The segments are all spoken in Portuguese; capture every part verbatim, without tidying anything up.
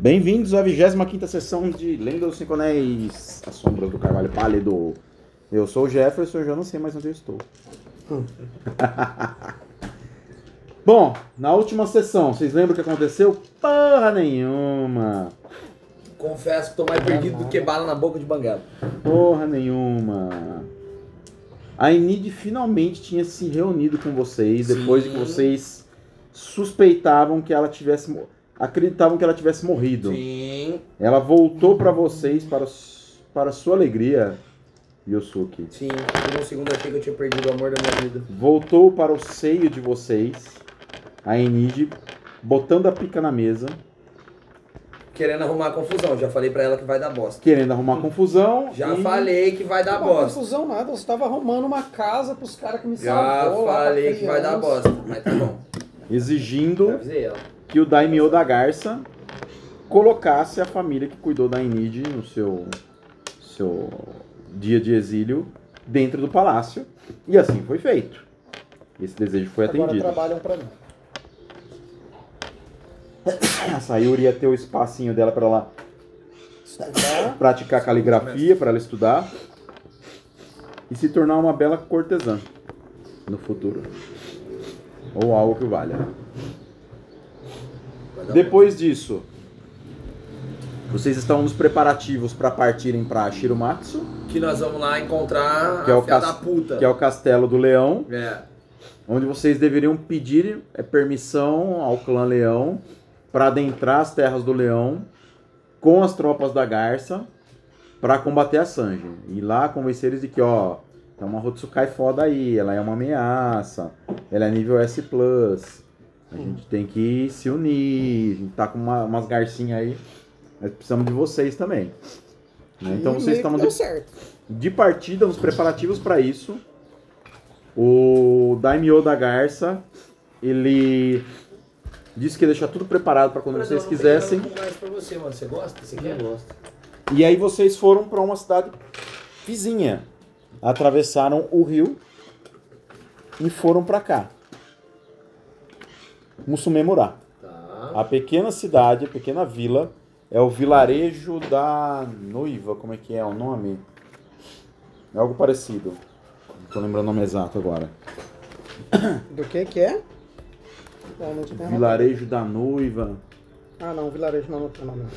Bem-vindos à vigésima quinta sessão de Lenda dos Cinco Anéis, A Sombra do Carvalho Pálido. Eu sou o Jefferson, eu já não sei mais onde eu estou. Hum. Bom, na última sessão, vocês lembram o que aconteceu? Porra nenhuma. Confesso que tô mais perdido do que bala na boca de banguela. Porra nenhuma. A Enid finalmente tinha se reunido com vocês, depois Sim. de que vocês suspeitavam que ela tivesse... acreditavam que ela tivesse morrido. Sim. Ela voltou para vocês, para, para sua alegria, Yosuke. Sim, por um segundo eu achei que eu tinha perdido o amor da minha vida. Voltou para o seio de vocês, a Enid, botando a pica na mesa. Querendo arrumar confusão, já falei pra ela que vai dar bosta. Querendo arrumar confusão. Já e... falei que vai dar não, bosta. Confusão nada, você tava arrumando uma casa pros caras que me já salvou. Já falei que vai dar bosta, mas tá bom. Exigindo que o Daimyo da Garça colocasse a família que cuidou da Enid no seu, seu dia de exílio dentro do palácio. E assim foi feito. Esse desejo foi Agora atendido. Trabalham pra mim. A Sayuri ia ter o espacinho dela para ela estudar, praticar caligrafia, para ela estudar e se tornar uma bela cortesã no futuro. Ou algo que valha. Depois disso, vocês estão nos preparativos para partirem para Shiromatsu. Que nós vamos lá encontrar que é a o filha cas... da puta. Que é o Castelo do Leão. É. Onde vocês deveriam pedir permissão ao clã Leão para adentrar as terras do Leão com as tropas da Garça para combater a Sanji. E lá convencer eles de que, ó, tem uma Hotsukai foda aí, ela é uma ameaça, ela é nível S plus, a gente tem que se unir, a gente tá com uma, umas garcinhas aí, mas precisamos de vocês também. Né? Então vocês estão de, de partida, nos preparativos para isso. O Daimyo da Garça, ele disse que ia deixar tudo preparado para quando vocês quisessem. Pra você, mano. Você gosta? Você quer? Gosta. E aí vocês foram para uma cidade vizinha. Atravessaram o rio e foram para cá. Musumemura. Tá. A pequena cidade, a pequena vila, é o vilarejo da noiva. Como é que é o nome? É algo parecido. Não tô lembrando o nome exato agora. Do que que é? Não, não tinha Vilarejo da noiva. Ah, não, vilarejo não, não tem nome.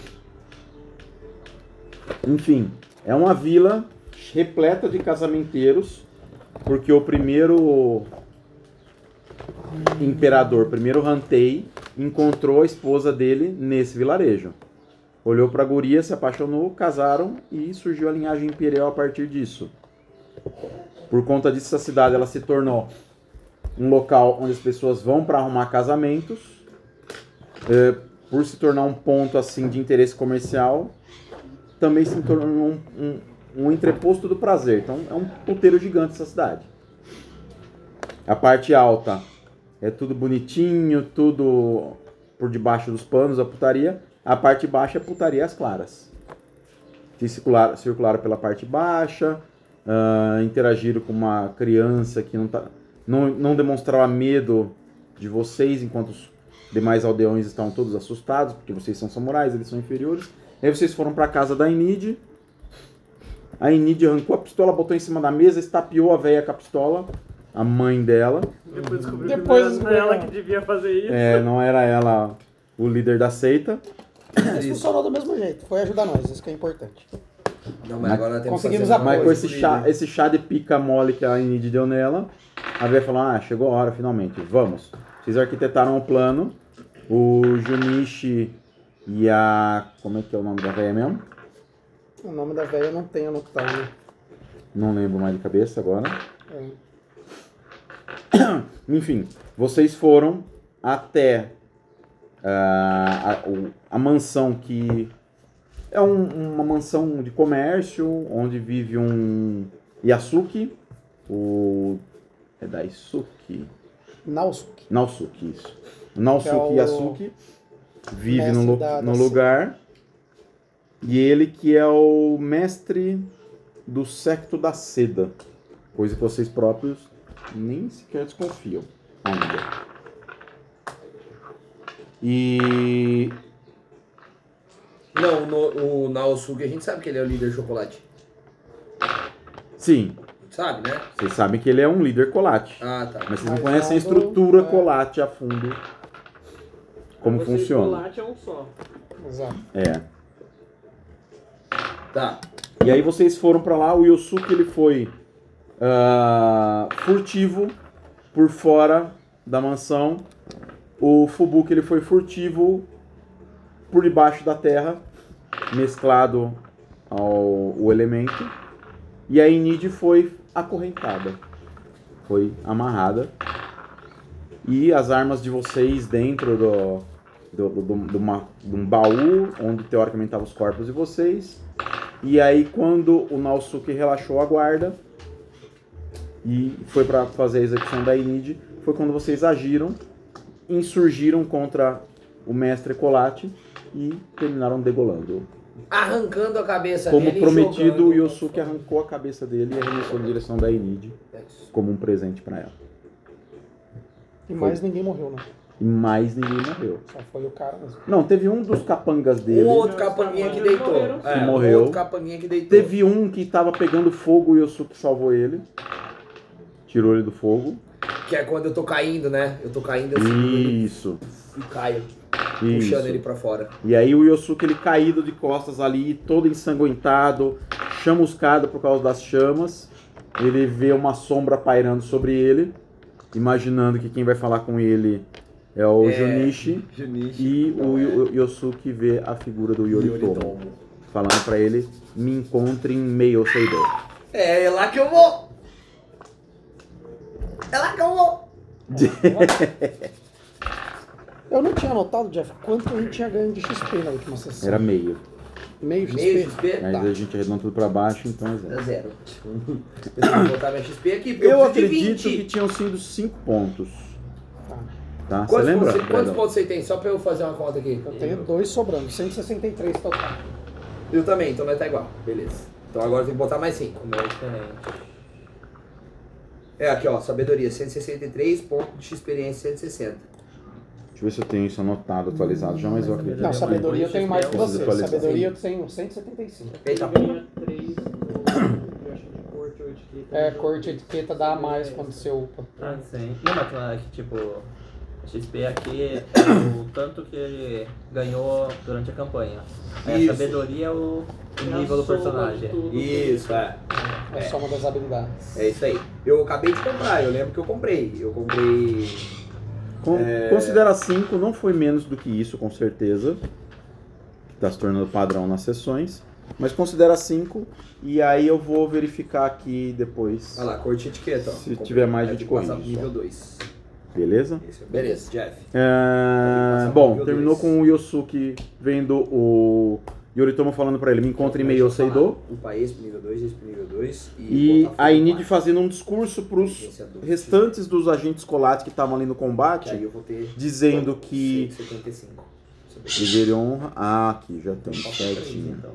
Enfim, é uma vila repleta de casamenteiros, porque o primeiro imperador, primeiro Hantei, encontrou a esposa dele nesse vilarejo. Olhou pra guria, se apaixonou, casaram e surgiu a linhagem imperial a partir disso. Por conta disso, essa cidade ela se tornou um local onde as pessoas vão para arrumar casamentos. É, por se tornar um ponto assim de interesse comercial, também se tornou um, um, um entreposto do prazer. Então é um puteiro gigante essa cidade. A parte alta é tudo bonitinho, tudo por debaixo dos panos, a putaria. A parte baixa é putaria às claras. Circularam, circularam pela parte baixa, uh, interagiram com uma criança que não, tá, não, não demonstrava medo de vocês, enquanto os demais aldeões estavam todos assustados, porque vocês são samurais, eles são inferiores. Aí vocês foram para a casa da Enid. A Enid arrancou a pistola, botou em cima da mesa, estapeou a véia com a pistola, a mãe dela. Depois descobriu Depois que não era ela que devia fazer isso. É, não era ela o líder da seita. Mas funcionou do mesmo jeito, foi ajudar nós, isso que é importante. Não, mas agora nós temos conseguimos que fazer Mas uma com coisa esse chá, esse chá de pica mole que a Enid deu nela, a véia falou, ah, chegou a hora finalmente, vamos. Vocês arquitetaram o plano, o Junichi e a... como é que é o nome da véia mesmo? O nome da velha não tem anotado. Não lembro mais de cabeça agora. É. Enfim, vocês foram até uh, a, a mansão que é um, uma mansão de comércio onde vive um Yasuki, o é Daisuke, Naosuke. Naosuke, isso. O Naosuke É o Yasuki vive no, da, no da lugar e ele que é o mestre do secto da seda, coisa que vocês próprios nem sequer desconfiam ainda. E Não, no, o Naosuke a gente sabe que ele é o líder chocolate. Sim, Sabe, né? vocês sabem que ele é um líder colate. Ah, tá. Mas vocês não Mas conhecem a não estrutura do- é. colate a fundo. Como Pra vocês, funciona. chocolate é um só. Exato. É. Tá. E aí vocês foram pra lá, o Yosuke ele foi ah, furtivo por fora da mansão. O Fubuki ele foi furtivo por debaixo da terra, mesclado ao o elemento. E a Enid foi acorrentada, foi amarrada. E as armas de vocês dentro do, do, do, do, de uma- de um baú, onde teoricamente estavam os corpos de vocês. E aí quando o Naosuke relaxou a guarda e foi para fazer a execução da Enid, foi quando vocês agiram, insurgiram contra o mestre Colate e terminaram degolando. Arrancando a cabeça Como dele e prometido, jogando. o Yosuke arrancou a cabeça dele e arremessou na direção da Enid como um presente para ela. E mais ninguém morreu, né? E mais ninguém morreu. Só foi o cara mesmo. Não, teve um dos capangas dele. Um outro capanguinha que deitou. morreram. É, Que um morreu. outro capanguinha que deitou. Teve um que tava pegando fogo e o Yosuke salvou ele. Tirou ele do fogo. Que é quando eu tô caindo, né? Eu tô caindo assim Isso. e caio, Isso. puxando ele pra fora. E aí o Yosuke ele caído de costas ali, todo ensanguentado, chamuscado por causa das chamas. Ele vê uma sombra pairando sobre ele, imaginando que quem vai falar com ele é o É, Junichi. Junichi. E o Não é. Yo- Yosuke vê a figura do Yoritomo, falando pra ele: me encontre em Meio Seido. É, é lá que eu vou! É lá que eu vou! Eu não tinha notado, Jeff, quanto a gente tinha ganho de X P na última sessão. Era meio. Meio X P? Meio X P? Aí Tá. a gente arredondou tudo pra baixo, então é zero. É zero. Eu vou botar minha X P aqui, porque eu, Eu preciso de acredito vinte. que tinham sido cinco pontos. Tá. Tá? Você Quantos, lembra? pontos, você- quantos Brandão? pontos você tem? Só pra eu fazer uma conta aqui. Eu tenho dois sobrando, cento e sessenta e três total. Eu também, então nós tá igual. Beleza. Então agora tem que botar mais cinco. O meu é diferente. É aqui, ó. Sabedoria cento e sessenta e três, ponto de experiência cento e sessenta. Deixa eu ver se eu tenho isso anotado, atualizado já, mas eu acredito. Não, que sabedoria eu sim. tenho mais que Preciso você. atualizar. Sabedoria eu tenho cento e setenta e cinco. Eita, Ele ganha três no- eu acho que de corte ou etiqueta. É, corte, etiqueta dá a mais quando você upa. Ah, sim. Não, mas é que tipo, a X P aqui é o tanto que ele ganhou durante a campanha. Aí Isso. a sabedoria é o É a nível do soma de personagem. tudo. Isso, é. É a soma das habilidades. É isso aí. Eu acabei de comprar, eu lembro que eu comprei. Eu comprei. Con- É. Considera cinco, não foi menos do que isso, com certeza. Que tá se tornando padrão nas sessões. Mas considera cinco, e aí eu vou verificar aqui depois. Olha lá, corte etiqueta, ó. Se Comprei. tiver mais, a Aí gente tem que passar corrige pro só. nível dois. Beleza? Esse é- Beleza, Jeff. É, Passar Bom, nível terminou dois. com o Yosuke vendo o Yoritomo falando pra ele: me encontre em Meio Seido. Upa esse pro nível dois, esse pro nível dois. E botar a fogo Enid quatro. fazendo um discurso pros Esse é dois. restantes dos agentes colates que estavam ali no Que aí combate, eu vou ter. dizendo que cento e setenta e cinco. deveriam honrar. Ah, aqui já tem Qual que é o três, certinho. então?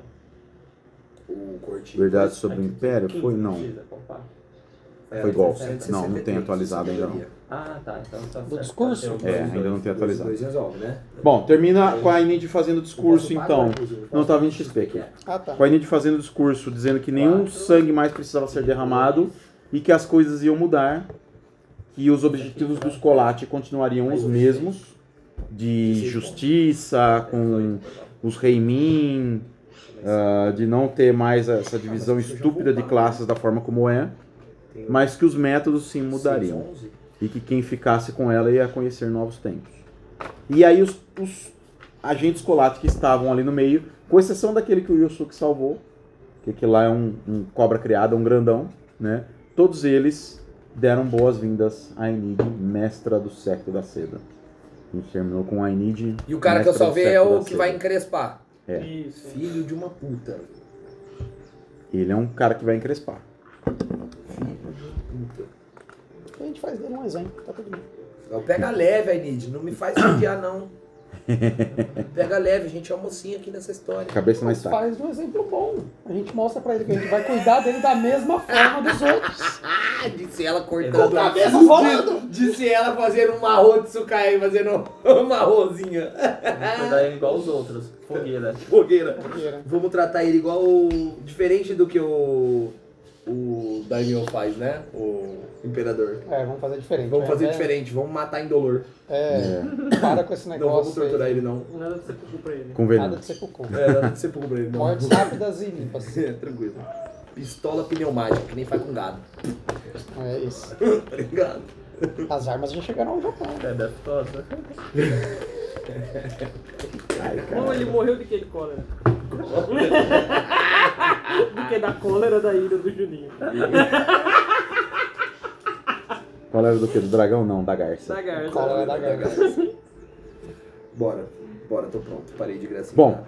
O corte. Verdade sobre o Aqui, Império? quinze, Foi? Não. precisa comprar. É, Foi golpe. cento e sessenta e Não, não três, tem atualizado ainda não. sabedoria. Ah, tá. Então tá Do certo. discurso? Pode ser o É, dois, ainda não dois. tem Dois, atualizado. dois resolve, né? Bom, termina com a Enid fazendo discurso Eu posso então. pagar, inclusive, eu posso Não tava em pagar X P aqui. Ah, tá. Com a Enid fazendo discurso, dizendo que nenhum sangue mais precisava ser derramado e que as coisas iam mudar, que os objetivos dos Colate continuariam os mesmos, de justiça, com os Reimin, ah, de não ter mais essa divisão estúpida de classes da forma como é, mas que os métodos sim mudariam e que quem ficasse com ela ia conhecer novos tempos. E aí os, os agentes Colate que estavam ali no meio, com exceção daquele que o Yosuke salvou, que aquele lá é um, um cobra criada, um grandão, né? Todos eles deram boas-vindas a Enid, mestra do século da seda. A gente terminou com a Enid. E o cara que eu mestra do salvei é século o da que seda. vai encrespar. É. Isso. Filho de uma puta. Ele é um cara que vai encrespar. Puta. A gente faz dele um exemplo, tá tudo bem. Então, pega leve, Enid. Não me faz judiar, não. Pega leve, a gente é mocinho aqui nessa história. Cabeça mais Mas tarde. faz um exemplo bom. A gente mostra pra ele que a gente vai cuidar dele da mesma forma dos outros. Ah, disse ela cortando. Com a cabeça rolando. Disse ela fazendo um marrom de sucaí, fazendo uma arrozinha. Vamos cuidar ele igual os outros. Fogueira. Fogueira. Fogueira. Vamos tratar ele igual o... diferente do que o o Daimyo faz, né? O imperador. É, vamos fazer diferente. Vamos É, fazer é, diferente, vamos matar indolor. É, para com esse Não vamos negócio. torturar aí. ele não. Nada de ser cucu pra ele. Com Nada veneno. de ser cocô. É, nada de ser pouco pra ele não. Mortes rápidas e limpas. É, tranquilo. Pistola pneumática, que nem faz com gado. É isso. Tá ligado? As armas já chegaram ao Japão. É deftosa. Ai, Não, cara. ele morreu de que de cólera? Do que da cólera da ilha do Juninho. Qual era do que? Do dragão? Não, da garça. Da garça. Cólera é da garganta. Bora, bora, tô pronto. Parei de gracinha. Bom,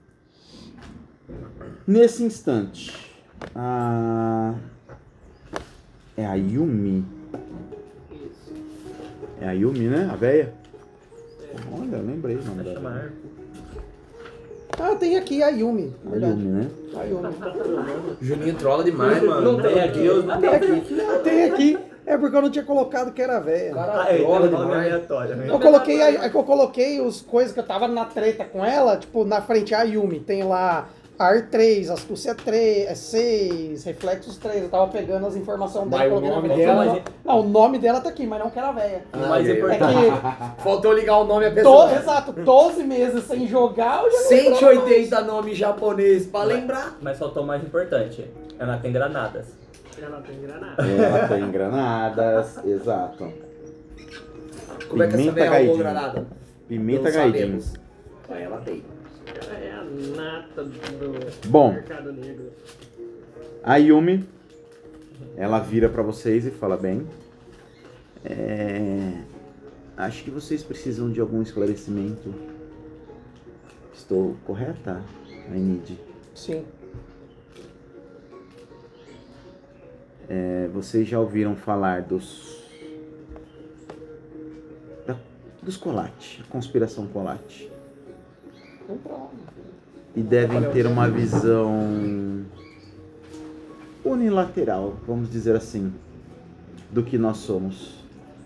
nesse instante, a... é a Yumi. Isso. É a Yumi, né? A véia? Olha, eu lembrei o nome Vai chamar dela. arco. Ah, tem aqui a Yumi. A Verdade. Yumi, né? A Yumi. Juninho trola demais, mano. Não tem aqui, eu não Tem aqui. Tem aqui. É porque eu não tinha colocado que era O véia. cara Ah, ele trola tem um nome demais. aleatório. né? Eu coloquei, a, é que eu coloquei os coisas que eu tava na treta com ela, tipo, na frente a Yumi. Tem lá Ar três, Astúcia três, é seis, Reflexos três. Eu tava pegando as informações dela. Mas o coloquei na nome frente. dela- Não, não, o nome dela tá aqui, mas não que era véia. O mais Ah, É importante. que, Faltou ligar o nome à do, pessoa. exato, doze meses sem jogar, eu já não cento e lembrava mais. oitenta nomes japonês pra lembrar. Mas faltou o mais importante. Ela tem granadas. Ela tem granada. Ela tem granadas, exato. Como é que essa Pimenta velha roubou gaidinho. granada? Pimenta Não gaidinho. sabemos. Ah, ela tem. Ela é a nata do Bom. mercado negro. A Yumi, ela vira pra vocês e fala bem. É, acho que vocês precisam de algum esclarecimento. Estou correta, Ainid? Sim. É, vocês já ouviram falar dos da- dos Colate, a conspiração Colate, Vamos pra lá. e devem ter uma visão unilateral, vamos dizer assim, do que nós somos.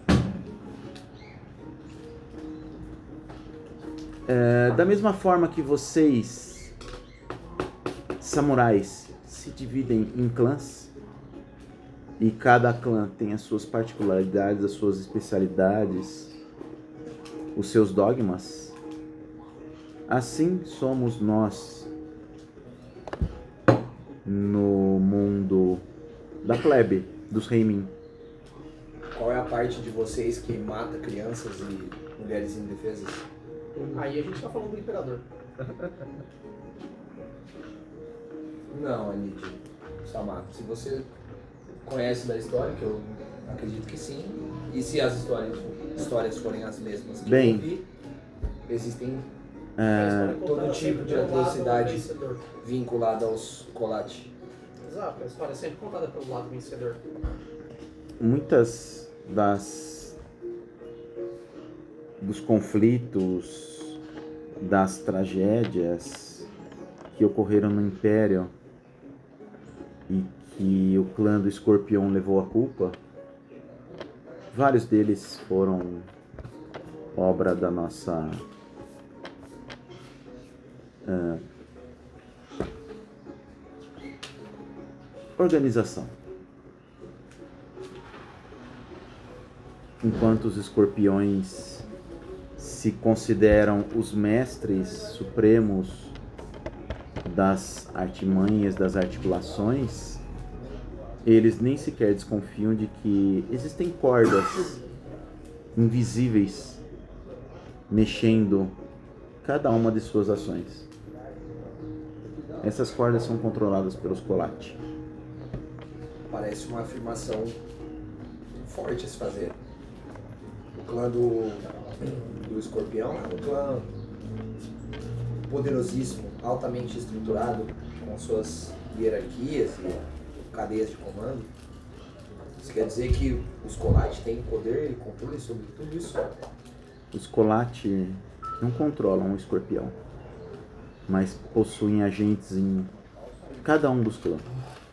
É, da mesma forma que vocês, samurais, se dividem em clãs, e cada clã tem as suas particularidades, as suas especialidades, os seus dogmas, assim somos nós no mundo da plebe, dos Heimin. Qual é a parte de vocês que mata crianças e mulheres indefesas? Aí a gente tá falando do Imperador. Não, Anid. Samato, se você conhece da história, que eu acredito que sim, e se as histórias, histórias forem as mesmas que Bem. eu vi, existem É, todo tipo de atrocidade vinculada aos Colate. Exato, a história é sempre contada pelo lado vencedor. muitas das dos conflitos, das tragédias que ocorreram no Império e que o clã do Escorpião levou a culpa, vários deles foram obra da nossa ah, organização. Enquanto os escorpiões se consideram os mestres supremos das artimanhas, das articulações, eles nem sequer desconfiam de que existem cordas invisíveis mexendo cada uma de suas ações. Essas cordas são controladas pelos Colate. Parece uma afirmação forte a se fazer. O clã do, do Escorpião é um clã poderosíssimo, altamente estruturado, com suas hierarquias e cadeias de comando. Isso quer dizer que os Colate têm poder e controle sobre tudo isso? Os Colate não controlam o escorpião, mas possuem agentes em cada um dos clãs.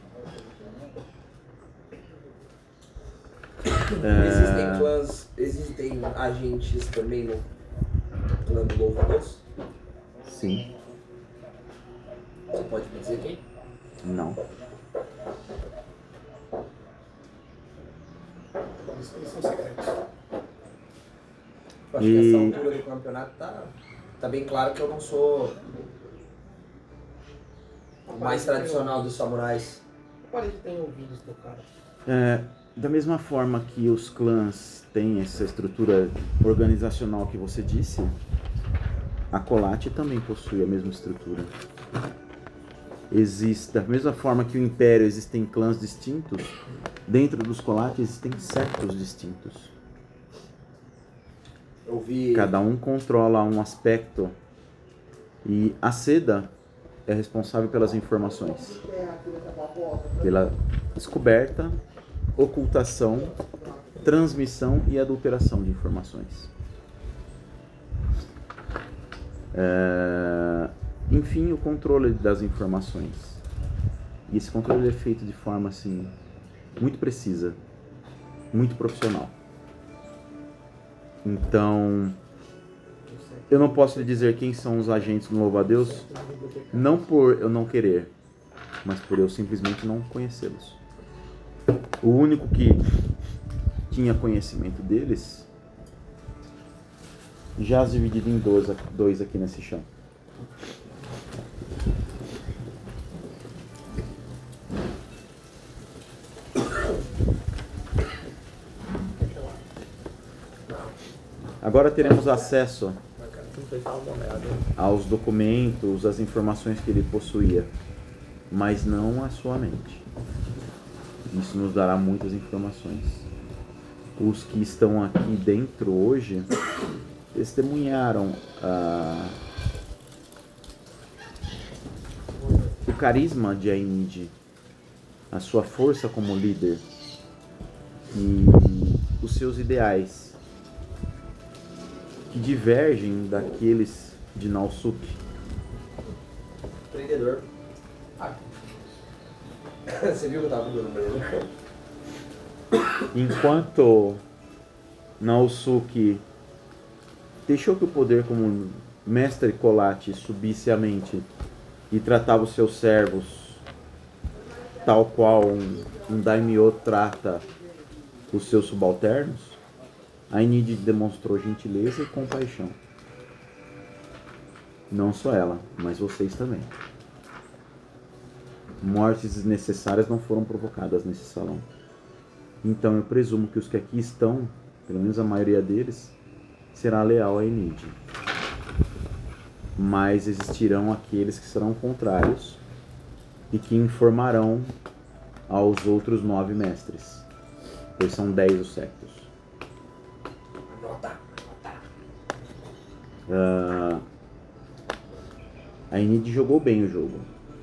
Existem clãs, existem agentes também no clã do Louva-a-Deus? Sim, Você pode me dizer quem? não. Eles são secretos. Eu acho que essa altura do campeonato tá, tá bem claro que eu não sou o mais tradicional dos samurais. Parece que tem ouvidos do cara. É, da mesma forma que os clãs têm essa estrutura organizacional que você disse, a Colate também possui a mesma estrutura. Existe, da mesma forma que o Império existem clãs distintos, dentro dos Colate existem sectos distintos. Eu vi. Cada um controla um aspecto e a Seda é responsável pelas informações, pela descoberta, ocultação, transmissão e adulteração de informações. É... Enfim, o controle das informações. E esse controle é feito de forma assim muito precisa, muito profissional. Então, eu não posso lhe dizer quem são os agentes do Louva-a-Deus, não por eu não querer, mas por eu simplesmente não conhecê-los. O único que tinha conhecimento deles, jaz dividido em dois, dois aqui nesse chão. Agora teremos acesso aos documentos, às informações que ele possuía, mas não a sua mente. Isso nos dará muitas informações. Os que estão aqui dentro hoje testemunharam ah, o carisma de Aenid, a sua força como líder e os seus ideais, que divergem daqueles de Nalsuk. Empreendedor. Ah. Você viu que eu tava procurando empreendedor? Enquanto Nalsuk deixou que o poder como mestre Colate subisse à mente e tratava os seus servos tal qual um, um daimyo trata os seus subalternos, Aenid demonstrou gentileza e compaixão. Não só ela, mas vocês também. Mortes desnecessárias não foram provocadas nesse salão. Então eu presumo que os que aqui estão, pelo menos a maioria deles, será leal a Aenid. Mas existirão aqueles que serão contrários e que informarão aos outros nove mestres, pois são dez os sectos. Uh, a Aenid jogou bem o jogo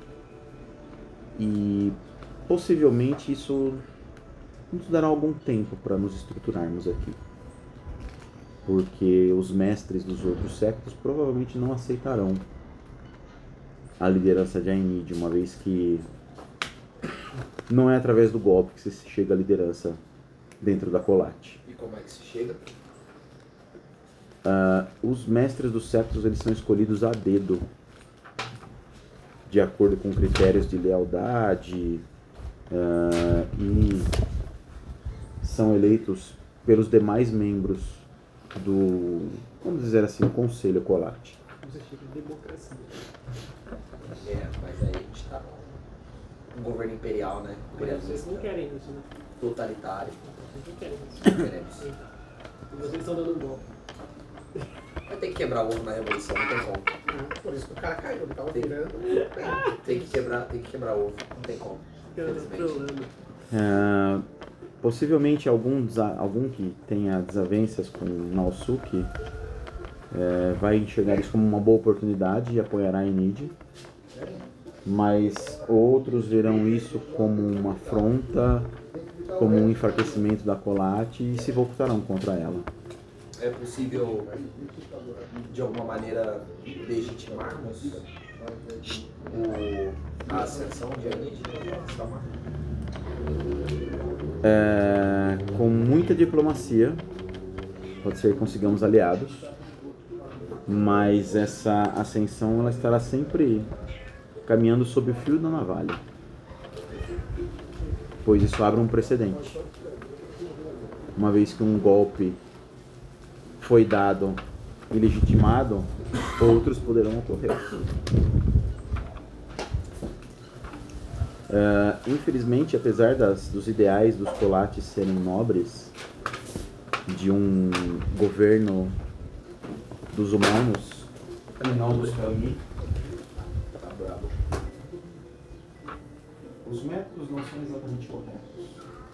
e possivelmente isso nos dará algum tempo para nos estruturarmos aqui, porque os mestres dos outros sectos provavelmente não aceitarão a liderança de Aenid, uma vez que não é através do golpe que se chega à liderança dentro da Colate. E como é que se chega? Uh, os mestres dos sectos eles são escolhidos a dedo, de acordo com critérios de lealdade, uh, e são eleitos pelos demais membros do, vamos dizer assim, Conselho Colate. Democracia. É, mas aí a gente tá num governo imperial, né? Vocês não querem isso, né? Totalitário. Vocês não querem isso. Não queremos. E vocês estão dando um golpe. Vai ter que quebrar o ovo na revolução, não tem como. Por isso que o cara caiu, ele tava Tem- virando. Tem que quebrar, tem que quebrar o ovo, não tem como. Infelizmente. Trolando. Uh, possivelmente algum, desa- algum que tenha desavenças com Nalsuk eh, vai enxergar isso como uma boa oportunidade e apoiará a Aenid, mas outros verão isso como uma afronta, como um enfraquecimento da Colate e se voltarão contra ela. é possível, de alguma maneira, legitimarmos o, a ascensão de Anid? É, com muita diplomacia, pode ser que consigamos aliados, mas essa ascensão ela estará sempre caminhando sob o fio da navalha, pois isso abre um precedente. Uma vez que um golpe foi dado e legitimado, outros poderão ocorrer. Uh, infelizmente, apesar das, dos ideais dos Colates serem nobres, de um governo dos humanos e não dos Kami, os métodos não são exatamente corretos.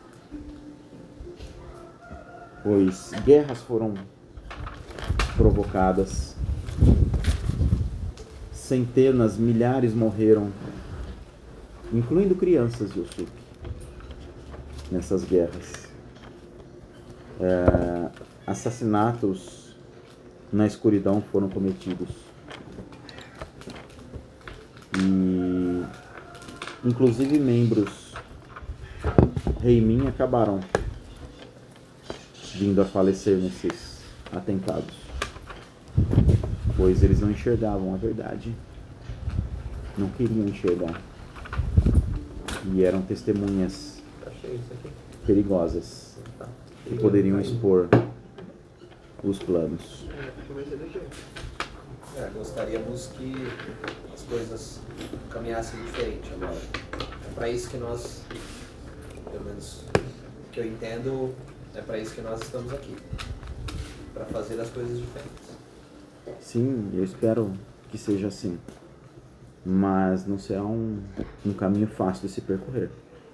Pois guerras foram provocadas, centenas, milhares morreram, incluindo crianças, Yosuke, nessas guerras. É, assassinatos na escuridão foram cometidos. E, inclusive, membros Reimin acabaram vindo a falecer nesses atentados, pois eles não enxergavam a verdade, não queriam enxergar. E eram testemunhas perigosas que poderiam expor os planos. É, gostaríamos que as coisas caminhassem diferente agora. É para isso que nós, pelo menos o que eu entendo, é para isso que nós estamos aqui. Para fazer as coisas diferentes. Sim, eu espero que seja assim. Mas não será um, um caminho fácil de se percorrer.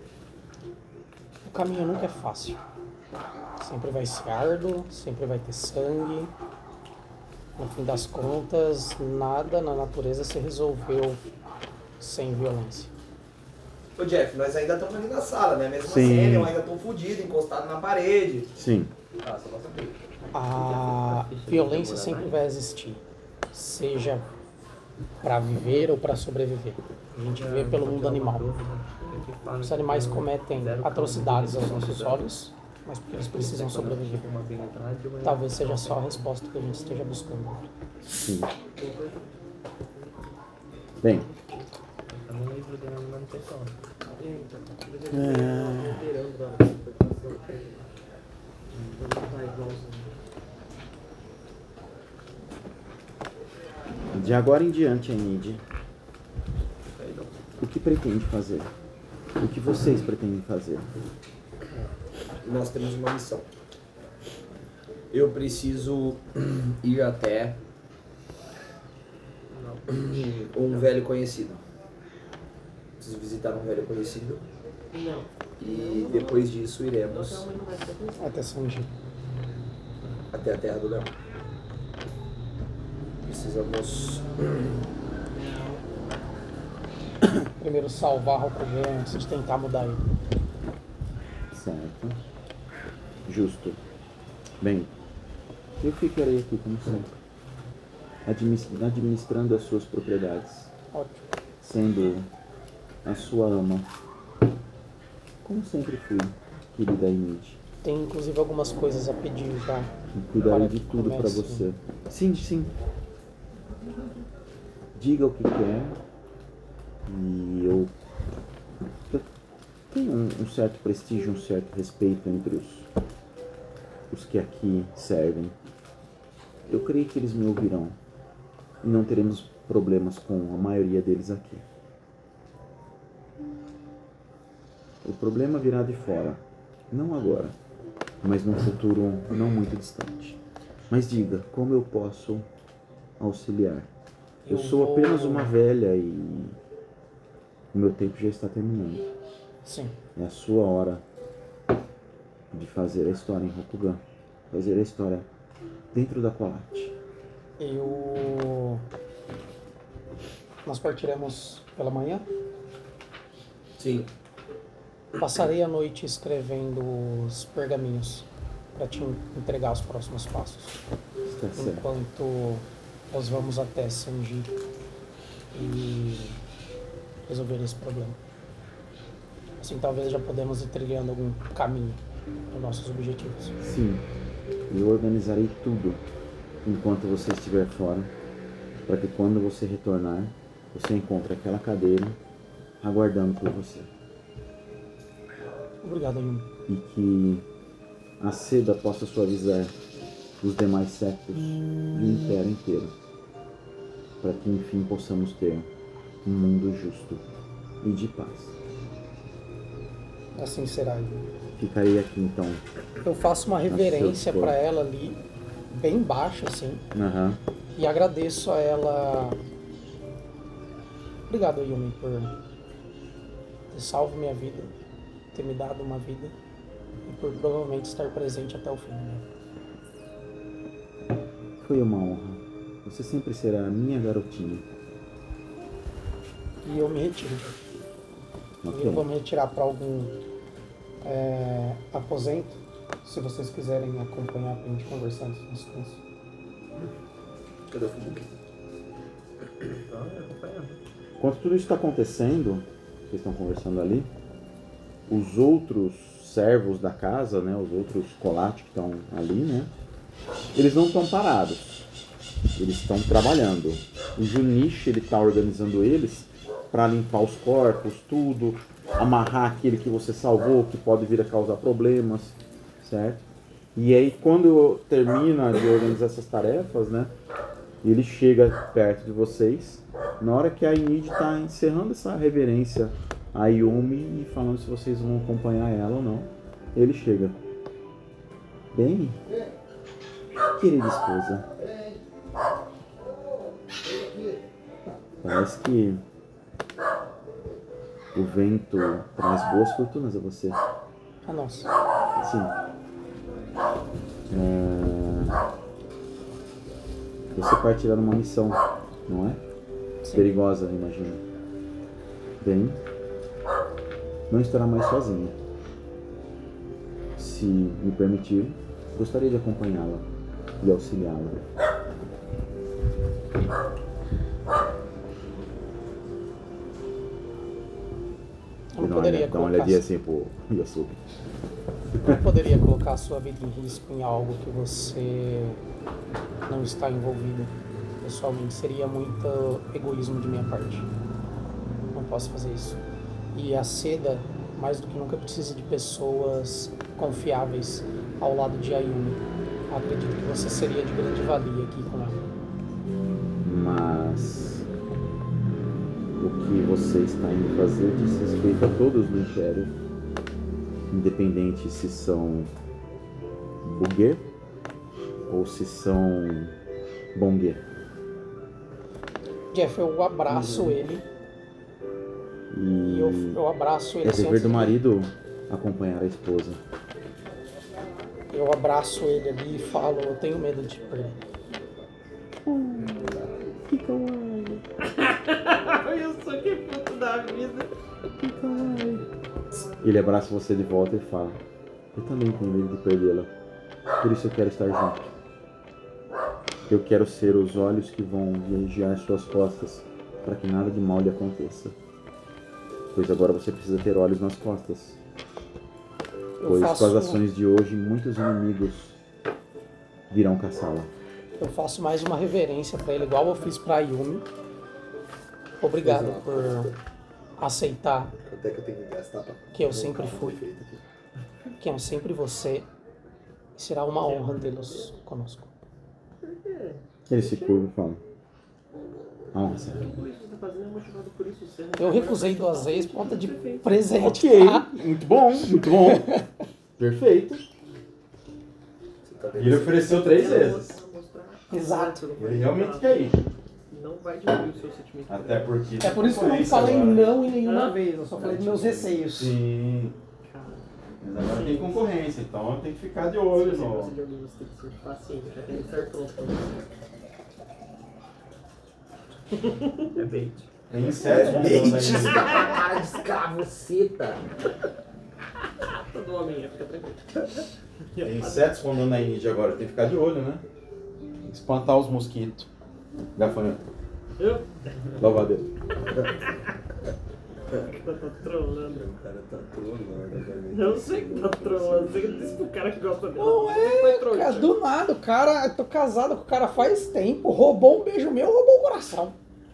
O caminho nunca é fácil. Sempre vai ser árduo, sempre vai ter sangue. No fim das contas, nada na natureza se resolveu sem violência. Ô Jeff, nós ainda estamos ali na sala, né? Mesmo Sim. assim, eu ainda estou fudido, encostado na parede. Sim. Ah, só posso abrir. A violência sempre vai existir, seja para viver ou para sobreviver. A gente vê pelo mundo animal. Os animais cometem atrocidades aos nossos olhos, mas porque eles precisam sobreviver. Talvez seja só a resposta que a gente esteja buscando. Sim. Bem. De agora em diante, Anid, o que pretende fazer? O que vocês pretendem fazer? Nós temos uma missão. Eu preciso ir até um velho conhecido. Preciso visitar um velho conhecido. E depois disso iremos Até Sanji. até a Terra do Leão. Precisamos Primeiro salvar Rokugan antes de tentar mudar ele. Certo. Justo. Bem, eu ficarei aqui como sempre, admis- administrando as suas propriedades, Ótimo. sendo a sua ama, como sempre fui, querida Anid. Tem inclusive algumas coisas a pedir já. E cuidarei Para de que tudo para comece. você. Sim, sim. Diga o que quer. E eu, eu tenho um, um certo prestígio, um certo respeito entre os, os que aqui servem. Eu creio que eles me ouvirão. E não teremos problemas com a maioria deles aqui. O problema virá de fora. Não agora, mas num futuro não muito distante. Mas diga, como eu posso auxiliar? Eu Eu sou vou- apenas uma velha e o meu tempo já está terminando. Sim. É a sua hora de fazer a história em Rokugan. Fazer a história dentro da Colate. Eu... Nós partiremos pela manhã. Sim. Passarei a noite escrevendo os pergaminhos para te entregar os próximos passos. Está certo. Enquanto nós vamos até Sanji e resolver esse problema. Assim, talvez já podemos ir trilhando algum caminho para nossos objetivos. Sim, eu organizarei tudo enquanto você estiver fora, para que quando você retornar, você encontre aquela cadeira aguardando por você. Obrigado, Yumi. E que a seda possa suavizar os demais séculos do Império inteiro, para que enfim possamos ter um mundo justo e de paz. Assim será, Yumi. Ficarei aqui então. Eu faço uma reverência seu para ela ali, bem baixa, assim, Aham. e agradeço a ela. Obrigado, Yumi, por ter salvo minha vida, ter me dado uma vida e por provavelmente estar presente até o fim. Né? Foi uma honra. Você sempre será a minha garotinha. E eu me retiro. Ok? E eu vou me retirar para algum é, aposento, se vocês quiserem acompanhar para a gente conversar nesse descanso. Cadê o Fubuki? Então, é acompanhando. Enquanto tudo isso está acontecendo, vocês estão conversando ali, os outros servos da casa, né, os outros colates que estão ali, né, eles não estão parados. Eles estão trabalhando. O Junichi, ele está organizando eles para limpar os corpos, tudo, amarrar aquele que você salvou, que pode vir a causar problemas, certo? E aí, quando termina de organizar essas tarefas, né, ele chega perto de vocês, na hora que a Enid está encerrando essa reverência a Yumi e falando se vocês vão acompanhar ela ou não, ele chega. Bem, querida esposa, parece que o vento traz boas fortunas a você. A nossa. Sim. É... Você partirá numa missão, não é? Sim. Perigosa, imagino. Bem, não estará mais sozinha. Se me permitir, gostaria de acompanhá-la e auxiliá-la. Eu não Dá uma poderia olhada- dá uma colocar, olhadinha assim pro Yasuki. não poderia colocar a sua vida em risco em algo que você não está envolvido pessoalmente. Seria muito egoísmo de minha parte. Não posso fazer isso. E a Seda, mais do que nunca, precisa de pessoas confiáveis ao lado de Ayumi. Acredito que você seria de grande valia aqui com ela. Mas o que você está indo fazer diz respeito a todos no Império, independente se são Buguer ou se são Bonguer. Jeff, eu abraço ele e E eu, eu abraço ele é assim, dever antes do de- marido acompanhar a esposa. Eu abraço ele ali e falo, eu tenho medo de te perder. Eu sou que puto da vida. Ele abraça você de volta e fala: eu também tenho medo de perdê-la, por isso eu quero estar junto. Eu quero ser os olhos que vão vigiar suas costas, para que nada de mal lhe aconteça. Pois agora você precisa ter olhos nas costas. Eu Pois faço, com as ações de hoje, muitos inimigos virão caçá-la. eu faço mais uma reverência pra ele, igual eu fiz pra Yumi. Obrigado Exato. por aceitar Quanto é que eu tenho que gastar pra... que eu sempre fui, Feito aqui. que é sempre você. E será uma honra tê-los conosco. Ele se curva e fala: a honra será minha. Tudo isso que você tá fazendo é motivado por isso. Você Eu recusei duas vezes por conta de presente, Ok, tá? muito bom, muito bom. Perfeito. Você tá vendo? Ele ofereceu três vezes. Exato. Ele realmente quer ir. Não vai diminuir o seu sentimento. Até porque. É por isso que eu não falei não em nenhuma vez, eu só falei dos meus receios. Sim. Mas agora tem concorrência, então tem que ficar de olho Se você no. gosta de alguém, você tem que ser paciente, já tem que estar pronto pra você. É bait. Tem insetos Leite, voando aí. escravocita. Todo nominha, fica tranquilo. Tem insetos rondando a Índia agora, tem que ficar de olho, né? Tem que espantar os mosquitos. Gafanhoto. Eu? Louvadeiro. Tá trolando. O cara tá trolando. Eu sei que tá trolando. Você disse pro cara que gosta dele. Não Você foi é, trouxa. cara, do nada, o cara, eu tô casado com o cara faz tempo, roubou um beijo meu, roubou o coração.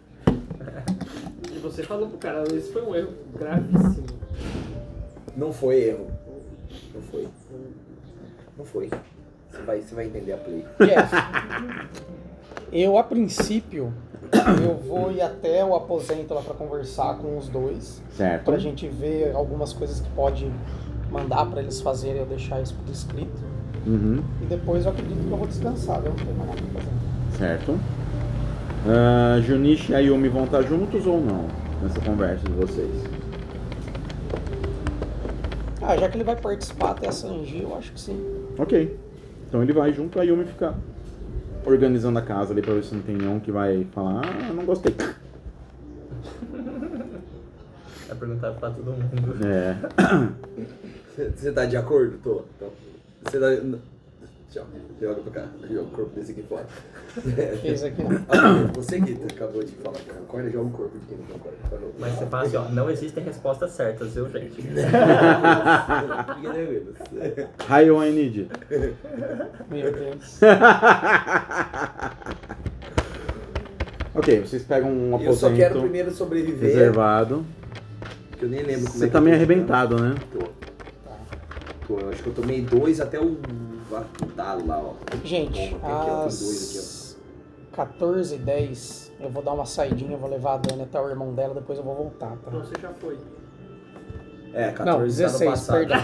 E você falou pro cara, isso foi um erro gravíssimo. Não foi erro. Não foi. Não foi. Você vai, você vai entender a play. Jeff, eu a princípio, eu vou ir até o aposento lá pra conversar com os dois, Certo. pra gente ver algumas coisas que pode mandar pra eles fazerem, eu deixar isso por escrito. Uhum. E depois eu acredito que eu vou descansar, eu não tenho mais nada pra fazer. Certo. Uh, Junichi e Ayumi vão estar juntos ou não? Nessa conversa de vocês. Ah, já que ele vai participar até a Sanji, eu acho que sim. Ok. Então ele vai junto, a Ayumi fica organizando a casa ali pra ver se não tem nenhum que vai falar, ah, não gostei. Vai perguntar pra todo mundo. É. Você tá de acordo? Tô. Então, você tá... Tchau. Joga pra cá. Joga o corpo desse aqui fora. Fez aqui não. Ah, você que acabou de falar que concorda, joga o corpo de quem não concorda. Falou. Mas você fala assim, ó, não existem respostas certas, viu, gente? Fica tranquilo. Hi, I need. Meu Deus. Ok, vocês pegam um Eu só quero aposento primeiro sobreviver. reservado. Que eu nem lembro como Você é que tá eu meio tô arrebentado, né? Tô. Tô. Eu acho que eu tomei dois até o talo lá, ó. Gente, Tem aqui, ó, tem dois às quatorze e dez eu vou dar uma saidinha, eu vou levar a Dani até o irmão dela, depois eu vou voltar, tá? Então você já foi. É, Não, quatorze tá no dezesseis, passado. perdão.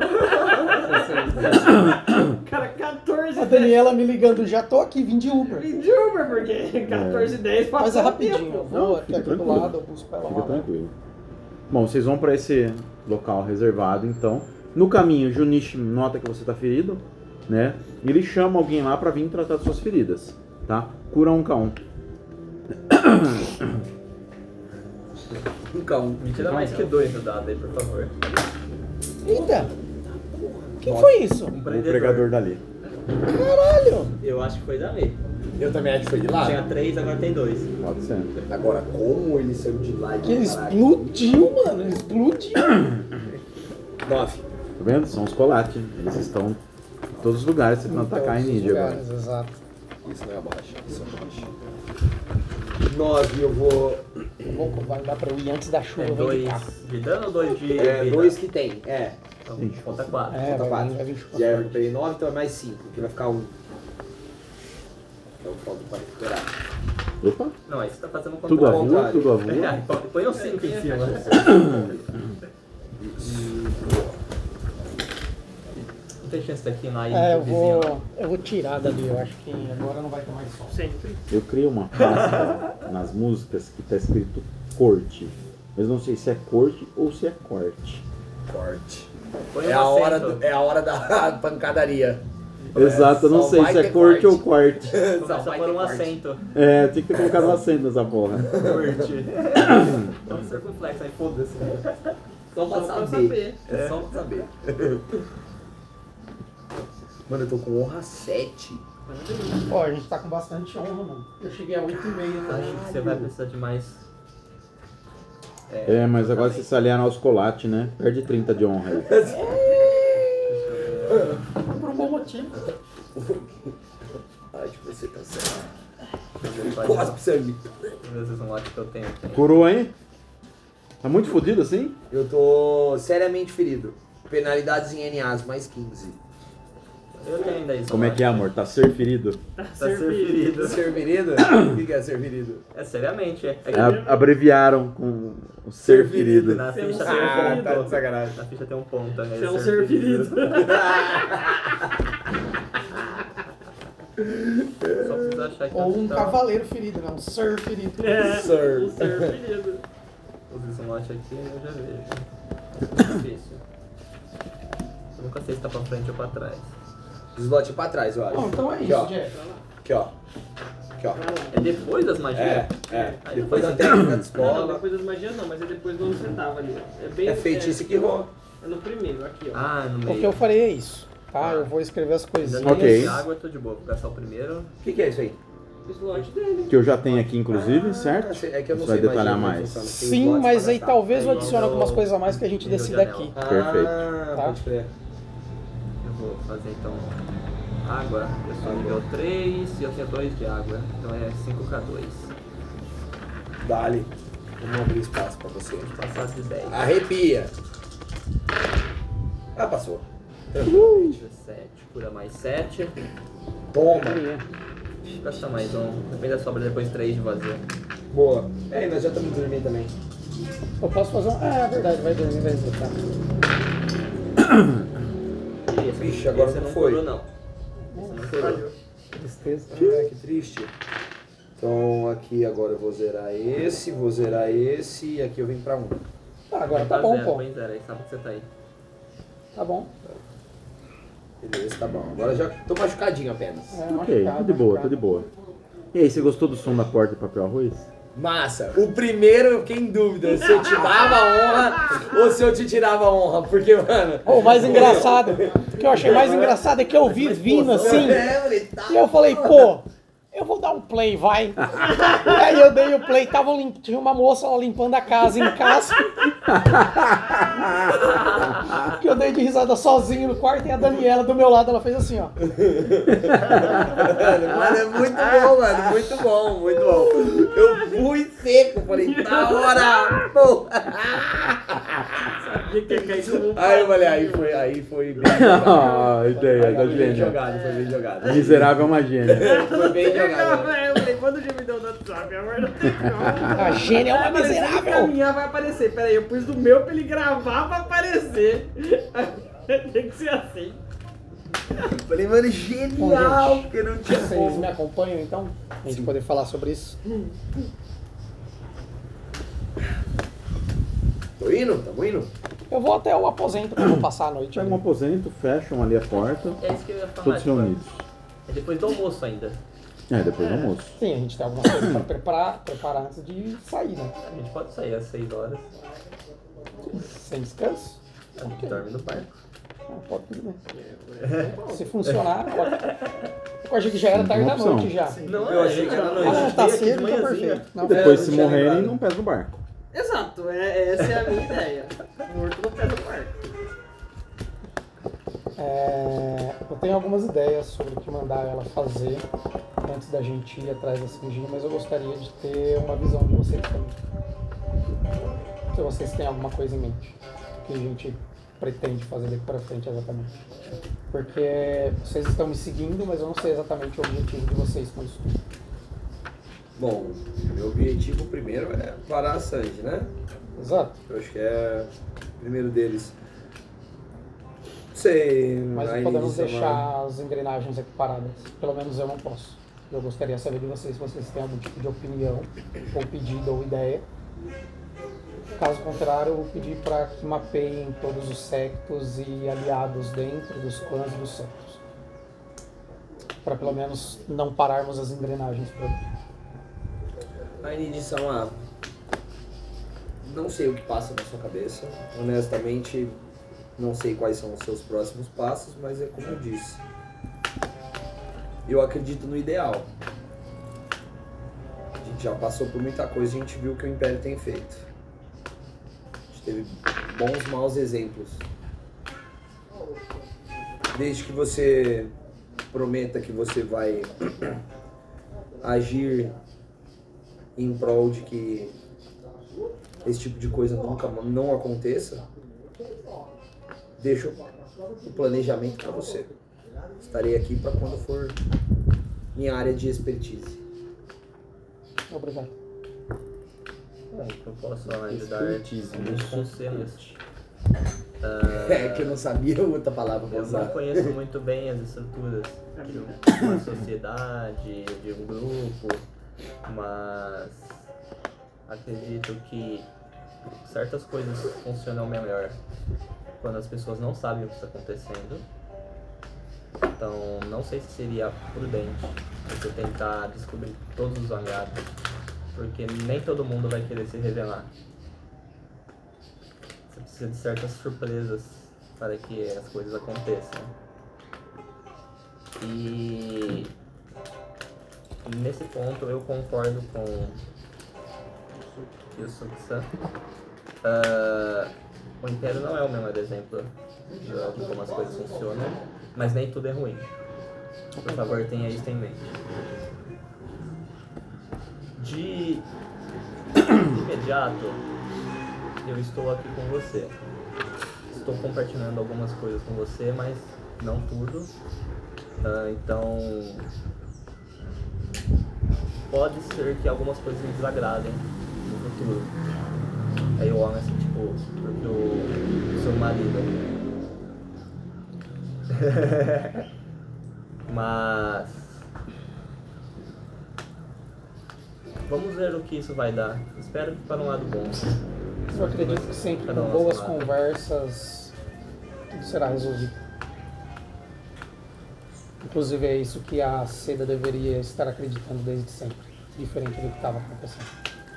Cara, quatorze A Daniela me ligando, já tô aqui, vim de Uber. e de Uber, porque quatorze e dez passou Mas é o rapidinho, tempo. eu vou Não, aqui, fica aqui do tranquilo. lado, eu busco ela Fica lá. tranquilo. Bom, vocês vão pra esse local reservado, então. No caminho, Junichi nota que você tá ferido, né? E ele chama alguém lá pra vir tratar das suas feridas, tá? Cura um K um. Um K um. Me tira mais que dois no dado aí, por favor. Eita! Quem foi isso? Um O pregador dali. Caralho! Eu acho que foi dali. Eu também acho que foi de lá. Tinha três, agora tem dois. Pode ser. Agora, como ele saiu de lá e Que ele caralho? explodiu, mano, ele explodiu. Nove. Tá vendo? São os Colate. Eles estão em todos os lugares tentando atacar a Em todos os Nidia agora. lugares, exato. Isso não é abaixo. Isso é abaixo. Nove, eu vou. Vou, vai dar pra eu ir antes da chuva, É eu venho de dois carro. de dano ou dois de É, vida? dois que tem. É. Então, Sim. conta quatro. É, Conta vai, quatro. vai vir chuva. Já eu peguei nove, então é mais cinco. Que vai ficar um. É o falta pra recuperar. Opa! Não, aí você tá fazendo um Tudo controle. avô, contrário. tudo avô. É, põe- põe um cinco em cima. Não tem chance daqui na ilha É, eu do vizinho, vou, eu vou tirar dali, eu acho que agora não vai ter mais sol. Sempre. Eu criei uma frase nas músicas que tá escrito corte. Mas não sei se é corte ou se é corte. Corte. Põe É um a, hora acento. do- é a hora da pancadaria. Exato, eu não só sei vai se é ter corte corte. ou corte. Começa vai por ter um corte. acento. É, tinha que ter colocado um acento nessa porra. Curte. Então circunflexo, aí foda-se. Só pra Só pra saber. saber. É só pra saber. Mano, eu tô com honra sete. Ó, a gente tá com bastante honra, mano. Eu cheguei a oito e meia, tá? Acho que você vai precisar de mais. É, mas agora você se aliar aos Colate, né? Perde trinta de honra aí. Por um bom motivo. Acho que você tá certo. Pode Cospe sangue. vezes um lote que eu tenho. aqui. Curou, hein? Tá muito fodido assim? Eu tô seriamente ferido. Penalidades em N As, mais quinze. Eu tenho ainda isso. Como é que é, amor? Tá ser ferido? Tá ser ferido. Ser ferido? O que que é ser ferido? É seriamente, é. É que A- abreviaram com o ser ferido. na Ser um ficha ser tem um Ah, ponto. tá de sacanagem. Na ficha tem um ponto, né? Você é um ser ferido. Só precisa achar que Ou um tá- cavaleiro ferido, não, um sir ferido. É, Sir. o ser ferido. Os slot aqui eu já vejo. Difícil. Eu nunca sei se tá pra frente ou pra trás. Slot pra trás, eu acho. Bom, então é Aqui, isso, ó. Jeff. Aqui, ó. Aqui, ó. É depois das magias? É, é. Aí Depois não da faz técnica de Não, escola. depois das magias não, mas é depois de onde você tava ali. É bem. É feitiço que rola. É no primeiro, aqui, ó. Ah, no O meio. que eu farei é isso, tá? Ah. Eu vou escrever as Ainda coisinhas. não Ok. tem água, eu tô de boa. Vou gastar o primeiro. O que, que é isso aí? O slot dele. Que eu já tenho aqui, inclusive, certo? É que eu não Você vai sei detalhar como mais. funciona. Tem Sim, slots mas pra aí gastar. talvez eu Tem adicione no- algumas coisas a mais que a gente nível decida de anel. aqui. Perfeito. Ah, Tá. pode crer. Eu vou fazer então água. Eu sou nível três e eu tenho dois de água. Então é cinco K dois. Dale. Vamos abrir espaço pra você. Passar de dez. Arrepia. Ah, passou. dezessete, cura mais sete. Toma. Gasta mais um. Depende da sobra depois três de vazio. Boa. É, e nós já estamos dormindo também. Eu posso fazer um... Ah, é verdade, vai dormir, vai executar. E esse- Vixe, agora esse não não foi. curou, não. Esse não curou. Tristeza. Ah, que triste. Então aqui agora eu vou zerar esse, vou zerar esse e aqui eu venho pra um. Tá, agora tá Tá bom, zero, pô. põe zero aí, sabe que você tá aí. Tá bom. Beleza, tá bom. Agora já tô machucadinho apenas. É, Ok, machucado, tô de boa, tô machucado. de boa. E aí, você gostou do som da porta de papel arroz? Massa. O primeiro eu fiquei em dúvida se eu te dava honra ou se eu te tirava honra. Porque, mano. O mais engraçado, o que eu achei mais engraçado é que eu vi vindo assim, É, eu falei, tá. e eu falei, pô, eu vou dar um play, vai. E aí eu dei o play, tava lim... tinha uma moça lá limpando a casa em casa. Que eu dei de risada sozinho no quarto e a Daniela do meu lado, ela fez assim, ó. Mano, é muito bom, mano. Muito bom, muito bom. Eu fui seco, falei, da hora! Pô. Sabia que ia cair como um Aí eu falei, aí foi, aí foi bem jogado. Ah, ideia da Foi bem gênia. jogado, foi bem jogado. Miserável é uma gênia. Foi bem jogado. Eu falei, quando o G me deu no WhatsApp, agora não tem como. A gênia é uma Vai aparecer, se ele miserável. caminhar, vai aparecer. Pera aí, eu pus do meu pra ele gravar pra aparecer. Tem que ser assim. Falei, mano, Bom, genial, gente, porque não tinha Vocês como. me acompanham então? A gente poder falar sobre isso. Tô indo? Tamo indo? Eu vou até o aposento que eu vou passar a noite. Pega um aposento, fecham ali a porta, É isso que eu ia falar. todos tipo, reunidos. É depois do almoço ainda. É, depois do almoço. Sim, a gente tem algumas coisas pra preparar, preparar antes de sair, né? A gente pode sair às seis horas. Sem descanso. A gente dorme no barco. Ah, pode tudo bem. Se funcionar, pode. Eu achei que já era Sim, tarde uma da opção. noite já. Não, Eu é, achei que era a noite. gente Ah, tá veio aqui de cedo, então manhãzinha. perfeito. Não, Depois, É, se não tinha morrerem, lembrado. não pesa no barco. Exato, é, essa é a minha ideia. Morto no pé do barco. é, eu tenho algumas ideias sobre o que mandar ela fazer antes da gente ir atrás da Singina, mas eu gostaria de ter uma visão de vocês também. Se vocês têm alguma coisa em mente que a gente pretende fazer daqui para frente exatamente. Porque vocês estão me seguindo, mas eu não sei exatamente o objetivo de vocês com isso tudo. Bom, meu objetivo primeiro é parar a Sanji, né? Exato. Eu acho que é o primeiro deles. Sei, Mas não aí podemos isso é uma- deixar as engrenagens aqui paradas. Pelo menos eu não posso. Eu gostaria de saber de vocês se vocês têm algum tipo de opinião, ou pedido, ou ideia. Caso contrário, eu vou pedir para que mapeiem todos os sectos e aliados dentro dos clãs e dos sectos. Para pelo menos não pararmos as engrenagens por aqui. A edição A. Não sei o que passa na sua cabeça. Honestamente, não sei quais são os seus próximos passos, mas é como eu disse. Eu acredito no ideal. A gente já passou por muita coisa e a gente viu o que o Império tem feito. A gente teve bons, maus exemplos. Desde que você prometa que você vai agir em prol de que esse tipo de coisa nunca não aconteça, deixo o planejamento para você. Estarei aqui para quando for minha área de expertise. Obrigado. Bom, eu posso ajudar Expertise, né? alguns conselhos. É que eu não sabia outra palavra pra Eu não usar. conheço muito bem as estruturas de uma sociedade, de um grupo, mas acredito que certas coisas funcionam melhor quando as pessoas não sabem o que está acontecendo. Então, não sei se seria prudente você tentar descobrir todos os aliados, porque nem todo mundo vai querer se revelar. Você precisa de certas surpresas para que as coisas aconteçam. E nesse ponto eu concordo com Yusuke-san. Uh, o Império não é o melhor exemplo de como as coisas funcionam, mas nem tudo é ruim. Por favor, tenha isso em mente. De imediato, eu estou aqui com você. Estou compartilhando algumas coisas com você, mas não tudo. Uh, então, pode ser que algumas coisas me desagradem no futuro. Aí eu olho assim, tipo, porque o seu marido. Mas vamos ver o que isso vai dar. Espero que para um lado bom. Eu acredito que sempre com boas conversas tudo será resolvido. Inclusive é isso que a Seda deveria estar acreditando desde sempre, diferente do que estava acontecendo.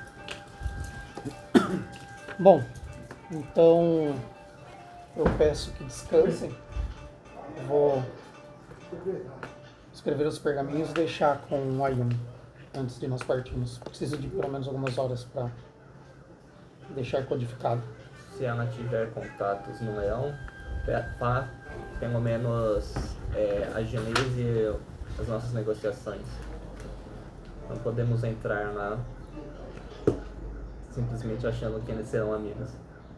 Bom, então eu peço que descansem. Vou escrever os pergaminhos e deixar com o Ayumi antes de nós partirmos. Preciso de pelo menos algumas horas para deixar codificado. Se ela tiver contatos no Leão, para pelo menos é, agilize as nossas negociações. Não podemos entrar lá simplesmente achando que eles serão amigos.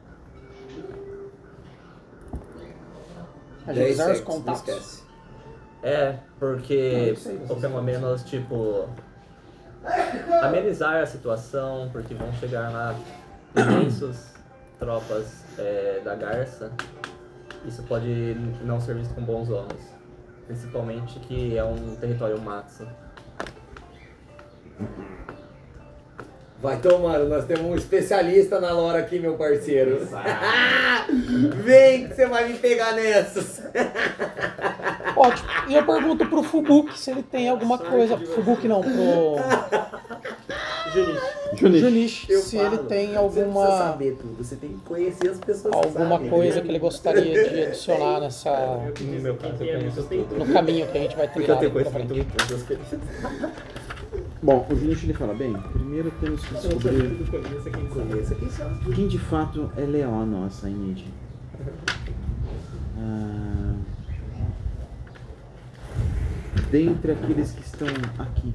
Agilizar os contatos. Esquece. É, porque, Não, sei, ou pelo menos, tipo, amenizar a situação, porque vão chegar lá imensas tropas é, da Garça. Isso pode não ser visto com bons olhos, principalmente que é um território Matsu. Vai tomando, nós temos um especialista na lore aqui, meu parceiro. Vem que você vai me pegar nessas. Ótimo. E eu pergunto pro Fubuki se ele tem alguma coisa. Fubuki não, pro Junichi. Junichi, se ele tem Você não precisa alguma saber tudo, você tem que conhecer as pessoas que alguma sabem. coisa que ele gostaria de adicionar nessa No meu caso, eu conheço tudo. no caminho que a gente vai trilhar daqui pra frente. Bom, o Junichi ele fala, bem, primeiro temos que descobrir Conheça quem são. quem de fato é leal a nossa Inês. Ah, dentre aqueles que estão aqui.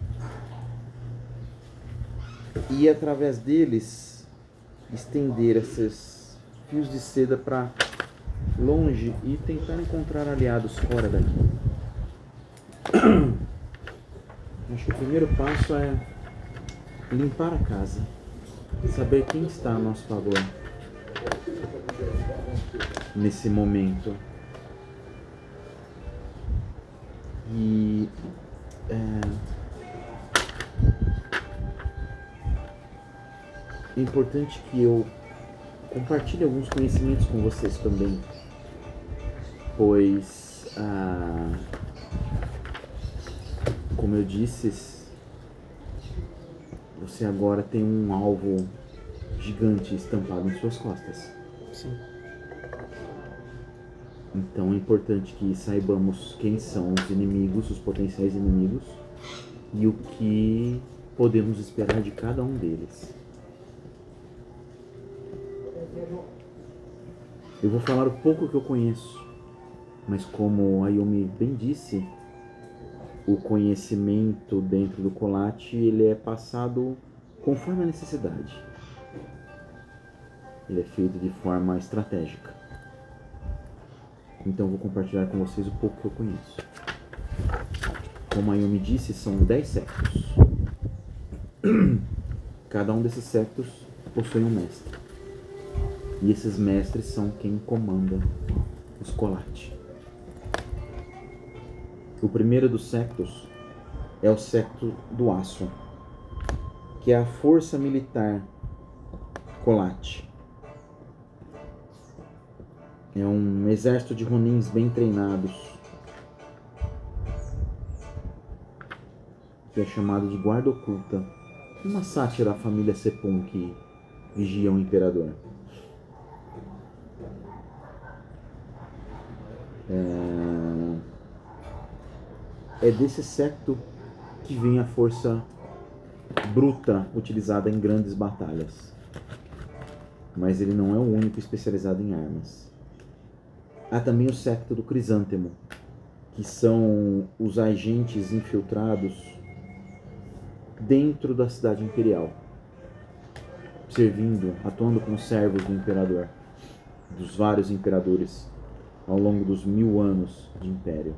E através deles estender esses fios de seda para longe e tentar encontrar aliados fora daqui. Acho que o primeiro passo é limpar a casa, saber quem está a nosso favor nesse momento. E é, é importante que eu compartilhe alguns conhecimentos com vocês também, pois ah, como eu disse, você agora tem um alvo gigante estampado em suas costas. Sim. Então é importante que saibamos quem são os inimigos, os potenciais inimigos, e o que podemos esperar de cada um deles. Eu vou falar o pouco que eu conheço, mas como a Ayumi bem disse, o conhecimento dentro do Colate ele é passado conforme a necessidade. Ele é feito de forma estratégica. Então eu vou compartilhar com vocês o pouco que eu conheço. Como a Ayumi disse, são dez sectos. Cada um desses sectos possui um mestre. E esses mestres são quem comanda os Colate. O primeiro dos sectos é o secto do Aço, que é a força militar Colate. É um exército de Ronins bem treinados, que é chamado de Guarda Oculta, uma sátira à família Sepun que vigia o imperador. É, é desse secto que vem a força bruta utilizada em grandes batalhas. Mas ele não é o único especializado em armas. Há também o secto do Crisântemo, que são os agentes infiltrados dentro da cidade imperial, servindo, atuando como servos do imperador, dos vários imperadores ao longo dos mil anos de império.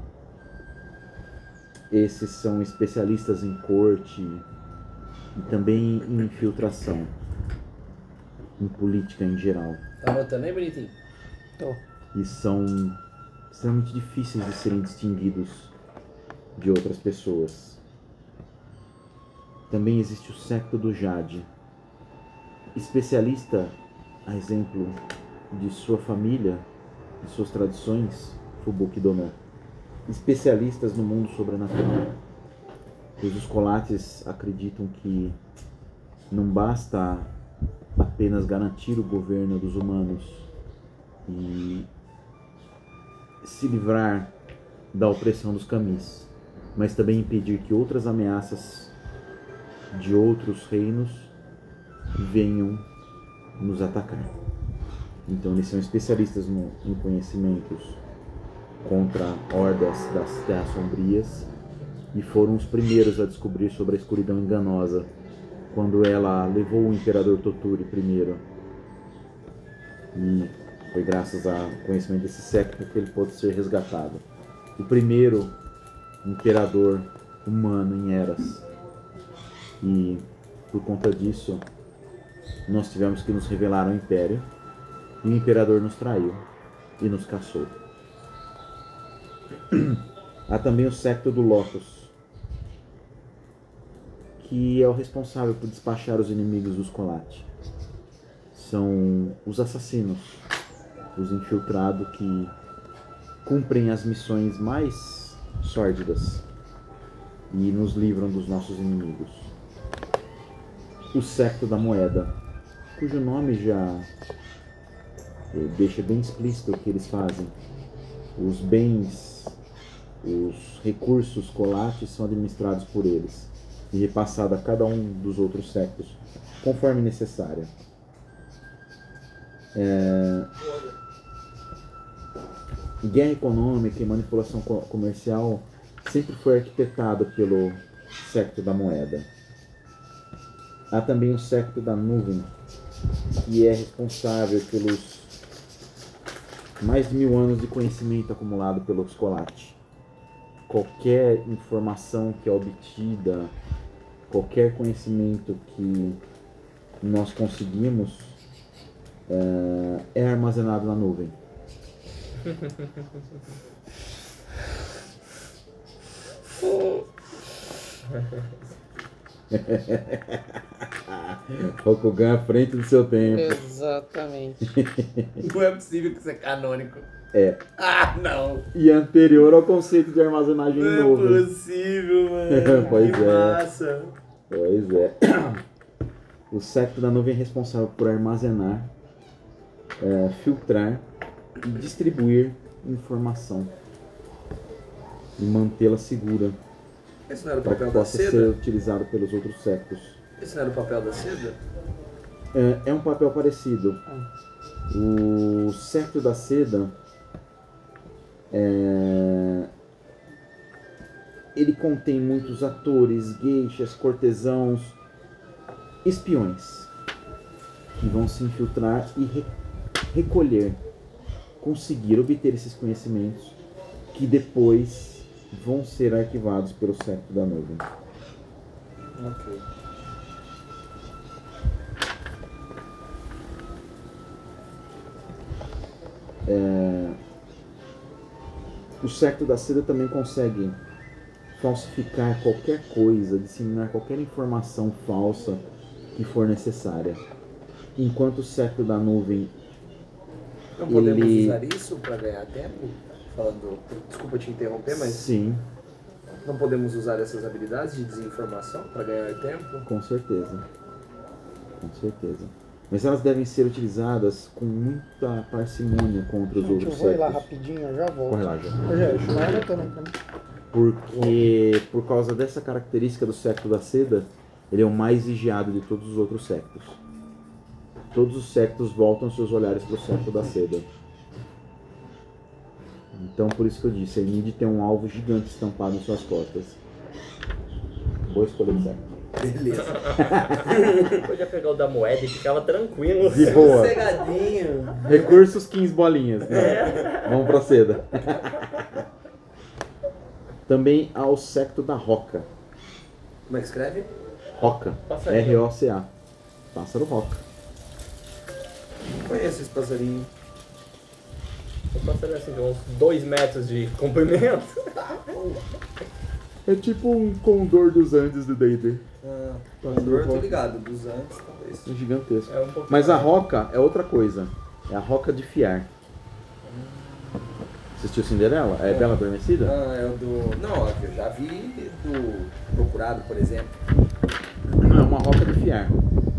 Esses são especialistas em corte e também em infiltração, em política em geral. Tá anotando aí, bonitinho? Tô. E são extremamente difíceis de serem distinguidos de outras pessoas. Também existe o secto do Jade, especialista, a exemplo de sua família, de suas tradições, Fubuki-dono, especialistas no mundo sobrenatural, pois os Colates acreditam que não basta apenas garantir o governo dos humanos e se livrar da opressão dos Kamis, mas também impedir que outras ameaças de outros reinos venham nos atacar. Então eles são especialistas no, em conhecimentos contra hordas das Terras Sombrias e foram os primeiros a descobrir sobre a escuridão enganosa quando ela levou o Imperador Toturi primeiro. E foi graças ao conhecimento desse secto que ele pôde ser resgatado. O primeiro imperador humano em Eras. E por conta disso nós tivemos que nos revelar ao Império, e o Imperador nos traiu e nos caçou. Há também o secto do Lotus, que é o responsável por despachar os inimigos dos Colate. São os assassinos, os infiltrados que cumprem as missões mais sórdidas e nos livram dos nossos inimigos. O secto da Moeda, cujo nome já deixa bem explícito o que eles fazem. Os bens, os recursos colates são administrados por eles e repassados a cada um dos outros sectos, conforme necessário. É... Guerra econômica e manipulação co- comercial sempre foi arquitetado pelo secto da Moeda. Há também o secto da Nuvem, que é responsável pelos mais de mil anos de conhecimento acumulado pelos Colate. Qualquer informação que é obtida, qualquer conhecimento que nós conseguimos é, é armazenado na nuvem. Rokugan à frente do seu tempo. Exatamente. Não é possível que isso é canônico. É. Ah, não! E anterior ao conceito de armazenagem Não em é nuvem. possível, mano. Pois que é. massa. Pois é. O secto da nuvem é responsável por armazenar, é, filtrar e distribuir informação e mantê-la segura Esse não era o para que papel da possa ser seda? utilizado pelos outros sectos. Esse não era o papel da seda? É, é um papel parecido. O secto da seda é, ele contém muitos atores, gueixas, cortesãos, espiões que vão se infiltrar e re- recolher, conseguir obter esses conhecimentos que depois vão ser arquivados pelo secto da nuvem. Ok. É, o secto da seda também consegue falsificar qualquer coisa, disseminar qualquer informação falsa que for necessária. Enquanto o secto da nuvem, Não podemos ele... usar isso para ganhar tempo? Falando, desculpa te interromper, mas Sim, não podemos usar essas habilidades de desinformação para ganhar tempo? com certeza. Com certeza. Mas elas devem ser utilizadas com muita parcimônia contra os Gente, eu outros vou ir lá sectos. rapidinho, eu já volto. Corre lá, já. Ô, gente, vai anotando aí pra mim. Porque, por causa dessa característica do secto da seda, ele é o mais vigiado de todos os outros sectos. Todos os sectos voltam seus olhares para o secto da seda. Então, por isso que eu disse, ele de ter um alvo gigante estampado em suas costas. Boa escolha de secto. Beleza. Podia pegar o da moeda e ficava tranquilo. De boa. Sossegadinho. Recursos quinze bolinhas. Né? Vamos pra seda. Também há o secto da roca. Como é que escreve? Roca. Passarinho. R O C A. Pássaro roca. Conheço esse passarinho. Um passarinho assim de uns dois metros de comprimento. É tipo um condor dos Andes do D e D. Ah, Pássaro Condor, tô roca. ligado. Dos antes, talvez. É gigantesco. É um pouco Mas a maior. roca é outra coisa. É a roca de fiar. Assistiu Cinderela? É Bela Adormecida? Ah, é o do... Não, é que eu já vi do Procurado, por exemplo. É uma roca de fiar.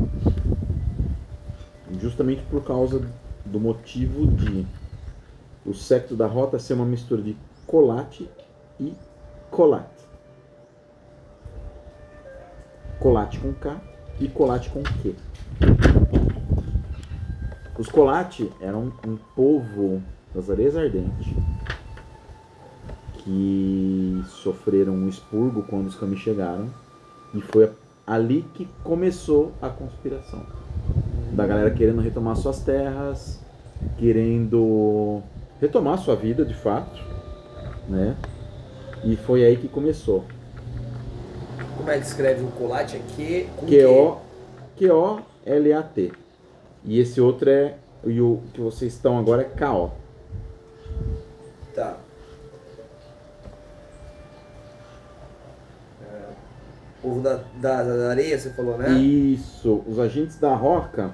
Justamente por causa do motivo de o secto da rota ser uma mistura de colate e colate. Colate com K e colate com Q. Os colate eram um povo das areias ardentes que sofreram um expurgo quando os Kami chegaram, e foi ali que começou a conspiração da galera querendo retomar suas terras, querendo retomar sua vida de fato, né? E foi aí que começou. Como é que escreve o colate aqui? Com Q-O Q O L A T. E esse outro é, e o que vocês estão agora é K O. Tá. É, povo da, da, da areia, você falou, né? Isso, os agentes da roca,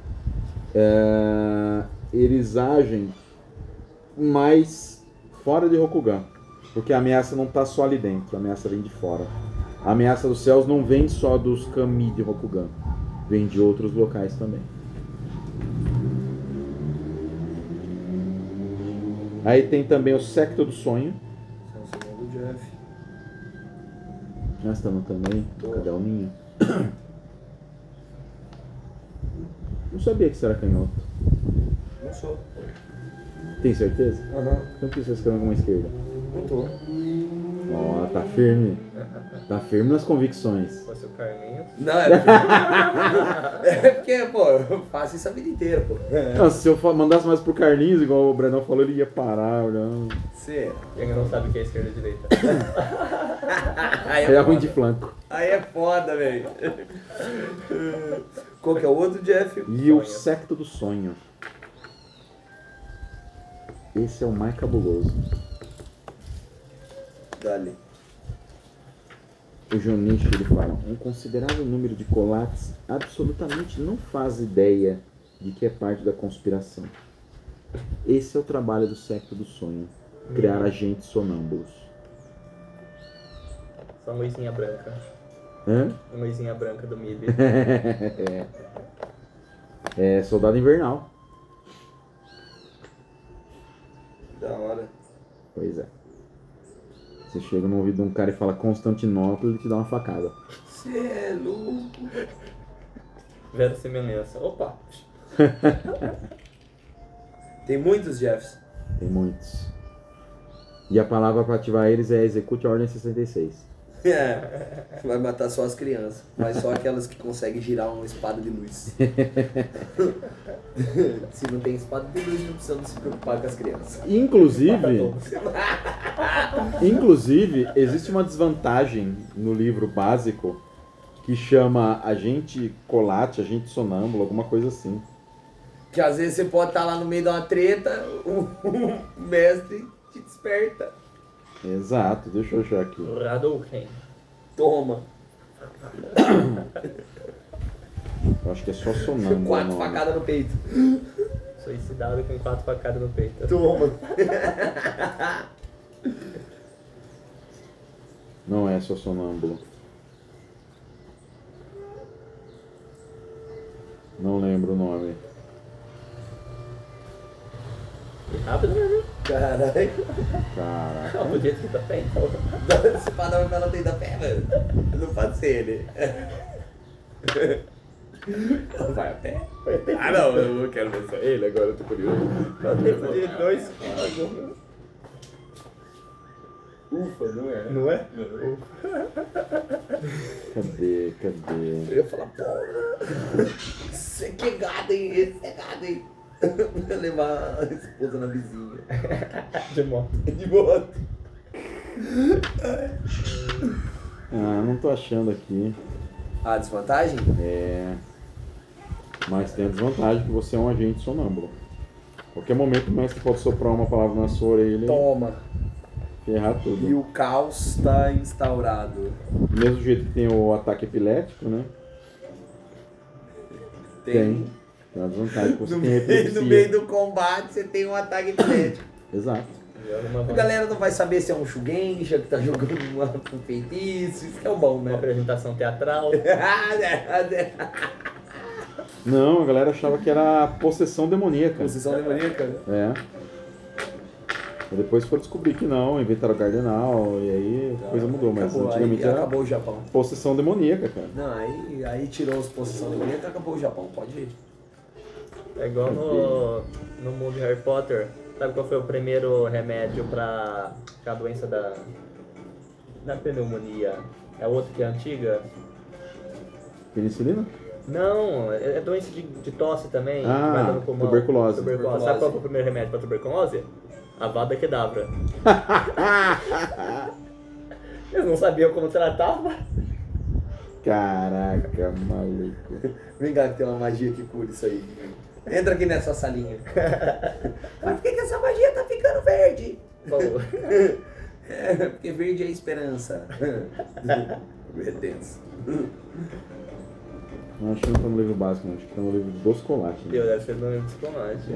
é, eles agem mais fora de Rokugan, porque a ameaça não está só ali dentro, a ameaça vem de fora. A ameaça dos céus não vem só dos Kami de Rokugan, vem de outros locais também. Aí tem também o secto do sonho. Só um segundo, Jeff. Nós estamos também. Cadê o ninho? Não sabia que você era canhoto. Não sou. Tem certeza? Aham. Então por que você escreve com a esquerda? Não tô. Ó, tá firme. Tá firme nas convicções. Se fosse o Carlinhos. Não, é porque... é porque, pô, eu faço isso a vida inteira, pô. Não, se eu fa- mandasse mais pro Carlinhos, igual o Brenão falou, ele ia parar olhando. Você... Quem não sabe o que é esquerda e direita. Aí Aí é ruim foda. de flanco. Aí é foda, velho. Qual que é o outro, Jeff? E o Sonho. secto do sonho. Esse é o mais cabuloso. Dali. O Jonichi, ele fala, um considerável número de colates absolutamente não faz ideia de que é parte da conspiração. Esse é o trabalho do secto do sonho, criar agentes sonâmbulos. Só a luzinha branca. Hã? A luzinha branca do M I B. É soldado invernal. Da hora. Pois é. Você chega no ouvido de um cara e fala Constantinopla, ele te dá uma facada. Você é louco. Vera semelhança. Opa! Tem muitos Jeffs. Tem muitos. E a palavra para ativar eles é execute a ordem sessenta e seis. É. Vai matar só as crianças. Mas só aquelas que conseguem girar uma espada de luz. Se não tem espada de luz, não precisamos se preocupar com as crianças. Inclusive, inclusive, existe uma desvantagem no livro básico que chama agente colate, agente sonâmbulo, alguma coisa assim. Que às vezes você pode estar lá no meio de uma treta, o mestre te desperta. Exato, deixa eu achar aqui. Hadouken. Toma. Eu acho que é só sonâmbulo. Quatro o nome. facadas no peito. Suicidado com quatro facadas no peito. Toma. Não é só sonâmbulo. Não lembro lembro o nome. Rápido mesmo. Caralho. Caraca. Não, podia ter da pé, então. Se pá, não, ela tem da pé, velho. Não pode ser ele. Vai a pé? Ah, não, eu não quero ver só ele, agora eu tô curioso. Dá tempo de dois. Ufa, não é? Não é? Cadê, cadê? Eu ia falar, porra, você que é gado, hein? Esse é gado, hein? Eu ia levar a esposa na vizinha. De moto. De moto. Ah, não tô achando aqui. A desvantagem? É. Mas tem a desvantagem que você é um agente sonâmbulo. Qualquer momento o mestre pode soprar uma palavra na sua orelha Toma. e ferrar tudo. E o caos tá instaurado. Do mesmo jeito que tem o ataque epilético, né? Tem. Tem uma desvantagem que você No tem meio, epilepsia. no meio do combate você tem um ataque epilético. Exato. A galera não vai saber se é um Shugenja que tá jogando uma, um feitiço. Isso que é o bom, Uma né? apresentação teatral. Não, a galera achava que era possessão demoníaca. Posição demoníaca. É. E depois foram descobrir que não, inventaram o Cardenal, e aí a coisa mudou, mas Acabou, antigamente aí era acabou o Japão. possessão demoníaca, cara. Não, aí, aí tirou os posição demoníaca e acabou o Japão. Pode ir. É igual no, no mundo de Harry Potter. Sabe qual foi o primeiro remédio pra a doença da, da pneumonia? É outro que é antiga? Penicilina? Não, é é doença de, de tosse também. Ah, que vai dando pulmão. tuberculose. tuberculose. Sabe qual foi o primeiro remédio pra tuberculose? Avada Kedavra. Eles não sabiam como tratava. Caraca, maluco. Vem cá que tem uma magia que cura isso aí. Entra aqui nessa salinha. Mas por que, que essa magia tá ficando verde? Bom, É, porque verde é esperança. É tenso. Não, acho que não tá no livro básico, não. Acho que tá no livro dos colates. eu Né? deve ser no livro de psicológico.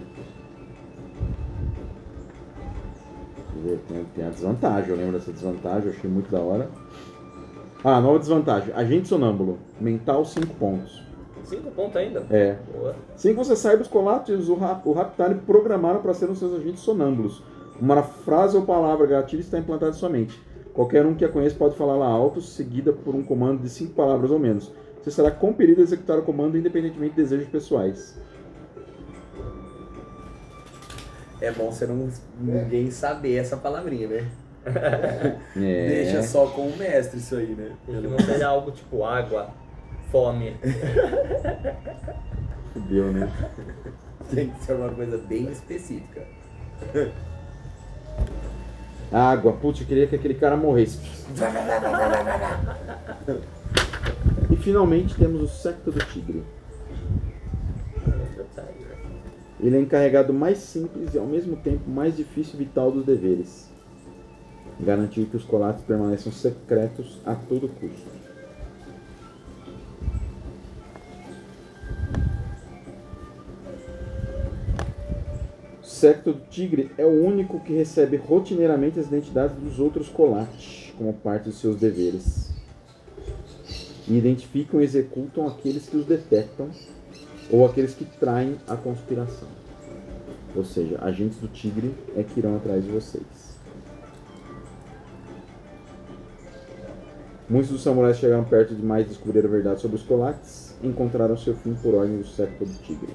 Quer ver, Tem, tem a desvantagem, eu lembro dessa desvantagem, eu achei muito da hora. Ah, nova desvantagem. Agente sonâmbulo. Mental cinco pontos. Cinco pontos ainda? É. Boa. Sem que você saiba, os colates o, rap, o Raptile programaram para serem seus agentes sonâmbulos. Uma frase ou palavra gatilho está implantada em sua mente. Qualquer um que a conheça pode falá-la alto, seguida por um comando de cinco palavras ou menos. Você será compelido a executar o comando independentemente de desejos pessoais. É bom você não ninguém saber essa palavrinha, né? É. Deixa só com o mestre isso aí, né? Que não seja algo tipo água, fome. Fudeu, né? Tem que ser uma coisa bem específica. Água, putz, eu queria que aquele cara morresse. E finalmente temos o Secto do Tigre. Ele é encarregado mais simples e ao mesmo tempo mais difícil e vital dos deveres. Garantir que os colates permaneçam secretos a todo custo. O Secto do Tigre é o único que recebe rotineiramente as identidades dos outros colates como parte de seus deveres. E identificam e executam aqueles que os detectam ou aqueles que traem a conspiração. Ou seja, agentes do Tigre é que irão atrás de vocês. Muitos dos samurais chegaram perto demais de descobrir a verdade sobre os colates e encontraram seu fim por ordem do Secto do Tigre.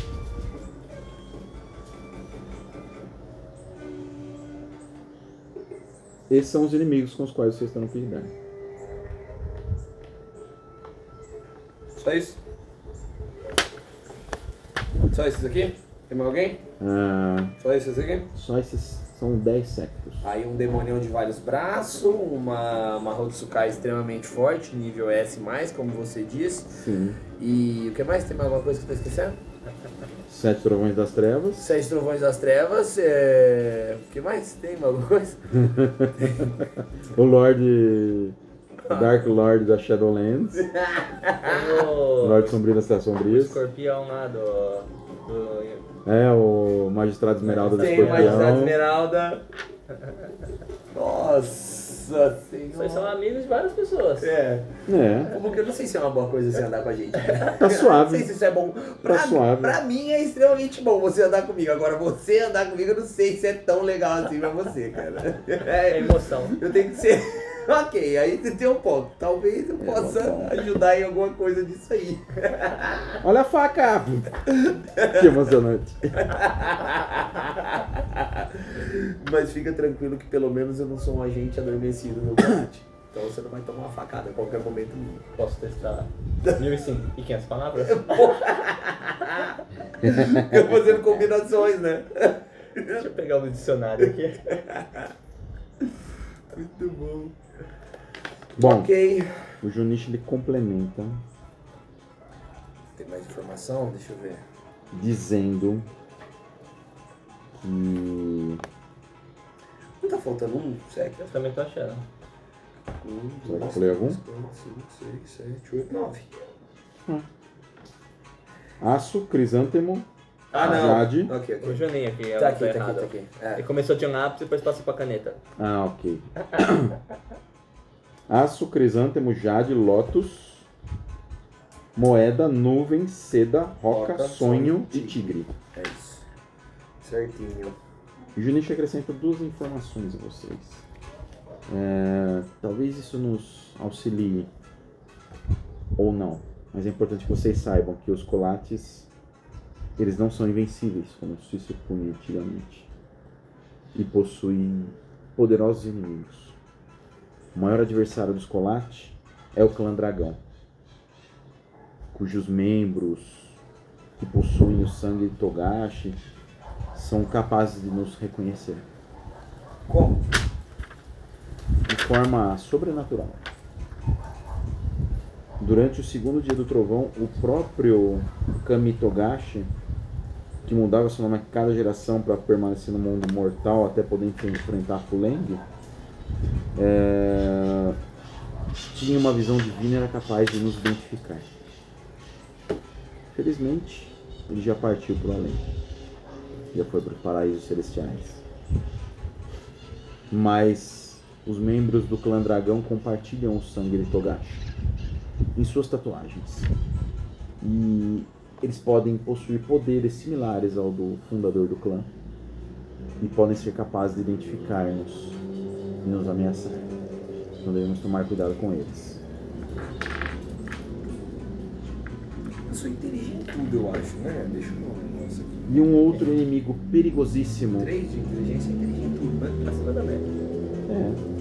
Esses são os inimigos com os quais vocês estão que lidar. Só isso? Só esses aqui? Tem mais alguém? Ah, Só esses aqui? só esses são dez sectos. Aí um demonião de vários braços, uma, uma Hotsukai extremamente forte, nível S mais, como você disse. Sim. E o que mais? Tem mais alguma coisa que eu tô esquecendo? Sete trovões das trevas. Sete trovões das trevas. É... O que mais? Tem mais alguma coisa? O Lorde. O Dark Lord da Shadowlands. Tem O o, Lorde Sombrio das Terras o Sombrias. escorpião lá do... do É, o Magistrado Esmeralda do Tem o Magistrado Escorpião. Esmeralda. Nossa. Nossa senhora. Vocês são amigos de várias pessoas. É. É, Como que eu não sei se é uma boa coisa você andar com a gente. tá suave. Não sei se isso é bom. Pra, Tá suave. pra mim é extremamente bom você andar comigo. Agora você andar comigo, eu não sei se é tão legal assim pra você, cara. É emoção. Eu tenho que ser. Ok, aí você tem um ponto. Talvez eu possa ajudar em alguma coisa disso aí. Olha a faca! Que emocionante. Mas fica tranquilo que pelo menos eu não sou um agente adormecido no meu combate. Então você não vai tomar uma facada a qualquer momento. Posso testar mil e quinhentas palavras? Eu fazendo combinações, né? Deixa eu pegar o dicionário aqui. Muito bom. Bom, Ok. o Junichi ele complementa Tem mais informação? Deixa eu ver. dizendo que... Não tá faltando um? Certo. Eu também tô achando. Um, Será que eu falei algum? quatro, cinco, seis, sete, oito, nove. Aço, crisântemo, Ah, não. jade... Ok, O ok. Juninho aqui, eu Tá não aqui, tô tá aqui, errado. tá aqui. É. Ele começou de um lápis e depois passou pra caneta. Ah, ok. Aço, crisântemo, jade, lótus, moeda, nuvem, seda, roca, Roca, sonho sonho, e tigre. É isso. Certinho. O Junichi acrescenta duas informações a vocês. É, talvez isso nos auxilie ou não, mas é importante que vocês saibam que os colates eles não são invencíveis, como se supunha antigamente, e possuem poderosos inimigos. O maior adversário dos colates é o clã dragão, cujos membros que possuem o sangue de Togashi são capazes de nos reconhecer Como? de forma sobrenatural. Durante o segundo dia do trovão, o próprio Kami Togashi, que mudava seu nome a cada geração para permanecer no mundo mortal até poder enfrentar Fuleng, é... tinha uma visão divina e era capaz de nos identificar. Felizmente, ele já partiu para o além. Já foi para os paraísos celestiais. Mas os membros do clã dragão compartilham o sangue de Togashi em suas tatuagens. E eles podem possuir poderes similares ao do fundador do clã. E podem ser capazes de identificar-nos e nos ameaçar. Então devemos tomar cuidado com eles. Eu sou inteligente em tudo, eu acho, né? Deixa eu ver um negócio aqui. E um outro inimigo perigosíssimo. Três de inteligência, inteligente em tudo, né? Acima da média. É.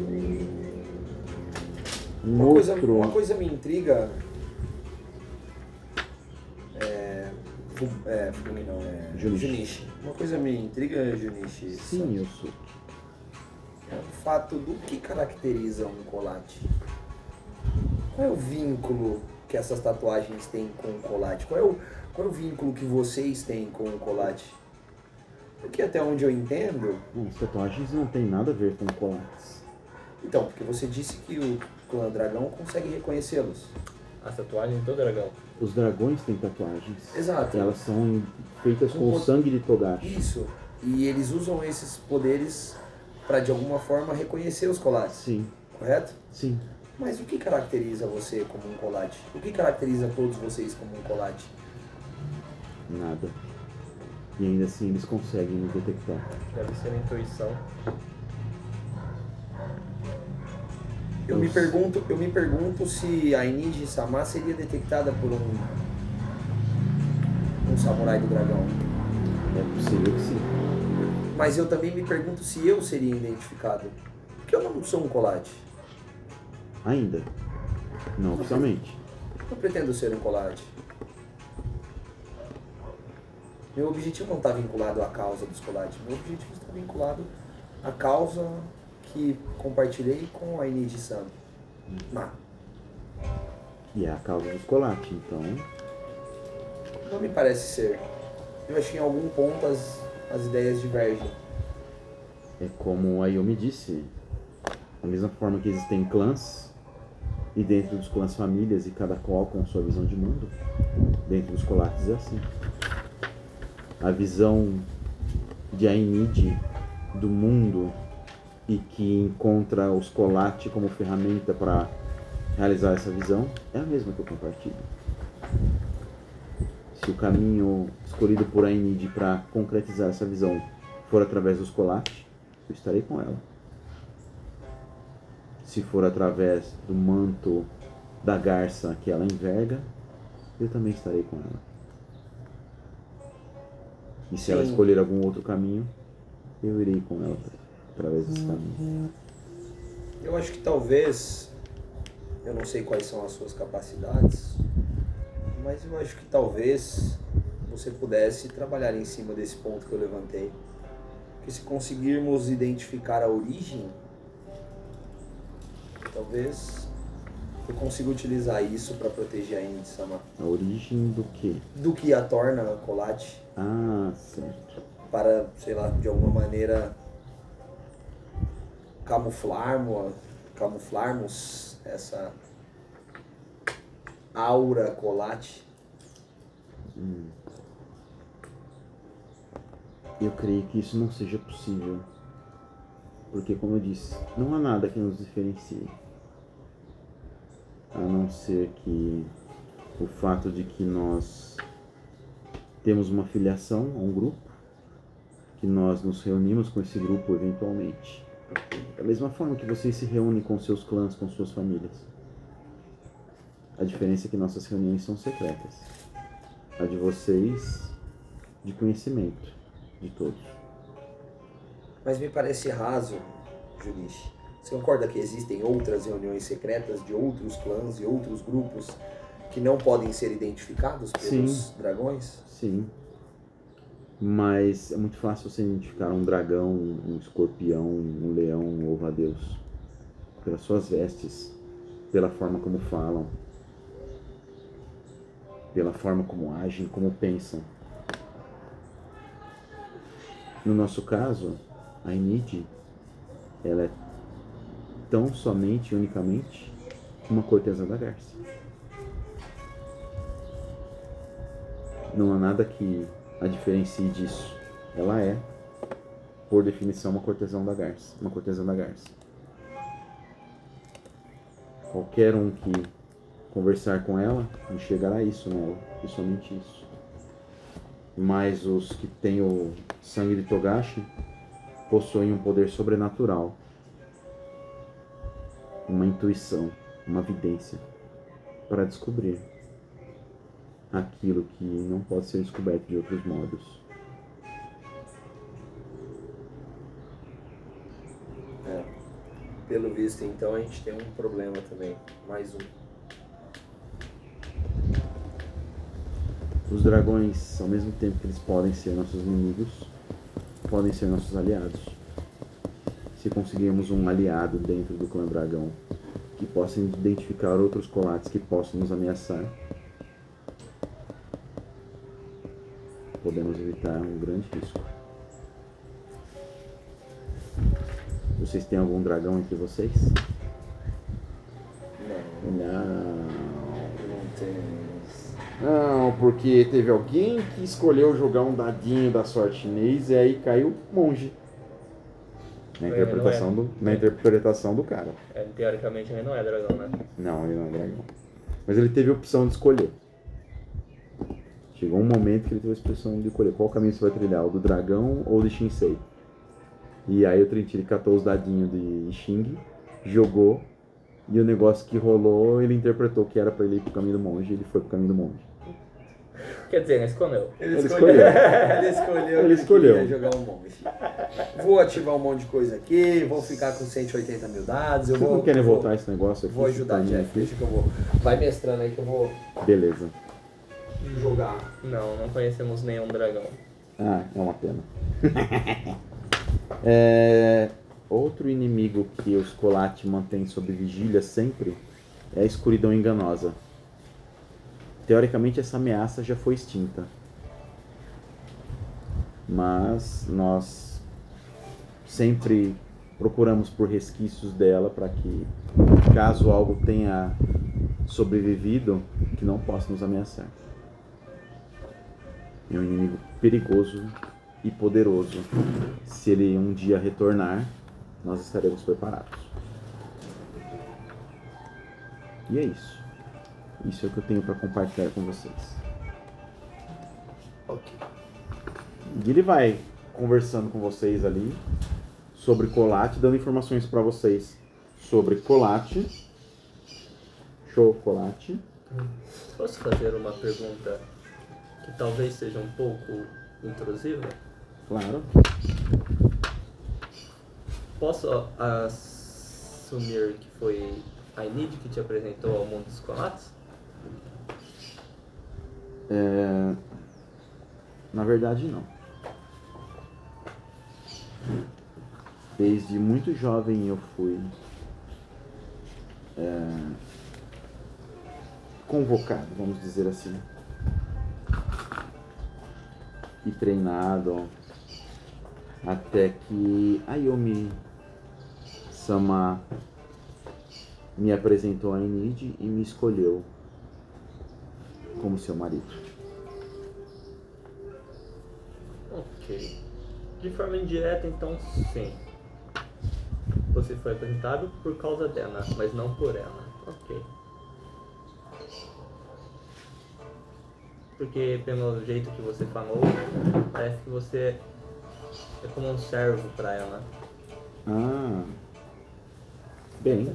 Um Uma coisa, outro. uma coisa me intriga. É. Fu- É, Fumi não, é. Junichi. Junichi. Uma coisa me intriga, Junichi. Sim, eu sou. É o fato do que caracteriza um colate. Qual é o vínculo que essas tatuagens têm com o colate? Qual é o, qual é o vínculo que vocês têm com o colate? Porque até onde eu entendo. Bom, as tatuagens não tem nada a ver com colates. Então, porque você disse que o clã dragão consegue reconhecê-los. As tatuagens do dragão. Os dragões têm tatuagens. Exato. Elas são feitas com Um o po- sangue de Togashi. Isso. E eles usam esses poderes para de alguma forma reconhecer os colates, Sim, correto? sim. Mas o que caracteriza você como um colate? O que caracteriza todos vocês como um colate? Nada. E ainda assim eles conseguem me detectar. Deve ser a intuição. Eu me pergunto, eu me pergunto se a Iniji Sama seria detectada por um um samurai do dragão. É possível que sim. Mas eu também me pergunto se eu seria identificado. Porque eu não sou um colate. Ainda. Não oficialmente. Eu pretendo ser um colate. Meu objetivo não está vinculado à causa dos colates. Meu objetivo está vinculado à causa que compartilhei com a Iniji-san. Ma. E é a causa dos colates, então. Não me parece ser. Eu acho que em algum ponto as, as ideias divergem. É como a Yomi disse. Da mesma forma que existem clãs, e dentro dos clãs famílias, e cada qual com sua visão de mundo, dentro dos colates é assim. A visão de Ainid do mundo e que encontra os Colate como ferramenta para realizar essa visão, é a mesma que eu compartilho. Se o caminho escolhido por Ainid para concretizar essa visão for através dos Colate, eu estarei com ela. Se for através do manto da garça que ela enverga, eu também estarei com ela. E se Sim. ela escolher algum outro caminho, eu irei com ela através desse caminho. Eu acho que talvez, eu não sei quais são as suas capacidades, mas eu acho que talvez você pudesse trabalhar em cima desse ponto que eu levantei. Que se conseguirmos identificar a origem, talvez eu consiga utilizar isso para proteger a Ainid-sama. A origem do quê? Do que a torna Colate. Ah, certo. Para, sei lá, de alguma maneira camuflarmos, camuflarmos essa aura Colate. Hum. Eu creio que isso não seja possível. Porque, como eu disse, não há nada que nos diferencie. A não ser que o fato de que nós temos uma filiação a um grupo, que nós nos reunimos com esse grupo eventualmente. Da mesma forma que vocês se reúnem com seus clãs, com suas famílias. A diferença é que nossas reuniões são secretas. A de vocês, de conhecimento de todos. Mas me parece raso, Junichi. Você concorda que existem outras reuniões secretas de outros clãs e outros grupos que não podem ser identificados pelos Sim. dragões? Sim. Mas é muito fácil você identificar um dragão, um escorpião, um leão, um louva-a-Deus. Pelas suas vestes, pela forma como falam, pela forma como agem, como pensam. No nosso caso, a Ainid, ela é tão somente e unicamente uma cortesã da garça. Não há nada que a diferencie disso. Ela é, por definição, uma cortesã da garça. Uma cortesã da garça. Qualquer um que conversar com ela enxergará isso nela, e somente isso. Mas os que têm o sangue de Togashi possuem um poder sobrenatural, uma intuição, uma vidência para descobrir aquilo que não pode ser descoberto de outros modos. É, pelo visto, então, a gente tem um problema também, mais um. Os dragões, ao mesmo tempo que eles podem ser nossos inimigos, podem ser nossos aliados. Se conseguirmos um aliado dentro do clã dragão que possa identificar outros colates que possam nos ameaçar, podemos evitar um grande risco. Vocês têm algum dragão entre vocês? Não. Não. Não temos. Não, porque teve alguém que escolheu jogar um dadinho da sorte chinês e aí caiu monge. Na interpretação, do, na interpretação do cara. É, teoricamente ele não é dragão, né? Não, ele não é dragão. Mas ele teve a opção de escolher. Chegou um momento que ele teve a opção de escolher qual caminho você vai trilhar, o do dragão ou do Shinsei. E aí o Trentini catou os dadinhos de Xing, jogou, e o negócio que rolou, ele interpretou que era pra ele ir pro caminho do monge, e ele foi pro caminho do monge. Quer dizer, ele escolheu. Ele, ele escolheu. escolheu. ele escolheu. Ele escolheu. Ele jogar um monge. Vou ativar um monte de coisa aqui, vou ficar com cento e oitenta mil dados. Eu Vocês vou, não querem vou, voltar esse negócio aqui? Vou ajudar, Jeff. Deixa que eu vou. Vai mestrando aí que eu vou. Beleza. Jogar. Não, não conhecemos nenhum dragão. Ah, é uma pena. é, outro inimigo que os Colate mantêm sob vigília sempre é a escuridão enganosa. Teoricamente essa ameaça já foi extinta. Mas nós sempre procuramos por resquícios dela para que, caso algo tenha sobrevivido, que não possa nos ameaçar. É um inimigo perigoso e poderoso. Se ele um dia retornar, nós estaremos preparados. E é isso. Isso é o que eu tenho para compartilhar com vocês. Ok. E ele vai conversando com vocês ali sobre Colate, dando informações para vocês sobre Colate, chocolate. Posso fazer uma pergunta que talvez seja um pouco intrusiva? Claro. Posso assumir que foi a Enid que te apresentou ao mundo dos colates? É... Na verdade, não. Desde muito jovem eu fui é... convocado, vamos dizer assim, e treinado até que Ayumi Sama me apresentou a Enid e me escolheu como seu marido. Ok. De forma indireta, então, sim. Você foi apresentado por causa dela, mas não por ela. Ok. Porque, pelo jeito que você falou, parece que você é como um servo pra ela. Ah, bem,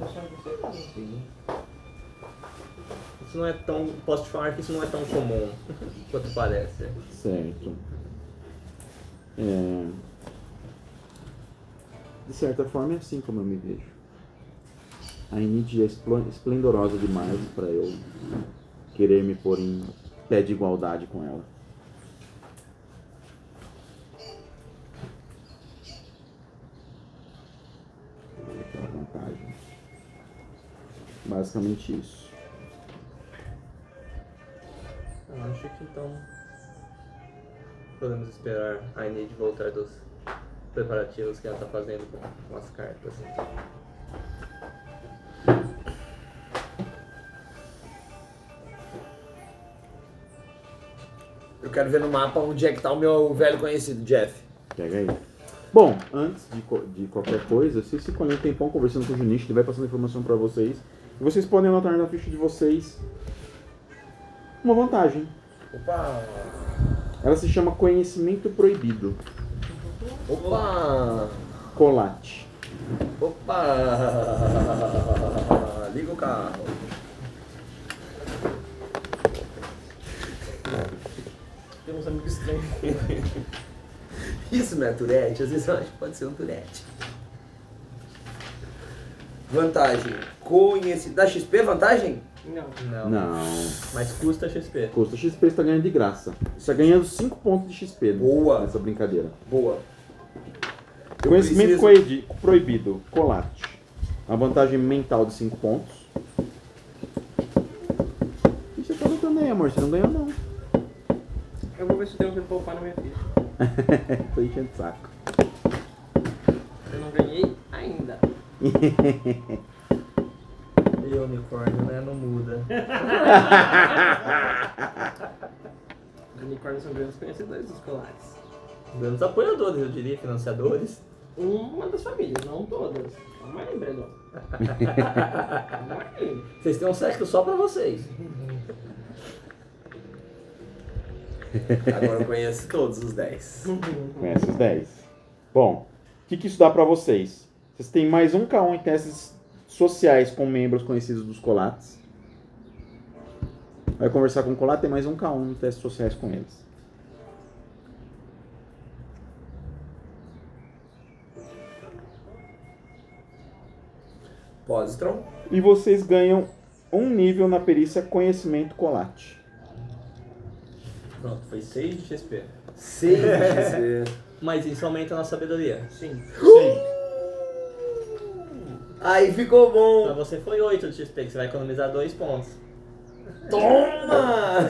Isso não é tão... Posso te falar que isso não é tão comum quanto parece. certo. É... De certa forma é assim como eu me vejo. A Enid é esplo- esplendorosa demais para eu querer me pôr em pé de igualdade com ela. Aquela vantagem. Basicamente isso. Eu acho que então podemos esperar a Enid voltar dos preparativos que ela está fazendo com, com as cartas. Eu quero ver no mapa onde é que tá o meu velho conhecido, Jeff. Pega aí. Bom, antes de, co- de qualquer coisa, vocês ficam ali um tempão conversando com o Junichi, ele vai passando informação pra vocês. E vocês podem anotar na ficha de vocês uma vantagem. Opa! Ela se chama Conhecimento Proibido. Opa! Colate. Opa! Liga o carro. Tem uns amigos estranhos. Isso não é Tourette? Às vezes eu acho que pode ser um Tourette. Vantagem. Conhecido. Da X P, vantagem? Não. Não. Não. Mas custa X P. Custa X P, você tá ganhando de graça. Você tá ganhando cinco pontos de X P Boa. nessa brincadeira. Boa. Eu Conhecimento preciso- coedi- Proibido. Colate. Uma vantagem mental de cinco pontos. E você tá lutando aí, amor. Você não ganhou, não. Eu vou ver se tem alguém pra upar na minha ficha. Tô enchendo o saco. Eu não ganhei ainda. E o unicórnio, né? Não muda. Os unicórnios são grandes conhecedores dos colares. Grandes apoiadores, eu diria, financiadores. Uma das famílias, não todas. Calma aí, Breno. Calma aí. Vocês têm um sexto só pra vocês. Agora eu conheço todos os dez. Conhece os dez. Bom, o que, que isso dá pra vocês? Vocês têm mais um K um em testes sociais com membros conhecidos dos colates. Vai conversar com o colate, tem mais um K um em testes sociais com eles. Positron. E vocês ganham um nível na perícia Conhecimento Colate. Pronto, foi seis de X P. seis de X P. Mas isso aumenta a nossa sabedoria. Sim. Aí ficou Pra bom. você foi oito de X P, que você vai economizar dois pontos. Toma!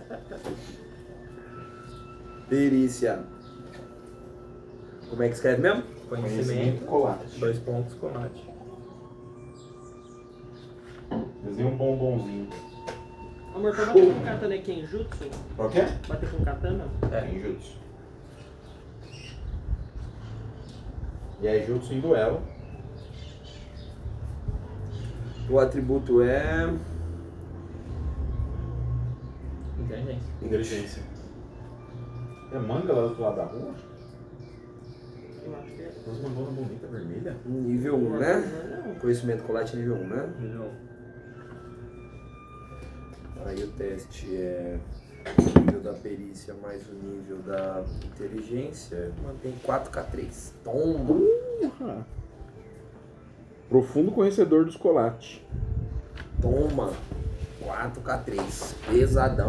Perícia. Como é que escreve mesmo? Conhecimento, Colate. dois pontos, combate. Desenha um bombonzinho. Amor, pra bater com katana é Kenjutsu? Qual que é? Bater com katana? É, em jutsu. E aí, jutsu em duelo. O atributo é... Inteligência. Inteligência. É manga lá do outro lado da rua? Eu acho que é. As mangonas bonitas, vermelha. Nível um, né? Conhecimento colete nível um, né? Não. Aí o teste é o nível da perícia mais o nível da inteligência. Mantém quatro K três. Toma! Porra. Profundo conhecedor dos colates. Toma! quatro K três. Pesadão.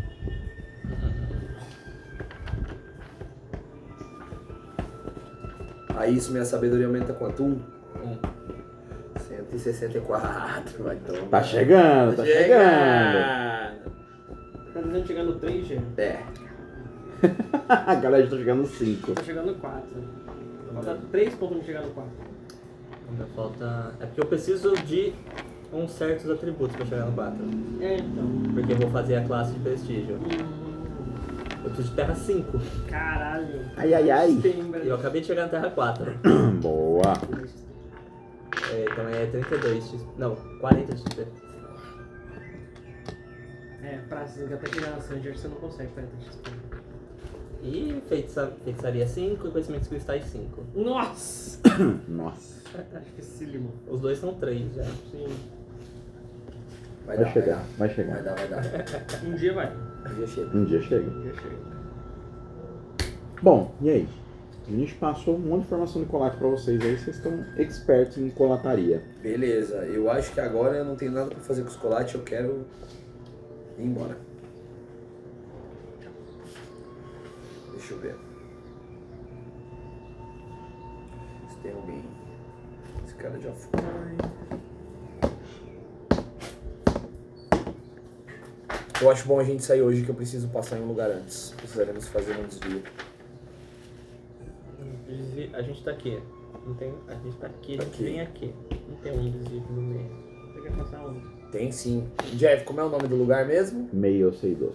Aí isso, minha sabedoria aumenta quanto? Um? Um. cento e sessenta e quatro. Vai tomar. Tá chegando, tá chegando. Tá tentando chegar no três, Gê? É. A galera já tá chegando no cinco. Tô chegando no quatro. Falta três pontos pra chegar no quatro. Ainda falta... É porque eu preciso de uns certos atributos pra chegar no quatro. É, então. Porque eu vou fazer a classe de prestígio. Hum, Eu tô de terra cinco. caralho. Ai, ai, ai. Lembra. E eu acabei de chegar na terra quatro. Boa. É, então é trinta e dois X P. Não, quarenta X P. É, pra até chegar na Sanger você não consegue quarenta X P. E feitiça, feitiçaria cinco e conhecimentos cristais cinco. Nossa! Nossa. Dificílimo. Os dois são três já. Sim. Vai, Vai dar, chegar, vai vai chegar. dar, vai dar. Vai dar. Um dia vai. Um dia chega. Um dia chega. Um dia chega. Bom, e aí? A gente passou um monte de informação de colate pra vocês aí, vocês estão expertos em colataria. Beleza, eu acho que agora eu não tenho nada pra fazer com os colates, eu quero ir embora. Deixa eu ver. Se tem alguém. Esse cara já foi. Eu acho bom a gente sair hoje que eu preciso passar em um lugar antes. Precisaremos fazer um desvio. Desvio- A gente tá aqui. Não tem... A gente tá aqui, a gente Aqui. vem aqui. Não tem um desvio aqui no meio. Você quer passar onde? Tem sim. Jeff, como é o nome do lugar mesmo? Meio Seidô.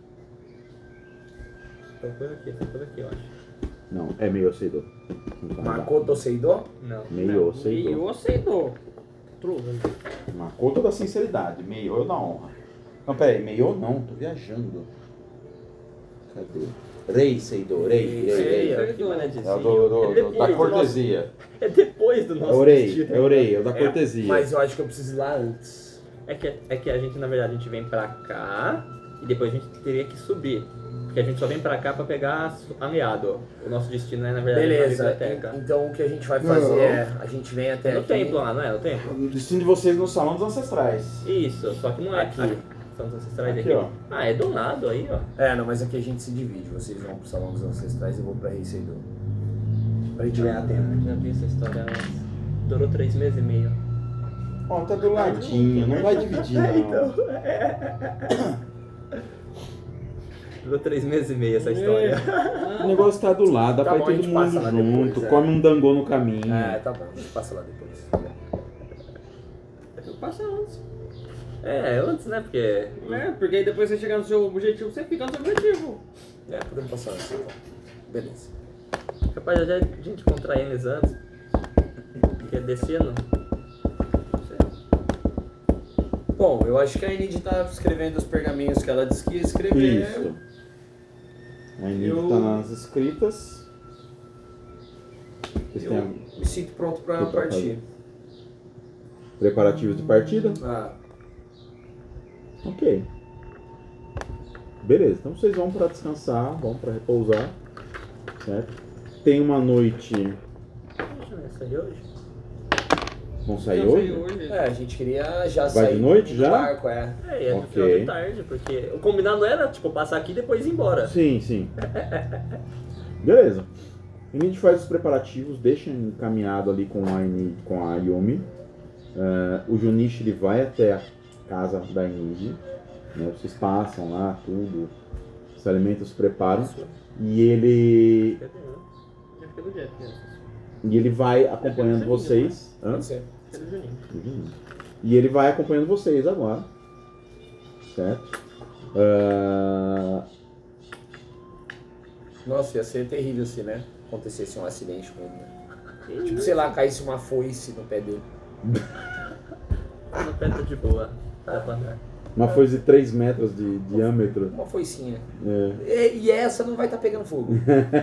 Foi por aqui, foi por aqui, eu acho. Não, é meio Seidô. Makoto Seidô? Não. Meio Seidô. Meio aceitou. Truva. Makoto da sinceridade, meio da honra. Não, peraí, meio não, tô viajando. Cadê? Rei Seidô, rei, rei, rei. Sei, que mané de É o do, do- É do- depois da do cortesia. nosso- É depois do É nosso o rei, destino. é o rei, é o da cortesia. Mas eu acho que eu preciso ir lá antes. É que, é que a gente, na verdade, a gente vem pra cá e depois a gente teria que subir. Porque a gente só vem pra cá pra pegar aliado. O nosso destino é, na verdade, Beleza, na biblioteca. en- então o que a gente vai fazer Não. é, a gente vem até É no aqui. templo lá, não é? No templo? O destino de vocês no salão dos ancestrais. Isso, só que não é Aqui. aqui. São os ancestrais Aqui, aqui. ó. Ah, é do lado aí, ó. É, não, mas aqui a gente se divide. Vocês vão pro Salão dos Ancestrais e eu vou pra Rei Seidô. Pra gente ganhar tempo. Já vi essa história antes. Durou três meses e meio. Ó, tá do ladinho, não vai dividir não. Durou três meses e meio essa história. O negócio tá do lado, dá Tá pra bom, a ir todo gente mundo passa lá junto, depois, é. come um dangô no caminho. É, tá bom, a gente passa lá depois. Eu passo antes. É, antes, né? Porque. É, porque aí depois você chegar no seu objetivo, você fica no seu objetivo. É, podemos passar antes então. Beleza. Capaz de a gente encontrar eles antes. Porque descendo. Não sei. Bom, eu acho que a Enid tá escrevendo os pergaminhos que ela disse que ia escrever. Isso. A Enid Eu- tá nas escritas. Vocês Eu têm me sinto pronto pra Tudo pra partir. preparativos de partida? Ah, Ok. Beleza, então vocês vão pra descansar, vão pra repousar, certo? Tem uma noite. Deixa eu ver, sair hoje? Vão sair Eu hoje? sei hoje. é, a gente queria já Vai sair de noite do já? barco, é. É, ia no Ok. final de tarde, porque o combinado era, tipo, passar aqui e depois ir embora. Sim, sim. Beleza. A Enid faz os preparativos, deixa encaminhado ali com a, Enid, com a Yumi. Eh, o Junichi ele vai até a casa da Enid. Né? Vocês passam lá, tudo. Os alimentos se preparam. E ele, Cadê, né? Já fica do Jeff, né? e ele vai acompanhando Juninho, vocês. Hã? Pode ser. Fica do Juninho. Uhum. E ele vai acompanhando vocês agora. Certo? Ah, Nossa, ia ser terrível se, né? Acontecesse um acidente com ele. Né? Tipo, sei lá, caísse uma foice no pé dele. No pé tá de boa. Dá pra andar. Uma foice de três metros de diâmetro. Uma foicinha. É. E, e essa não vai estar pegando fogo.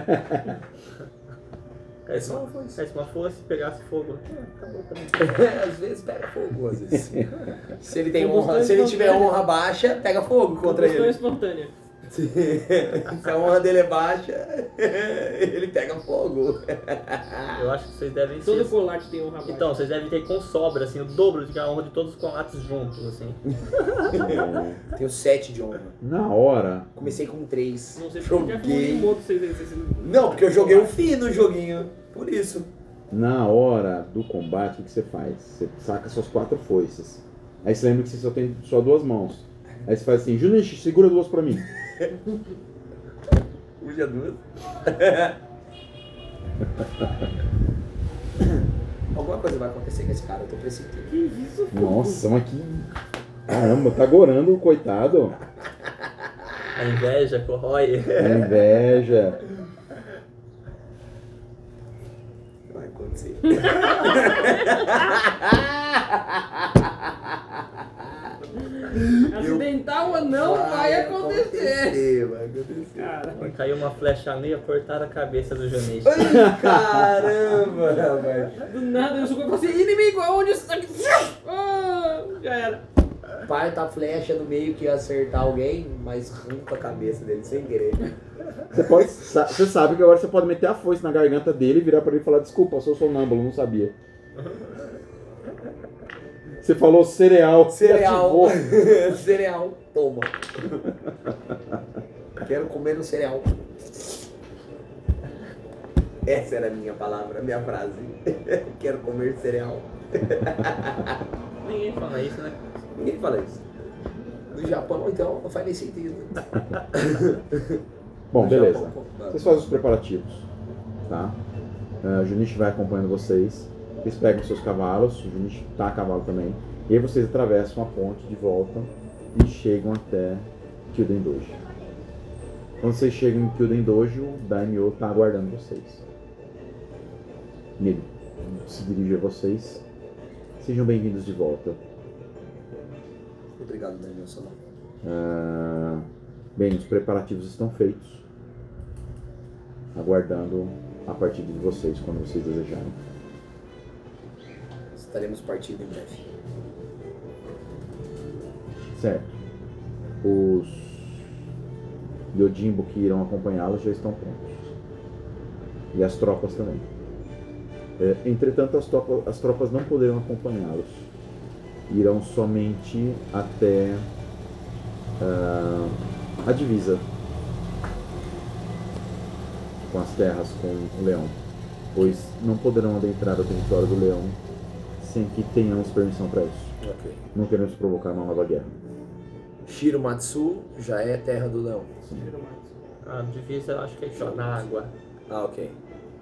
É só uma foice. É se uma fosse, pegasse fogo. É, acabou também. Às vezes pega fogo, às vezes. Se ele tem Combustão honra, se ele tiver espontânea. honra baixa, pega fogo contra Combustão ele. espontânea. Se a honra dele é baixa, ele pega fogo. Eu acho que vocês devem Todo ser. colate tem um rabate. Então, vocês devem ter com sobra, assim, o dobro de a honra de todos os colates juntos, assim. É. Tenho sete de honra. Na hora, Comecei com três. Não sei porque já falou Joguei. um monte vocês aí. Vocês... Não, porque eu joguei o fim no joguinho. Por isso. na hora do combate, o que você faz? Você saca suas quatro foices. Aí você lembra que você só tem só duas mãos. Aí você faz assim, Junichi, segura duas pra mim. Puxa duas. Alguma coisa vai acontecer com esse cara, eu tô pressentindo. Que isso, pô? Nossa, mas que... Caramba, tá gorando o coitado. A inveja corrói. A inveja. Vai acontecer. Acidental ou não, vai, acontecer. Vai acontecer. Cara, Caiu uma flecha meia, cortaram a cabeça do Junichi. Ai, caramba, rapaz. do nada eu suco e falo assim, inimigo, aonde está? Ah, já era. Parta a flecha no meio que ia acertar alguém, mas arranca a cabeça dele sem querer. Você, pode, sa- você sabe que agora você pode meter a foice na garganta dele e virar pra ele e falar, desculpa, eu sou sonâmbulo, não sabia. Você falou cereal. Cereal. ativou. Cereal. Toma. Quero comer no cereal. Essa era a minha palavra, a minha frase. Quero comer cereal. Ninguém fala isso, né? Ninguém fala isso. No Japão, então, não faz nem sentido. Bom, No beleza. Japão, pô. Vocês fazem os preparativos, tá? Uh, o Junichi vai acompanhando vocês. Vocês pegam seus cavalos, o Junichi tá a cavalo também. E aí vocês atravessam a ponte de volta e chegam até Kyuden Doji. Quando vocês chegam em Kyuden Doji, o Daimyo tá aguardando vocês. E ele se dirige a vocês. Sejam bem-vindos de volta. Obrigado, Daniel Salão. Ah, bem, os preparativos estão feitos. Aguardando a partida de vocês quando vocês desejarem. Estaremos partindo em breve. Certo. Os Yojimbo que irão acompanhá-los já estão prontos. E as tropas também. É, entretanto, as tropas, as tropas não poderão acompanhá-los. Irão somente até ah, a divisa com as terras com o leão, pois não poderão adentrar o território do leão sem que tenhamos permissão para isso. Ok. Não queremos provocar uma nova guerra. Shiromatsu já é terra do leão. A divisa eu acho que é só na água. Ah, ok.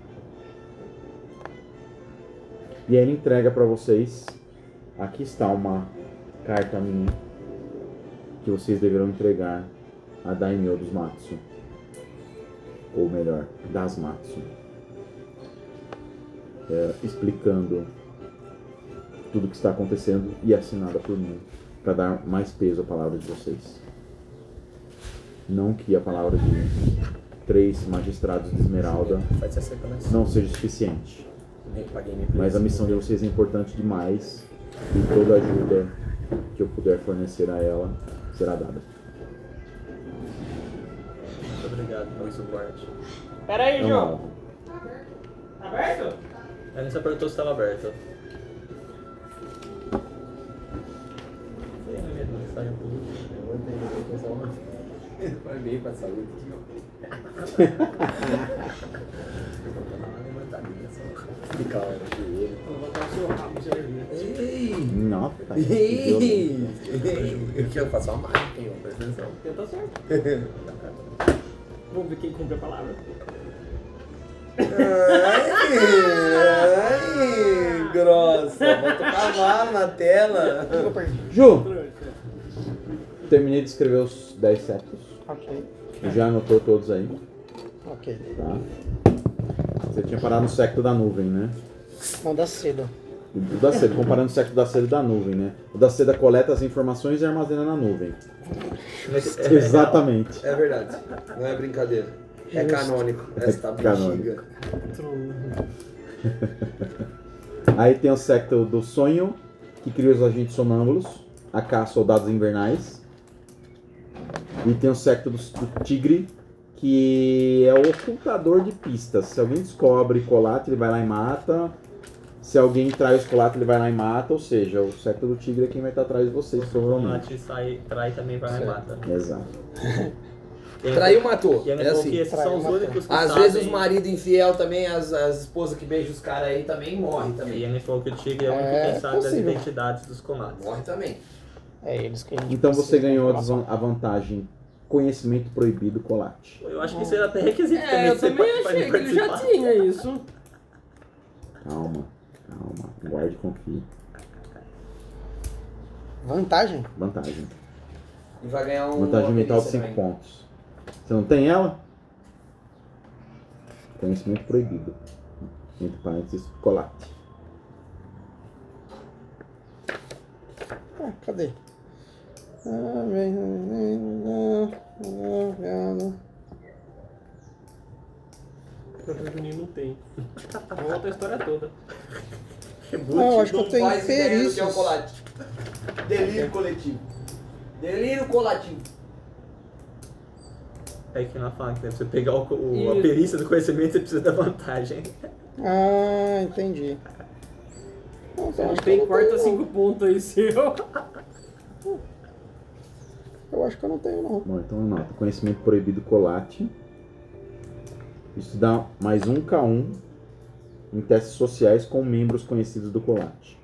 E aí ele entrega para vocês. Aqui está uma carta minha que vocês deverão entregar a Daimyo dos Matsu. Ou melhor, das Matsu. É, explicando tudo o que está acontecendo e assinada por mim para dar mais peso à palavra de vocês. Não que a palavra de três magistrados de Esmeralda Faz essa conexão. não seja suficiente. Pra gameplay. Mas a missão de vocês é importante demais e toda ajuda que eu puder fornecer a ela será dada. Muito obrigado pelo suporte. Pera aí, Então, João. Tá aberto? Ele só perguntou se estava aberto. Foi a minha mensagem por último. Vai bem pra saúde. Fica lá no joelho. Vou botar o seu rabo, você vai ver. Ei! nossa, que Ei! Eu quero fazer uma mágica, hein? Presta atenção. Tenta certo. Vamos ver quem cumpre a palavra. Ai, ai, grossa. Bota o cavalo na tela. Eu perdi. Ju, terminei de escrever os dez séculos. Ok. Já anotou todos aí, Ok. tá? Você tinha parado no século da nuvem, né? Não dá cedo. O da seda, comparando o secto da seda e da nuvem, né? O da seda coleta as informações e armazena na nuvem. Exatamente. É verdade. Não é brincadeira. É canônico. Esta canônico. bexiga. Aí tem o secto do sonho, que cria os agentes sonâmbulos, a K, soldados invernais. E tem o secto do, do tigre, que é o ocultador de pistas. Se alguém descobre Colate, ele vai lá e mata. Se alguém trai os Colate, ele vai lá e mata. Ou seja, o secto do tigre é quem vai estar atrás de vocês, provavelmente. Colate sai, trai também vai lá e mata. Exato. Traiu, matou. E ele É falou assim. que esses são os únicos que Às sabem. vezes os maridos infiel também, as, as esposas que beijam os caras aí também morrem E também. ele falou que o tigre é o único É que sabe das possível. identidades dos comates. Morre também. É eles que a gente Então você precisa de ganhou a informação. desvan- a vantagem conhecimento proibido Colate. Eu acho que isso era até requisito também. É, eu de você também participar- achei que ele já participar. tinha isso. Calma, calma. Guarde e confie. Vantagem? Vantagem. E vai ganhar um. Vantagem mental de perícia cinco também. pontos. Você não tem ela? Conhecimento proibido. Entre parênteses, Colate. Ah, cadê? Ah, vem, vem, vem, vem, O Juninho não tem. Volta a história toda. Não, eu acho que eu Não tenho faz ideia do que é o perícias. colate. Delírio coletivo. Delírio coletivo. É que ela fala que pra você pegar o, o- a Isso. perícia do conhecimento, você precisa da vantagem. Ah, entendi. Nossa, eu Não acho que eu tem, não corta tenho, cinco pontos aí seu. não. Eu acho que eu não tenho, não. Bom, então anota. Conhecimento proibido Colate. Isso dá mais um K um em testes sociais com membros conhecidos do Colate.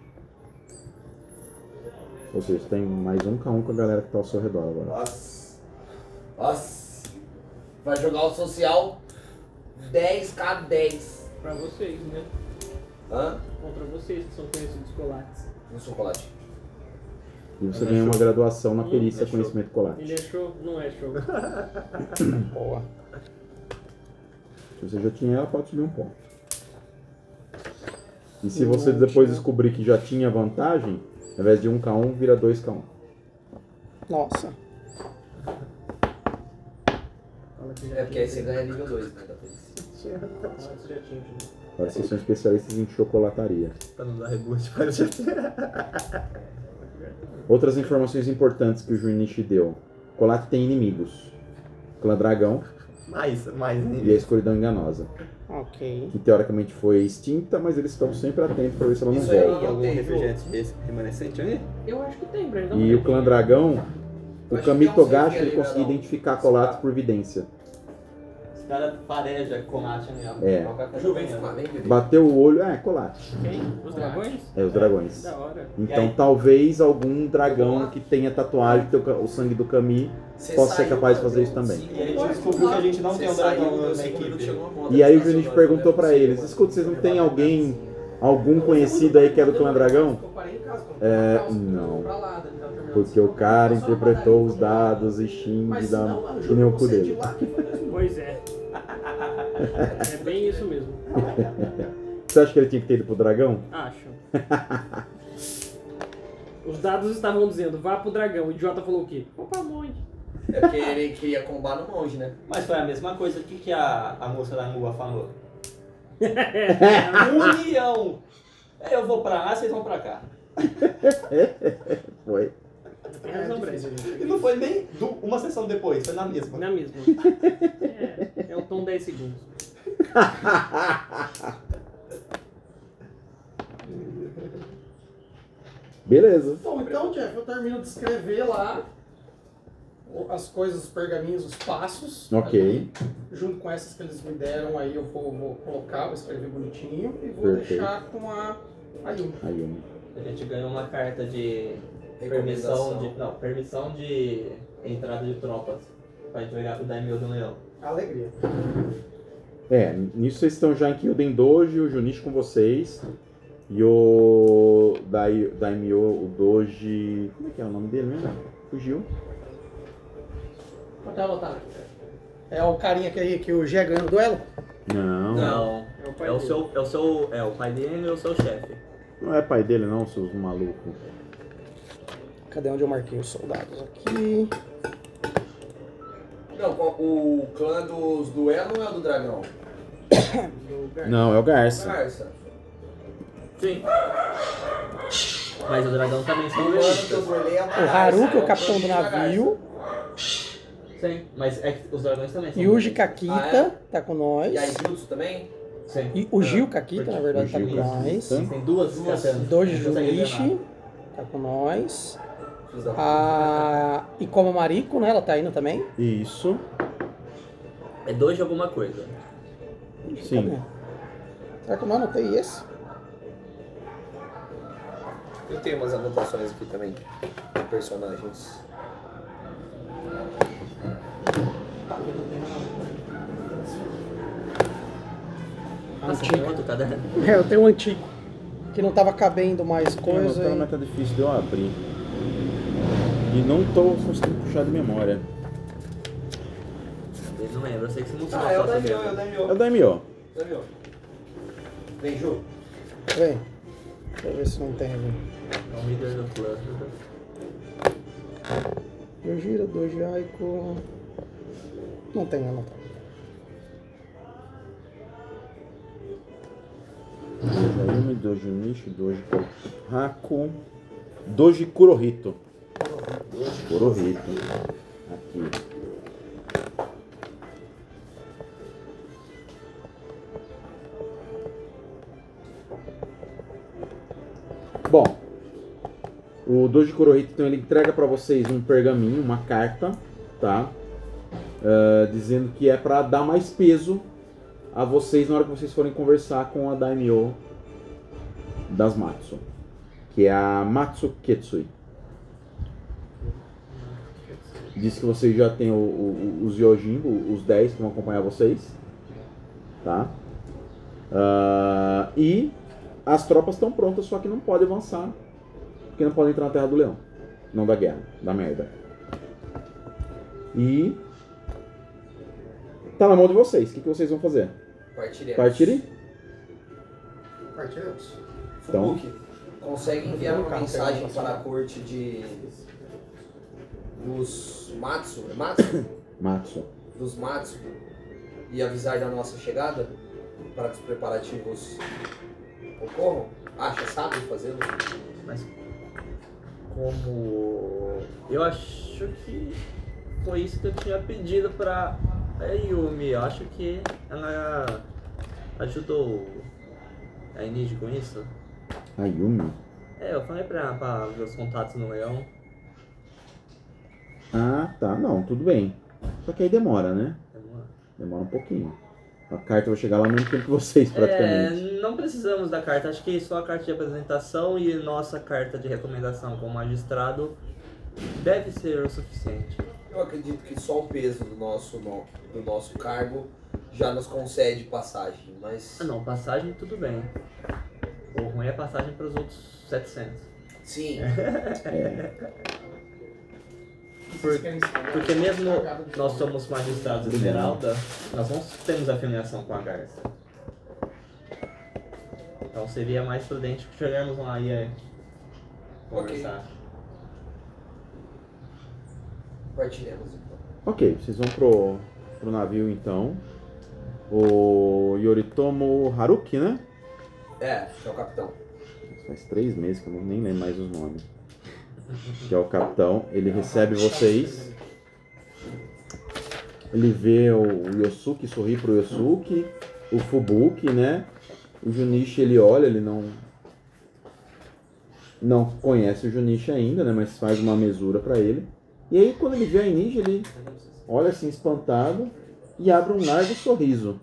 Ou seja, você tem mais um K um com a galera que tá ao seu redor agora. Nossa. Nossa. Vai jogar o social dez contra dez. Pra vocês, né? Hã? Contra vocês que são conhecidos colates. No chocolate. E você Ele ganha é uma show. graduação na Hum, perícia ele é show. conhecimento Colate. Ele é show? Não é show. Boa. Se você já tinha ela, pode subir um ponto. E se Não você depois tinha. descobrir que já tinha vantagem, ao invés de um K um, vira dois K um. Nossa. Fala que já É porque aí tinha. você ganha nível dois, né? Da perícia. Fala que você já tinha, Juninho. Agora vocês são especialistas em chocolataria. Pra não dar reboot para já Outras informações importantes que o Junichi deu. Colate tem inimigos. Clã Dragão Mais, mais. e a Escuridão Enganosa. Ok. Que teoricamente foi extinta, mas eles estão sempre atentos para ver se ela não Isso aí. volta. Algum Tem, refrigerante esse remanescente aí? Eu acho que tem, Brandon. E o Clã Dragão, o Acho que Kami tem uns Togashi, refri ele ali, conseguiu Brandão. identificar Colates por vidência. Os caras farejam colate mesmo. É. Ju, vem fumar, vem beber. Bateu o olho, é, Colate. Quem? Os dragões? É, os dragões. Da hora. Então E aí? talvez algum dragão que tenha tatuagem, que tenha o sangue do Kami, Você possa ser saiu, capaz de mano, fazer isso também. cinco E a gente minutos descobriu que a gente não Você tem um saiu, dragão deu na cinco equipe. minutos, chegou uma moto E aí o estacionando, Junichi perguntou né? pra eles, escuta, vocês não tem alguém, algum conhecido aí que é do Clã Dragão? É, não. Porque o cara interpretou os dados e xingue da que nem o cu dele. Pois é. É bem isso mesmo. Você acha que ele tinha que ter ido pro dragão? Acho. Os dados estavam dizendo, vá pro dragão. O idiota falou o quê? Vou pra monte. É porque ele queria combar no monge, né? Mas foi a mesma coisa que, que a, a moça da Nua falou. É. União! Eu vou pra lá, vocês vão pra cá. Foi. Tem razão, Brandon. E não foi nem du- uma sessão depois, foi na mesma. Na mesma. É, é o tom dez segundos. Beleza. Bom, então, Jeff, eu termino de escrever lá o- as coisas, os pergaminhos, os passos. Ok. ali. Junto com essas que eles me deram, aí eu vou, vou colocar, vou escrever bonitinho e vou Perfeito. deixar com a Ayumi. Aí, um. A gente ganhou uma carta de permissão de, não, permissão de entrada de tropas pra entregar pro Daimyo do Leão. Alegria. É, nisso vocês estão já em Kyuden Doji, o Junichi com vocês. E o Dai, Daimyo, o Doji... Como é que é o nome dele mesmo? Fugiu. Pode anotar. É o carinha que, que o Gé ganhou no duelo? Não. Não, É o pai é o dele. seu, é o seu, é o pai dele e o seu chefe. Não é pai dele não, seus malucos. Cadê onde eu marquei os soldados aqui? Não, o clã dos duelos não é o do dragão. Não, é o Garça. Garça. Sim. Mas o dragão também são O clã que eu duelistas. bolei é O Haruki, o capitão do da Garça. navio. Sim, mas é que os dragões também são Yuji duelistas. Kakita Ah, é? tá com nós. E a Jutsu também? Sim. E o Gil Kakita, na verdade, tá O com Gil nós. Kakita. Tem duas Duas. katanas. Doji Não consegue ver Junichi tá com nós. Filhos da puta. A Ikoma Mariko, né? Ela tá indo também. Isso. nada. É dois de alguma coisa. Sim. Cadê? Será que eu não anotei esse? Eu tenho umas anotações aqui também de personagens. Nossa, tem outro caderno. É, eu tenho um antigo. Que não tava cabendo mais coisa. Coisa, mas tá difícil de eu abrir. E não tô conseguindo puxar de memória. Ele não lembra, eu sei que você mostrou Ah, é o a foto Daimyo, é o dele. É o Daimyo. Daimyo. Daimyo. Vem, Ju. Vem. Deixa eu ver se não tem ali. É o líder do clã. Yojiro, Doji Aiko. Não tem anotado. Dojayumi, Doji Nishi, Doji Haku, Doji Kurohito. Kurohito. Aqui. Bom, o Doji Kurohito, então, ele entrega para vocês um pergaminho, uma carta, tá? Uh, dizendo que é para dar mais peso a vocês na hora que vocês forem conversar com a Daimyo das Matsu, que é a Matsu Ketsui. Diz que vocês já têm o, o, os Yojin, os dez que vão acompanhar vocês, tá? Uh, e as tropas estão prontas, só que não podem avançar, porque não podem entrar na Terra do Leão, não da guerra, da merda. E tá na mão de vocês, o que, que vocês vão fazer? Partiremos. Partirem? Partiremos. Então. Fubuki, consegue enviar uma mensagem para a corte de... dos Matsu, é Matsu? Matsu. Dos Matsu e avisar da nossa chegada para que os preparativos ocorram? Acha, sabe fazê-lo? Mas como... Eu acho que foi isso que eu tinha pedido pra a Yumi. Eu acho que ela ajudou a Iniji com isso. A Yumi? É, eu falei pra, pra ver os contatos no Leão. Ah, tá. Não, tudo bem. Só que aí demora, né? Demora. Demora um pouquinho. A carta vai chegar lá no mesmo tempo que vocês, praticamente. É, não precisamos da carta. Acho que só a carta de apresentação e nossa carta de recomendação como magistrado deve ser o suficiente. Eu acredito que só o peso do nosso, no- do nosso cargo já nos concede passagem, mas... Ah não, passagem tudo bem. O ruim é passagem para os outros setecentos. Sim, Por- porque mesmo nós somos magistrados esmeralda, nós não temos afiliação com a Garça. Então seria mais prudente que chegarmos lá e aí conversar. partiremos então. Ok, vocês vão pro, pro navio então. O Yoritomo Haruki, né? É, que é o capitão. Faz três meses que eu não- nem lembro mais os nomes. Que é o capitão. Ele recebe vocês. Ele vê o, o Yosuke, sorri pro Yosuke. O Fubuki, né? O Junichi, ele olha, ele não... Não conhece o Junichi ainda, né? Mas faz uma mesura pra ele. E aí, quando ele vê a Iniji, ele olha assim, espantado. E abre um largo sorriso.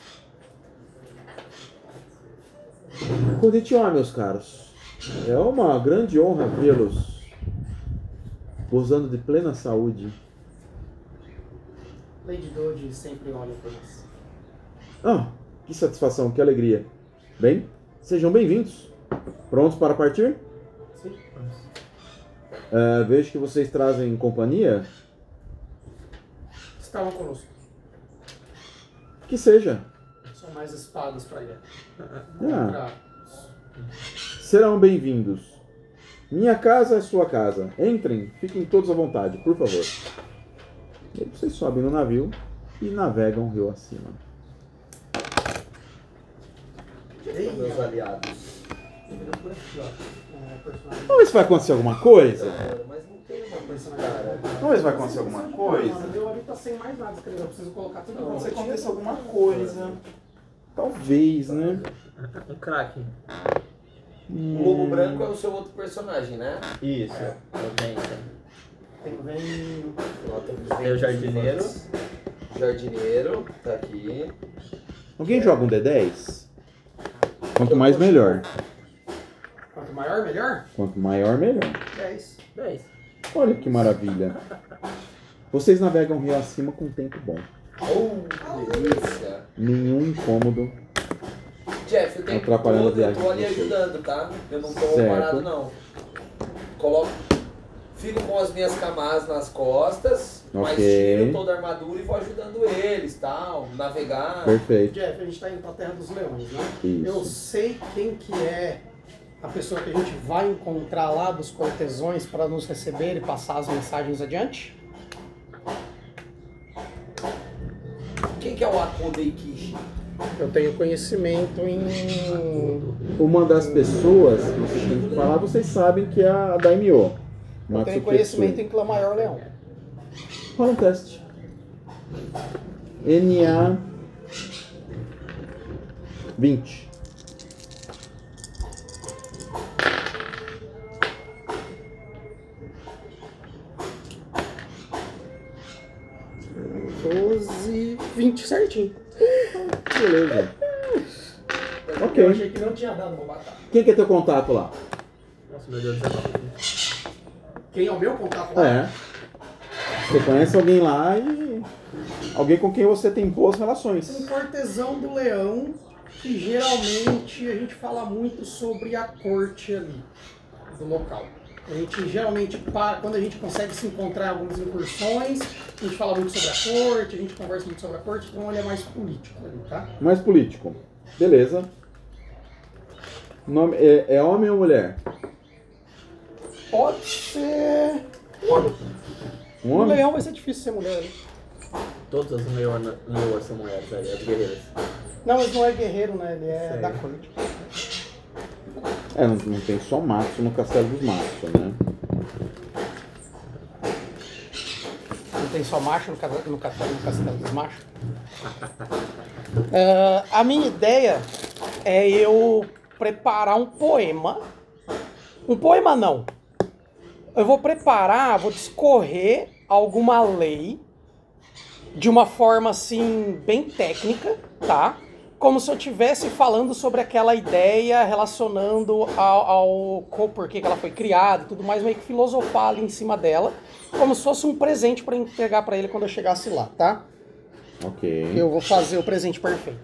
Konnichiwa, meus caros. É uma grande honra vê-los gozando de plena saúde. Lady Doji sempre olha por nós. Ah, que satisfação, que alegria. Bem, sejam bem-vindos. Prontos para partir? Sim. É, vejo que vocês trazem companhia. Estavam conosco. Que seja. São mais espadas pra ir. Ah, serão bem-vindos. Minha casa é sua casa. Entrem, fiquem todos à vontade, por favor. E aí vocês sobem no navio e navegam o rio acima. Ei, meus aliados. Vamos ver se vai acontecer alguma coisa. Mas não tem uma coisa, cara. Vamos ver se vai acontecer alguma coisa. Mano, meu ali tá sem mais nada escrever, eu preciso colocar tudo Vamos ver se no acontecer alguma coisa. Talvez, né? Um craque. O Lobo Branco é o seu outro personagem, né? Isso. Eu tenho. Tem bem. Ó, temos Tem o jardineiro. Jardineiro, tá aqui. Alguém joga um D dez? Quanto mais, melhor. Quanto maior, melhor? Quanto maior, melhor. dez. dez. Olha que maravilha. Vocês navegam o rio acima com tempo bom. Oh, que delícia. Nenhum incômodo. Jeff, o tempo Atrapalhando a todo eu viagem tô ali de vocês. ajudando, tá? Eu não tô Certo. parado, não. Coloco... Fico com as minhas camas nas costas, mas Ok. tiro toda a armadura e vou ajudando eles, tal, navegar. Perfeito. Jeff, a gente tá indo pra Terra dos Leões, né? Isso. Eu sei quem que é a pessoa que a gente vai encontrar lá dos cortesões para nos receber e passar as mensagens adiante? Quem que é o Akodei Kishi? Eu tenho conhecimento em... Uma das pessoas que vocês têm que falar, vocês sabem que é a Daimyo. Eu tenho Matsuketsu. conhecimento em Clã Maior Leão. Rola um teste. N A vinte. doze, vinte certinho. Beleza. Eu Ok. achei que não tinha dado uma batata. Quem que é teu contato lá? Nossa, meu Deus do céu. Quem é o meu contato lá? É. Você conhece alguém lá e... alguém com quem você tem boas Um relações. cortesão do leão, que geralmente a gente fala muito sobre a corte ali, do local. A gente geralmente, para, quando a gente consegue se encontrar em algumas incursões, a gente fala muito sobre a corte, a gente conversa muito sobre a corte, então ele é mais político ali, tá? Mais político. Beleza. Nome, é, é homem ou mulher? Pode ser... um homem. Um O homem? leão vai ser difícil ser mulher ali. Todas as leoas leoas são mulheres, ali, as guerreiras. Não, mas não é guerreiro, né? Ele é Sério? da corte. É, não, não tem só macho no Castelo dos Machos, né? Não tem só macho no, casa- no, castelo, no castelo dos machos. Ah, a minha ideia é eu preparar um poema. Um poema não. Eu vou preparar, vou discorrer alguma lei de uma forma assim bem técnica, tá? Como se eu estivesse falando sobre aquela ideia, relacionando ao, ao co- porquê que ela foi criada e tudo mais, meio que filosofar ali em cima dela, como se fosse um presente para entregar para ele quando eu chegasse lá, tá? Ok. Eu vou fazer o presente perfeito.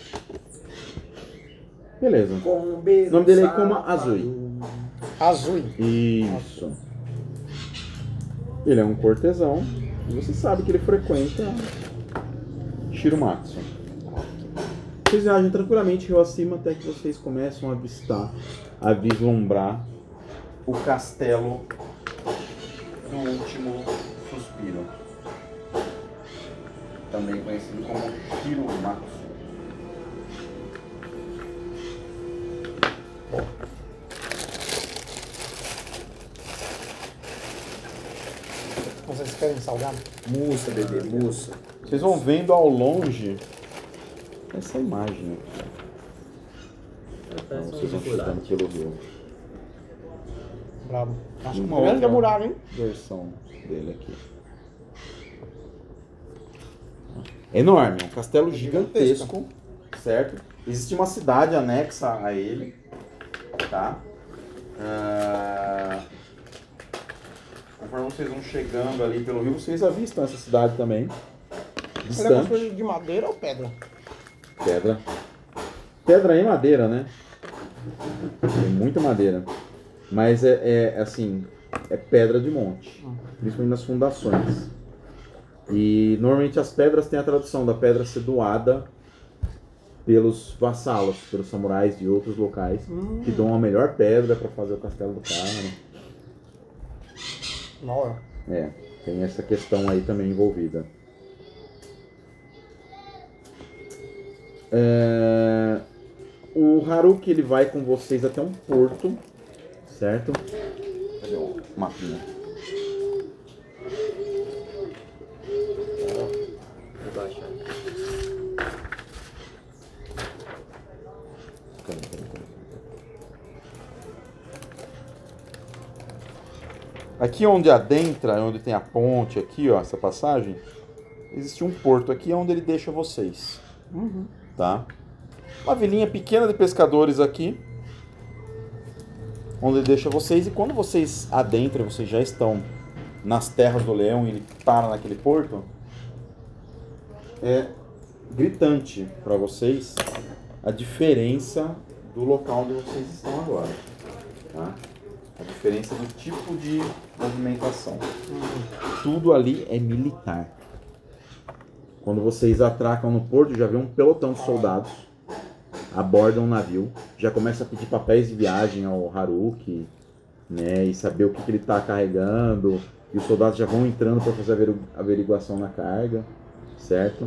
Beleza. O nome dele é Kuma Azui. Azul. Isso. Ele é um cortesão e você sabe que ele frequenta Shiromatsu. Vocês viajam tranquilamente rio acima até que vocês começam a avistar, a vislumbrar o castelo do último suspiro. Também conhecido como Shiromatsu. Vocês querem salgado? Mussa, bebê, mussa. Vocês vão vendo ao longe essa imagem aqui. Então, Parece um vocês vão chegando figurante. pelo rio. Bravo. Acho que Não uma grande volta. muralha, hein? Versão dele aqui. Enorme, é um castelo gigantesco, certo? Existe uma cidade anexa a ele, tá? Ah, conforme vocês vão chegando ali pelo rio, vocês avistam essa cidade também. Ele é Distante. construído de madeira ou pedra? Pedra. Pedra e madeira, né? Tem muita madeira. Mas é, é assim, é pedra de monte. Principalmente nas fundações. E normalmente as pedras têm a tradução da pedra ser doada pelos vassalos, pelos samurais de outros locais, Hum. que dão a melhor pedra para fazer o castelo do cara. Não. É, tem essa questão aí também envolvida. É, o Haruki ele vai com vocês até um porto, certo? Cadê o mapinha? Vou baixar. Cadê, cadê, cadê? Aqui onde adentra, onde tem a ponte aqui, ó, essa passagem, existe um porto aqui onde ele deixa vocês. Uhum. Tá? Uma vilinha pequena de pescadores aqui, onde ele deixa vocês, e quando vocês adentram, vocês já estão nas terras do leão e ele para naquele porto, é gritante para vocês a diferença do local onde vocês estão agora, tá? A diferença do tipo de movimentação. Tudo ali é militar. Quando vocês atracam no porto, já vê um pelotão de soldados, abordam o navio, já começa a pedir papéis de viagem ao Haruki, né, e saber o que, que ele está carregando, e os soldados já vão entrando para fazer a averigu- averiguação na carga, certo?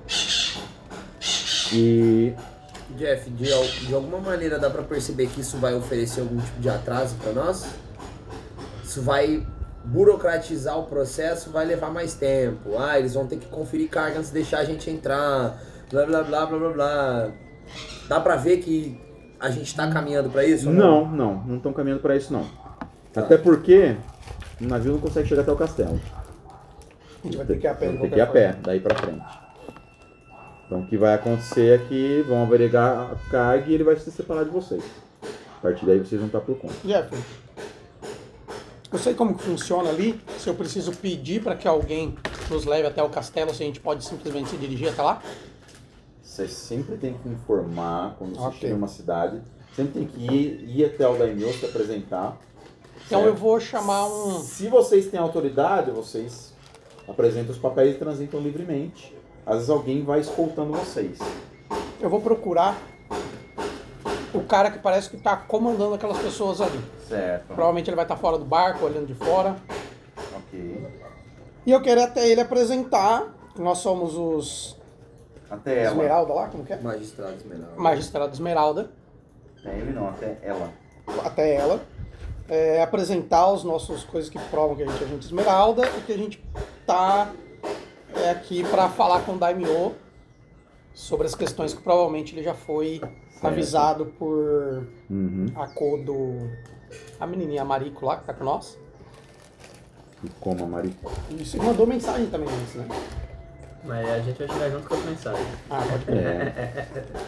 E Jeff, de, al- de alguma maneira dá pra perceber que isso vai oferecer algum tipo de atraso pra nós? Isso vai burocratizar o processo, vai levar mais tempo. Ah, eles vão ter que conferir carga antes de deixar a gente entrar. Blá blá blá blá blá blá. Dá pra ver que a gente tá caminhando pra isso? ou não, não, não estão caminhando para isso não. Até porque o navio não consegue chegar até o castelo. A gente vai ter que ir a pé. de Tem que ir qualquer a pé, forma. daí pra frente. Então o que vai acontecer é que vão averiguar a carga e ele vai se separar de vocês. A partir daí vocês vão estar por conta. Jeff, eu sei como que funciona ali. Se eu preciso pedir para que alguém nos leve até o castelo, se a gente pode simplesmente se dirigir até lá? Você sempre tem que informar quando você Ok. chega em uma cidade. Sempre tem que ir, ir até o daimyo se apresentar. Então certo? eu vou chamar um... Se vocês têm autoridade, vocês apresentam os papéis e transitam livremente. Às vezes alguém vai escoltando vocês. Eu vou procurar o cara que parece que está comandando aquelas pessoas ali. Certo. Provavelmente ele vai estar fora do barco, olhando de fora. Ok. E eu quero até ele apresentar. Nós somos os Até ela. Esmeralda lá, como que é? Magistrado Esmeralda. Magistrado Esmeralda. Até ele não, até ela. Até ela. É, apresentar os nossos coisas que provam que a gente é gente Esmeralda e que a gente tá é, aqui para falar com o Daimyo sobre as questões que provavelmente ele já foi avisado por Uhum. a Kodo, a menininha Mariko lá que tá com nós. E como a Mariko. Isso, e mandou mensagem também antes, né? Mas a gente vai chegar junto com as mensagens. Ah, pode crer. É.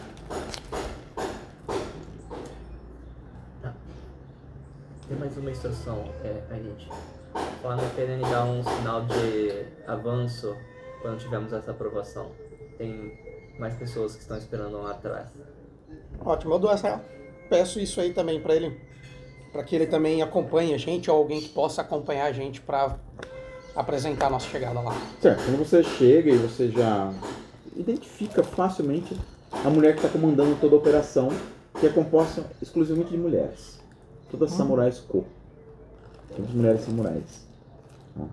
Tem mais uma instrução, é, a gente. Quando querendo dar um sinal de avanço quando tivermos essa aprovação. Tem mais pessoas que estão esperando lá atrás. Ótimo, eu dou essa. Peço isso aí também pra ele. Pra que ele também acompanhe a gente ou alguém que possa acompanhar a gente pra apresentar a nossa chegada lá. Certo, quando você chega e você já identifica facilmente a mulher que está comandando toda a operação, que é composta exclusivamente de mulheres. Todas samurais Ko. Todas mulheres samurais. Tá?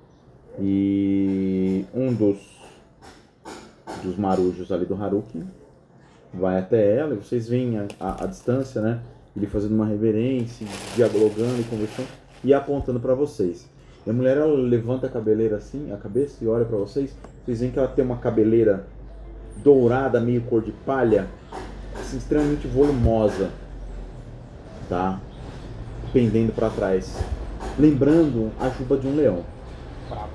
E um dos, dos marujos ali do Haruki vai até ela e vocês veem a, a, a distância, né? Ele fazendo uma reverência, dialogando e conversando e apontando para vocês. E a mulher ela levanta a cabeleira assim, a cabeça e olha para vocês. Vocês veem que ela tem uma cabeleira dourada, meio cor de palha, assim, extremamente volumosa, tá? Pendendo para trás, lembrando a juba de um leão. Bravo.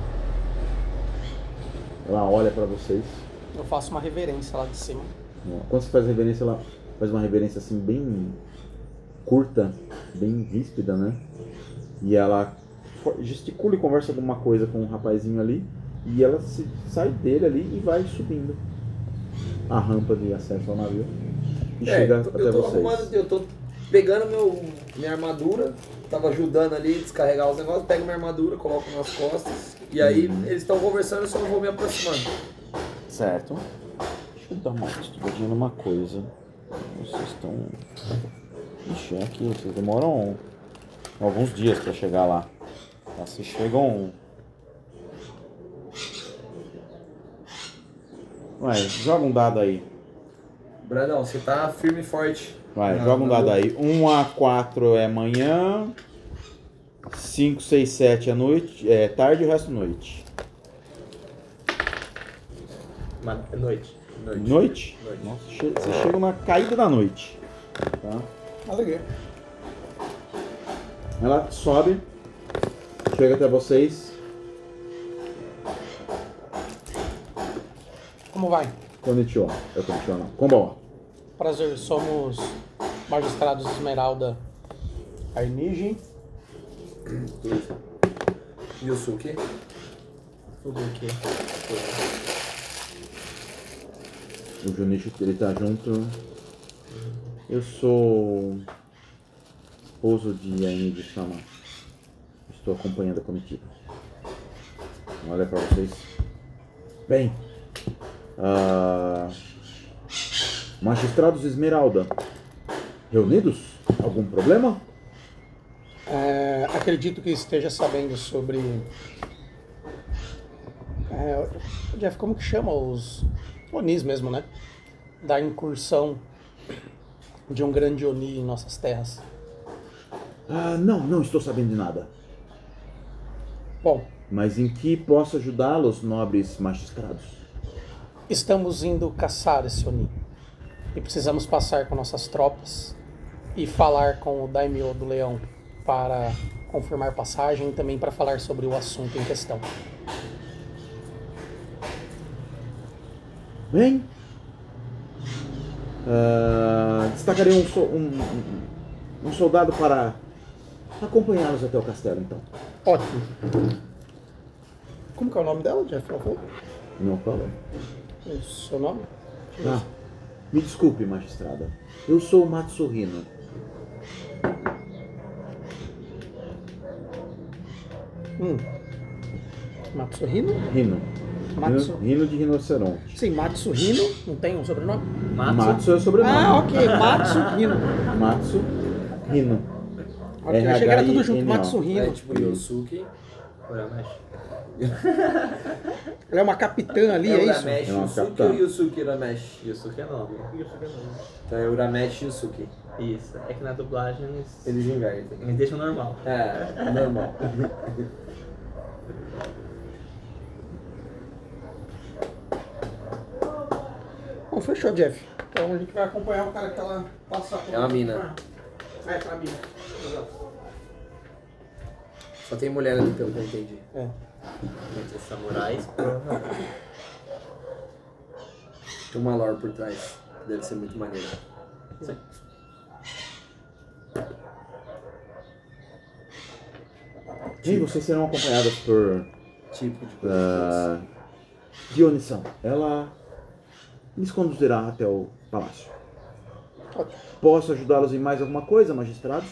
Ela olha para vocês. Eu faço uma reverência lá de cima. Quando você faz reverência, ela faz uma reverência assim bem curta, bem ríspida, né? E ela gesticula e conversa alguma coisa com um rapazinho ali. E ela se, sai dele ali e vai subindo a rampa de acesso ao navio. E É, chega eu tô, até eu tô vocês. arrumando, eu tô pegando meu, minha armadura, tava ajudando ali a descarregar os negócios, pego minha armadura, coloco nas costas, e aí Uhum. eles estão conversando, eu só vou me aproximando. Certo. Deixa eu dar uma estudadinha numa coisa. Vocês estão... Ixi, é aqui, vocês demoram alguns dias pra chegar lá. Tá? Vocês chegam... Vai, joga um dado aí. Brandão, você tá firme e forte. Vai, na- joga um na dado luta. aí. um a quatro é manhã. cinco, seis, sete é noite. É tarde e o resto noite. Ma- Noite. Noite. Noite? Noite. Nossa, che- vocês chegam na caída da noite. Tá? Alegria. Ela sobe, chega até vocês. Como vai? Konnichiwa. É Konnichiwa não. Konbanwa. Prazer, somos magistrados Esmeralda Arnige. Yusuke. Tudo o quê? O Junichi, ele tá junto. Eu sou esposo de Ainide Sama. Estou acompanhando a comitiva. Olha pra vocês. Bem, ah, magistrados Esmeralda, reunidos? Algum problema? É, acredito que esteja sabendo sobre... É, Jeff, como que chama os Onis mesmo, né? Da incursão de um grande Oni em nossas terras. Ah, não, não estou sabendo de nada. Bom, Mas em que posso ajudá-los, nobres magistrados? estamos indo caçar esse Oni. E precisamos passar com nossas tropas e falar com o Daimyo do Leão para confirmar passagem e também para falar sobre o assunto em questão. Bem, ah, destacarei um, so- um- um- um soldado para acompanhá-los até o castelo, então. Ótimo. Como que é o nome dela, Jeff? Por favor? Não falou. O seu nome? Ah, me desculpe, magistrada. Eu sou o Matsuhino. Hum. Matsuhino? Rino. Matsu. Rino, Rino de rinoceronte. Sim, Matsuhino. Não tem um sobrenome? Matsu. Matsu é o sobrenome. Ah, ok. Matsuhino. Matsu Rino. Ok, eu achei que era tudo junto. R H I N O. Matsuhino. É tipo Yusuke. Urameshi. Ela é uma capitã ali, é isso? Urameshi É uma Yusuke capitã. ou Yusuke Urameshi? Yusuke é nome. Então é Urameshi Yusuke. Isso. É que na dublagem eles, Eles invertem. eles deixam normal. É, normal. Bom, fechou, Jeff. Então a gente vai acompanhar o cara que ela passa por... É uma mina. Ah, é pra mina. Exato. Só tem mulher ali, pelo que eu entendi. É. Entre os samurais, provavelmente. Tem uma lore por trás. Deve ser muito maneiro. Sim. Sim, vocês serão acompanhadas por Tipo de coisa. uh, Dionisan. Ela lhes conduzirá até o palácio. Ótimo. Posso ajudá-los em mais alguma coisa, magistrados?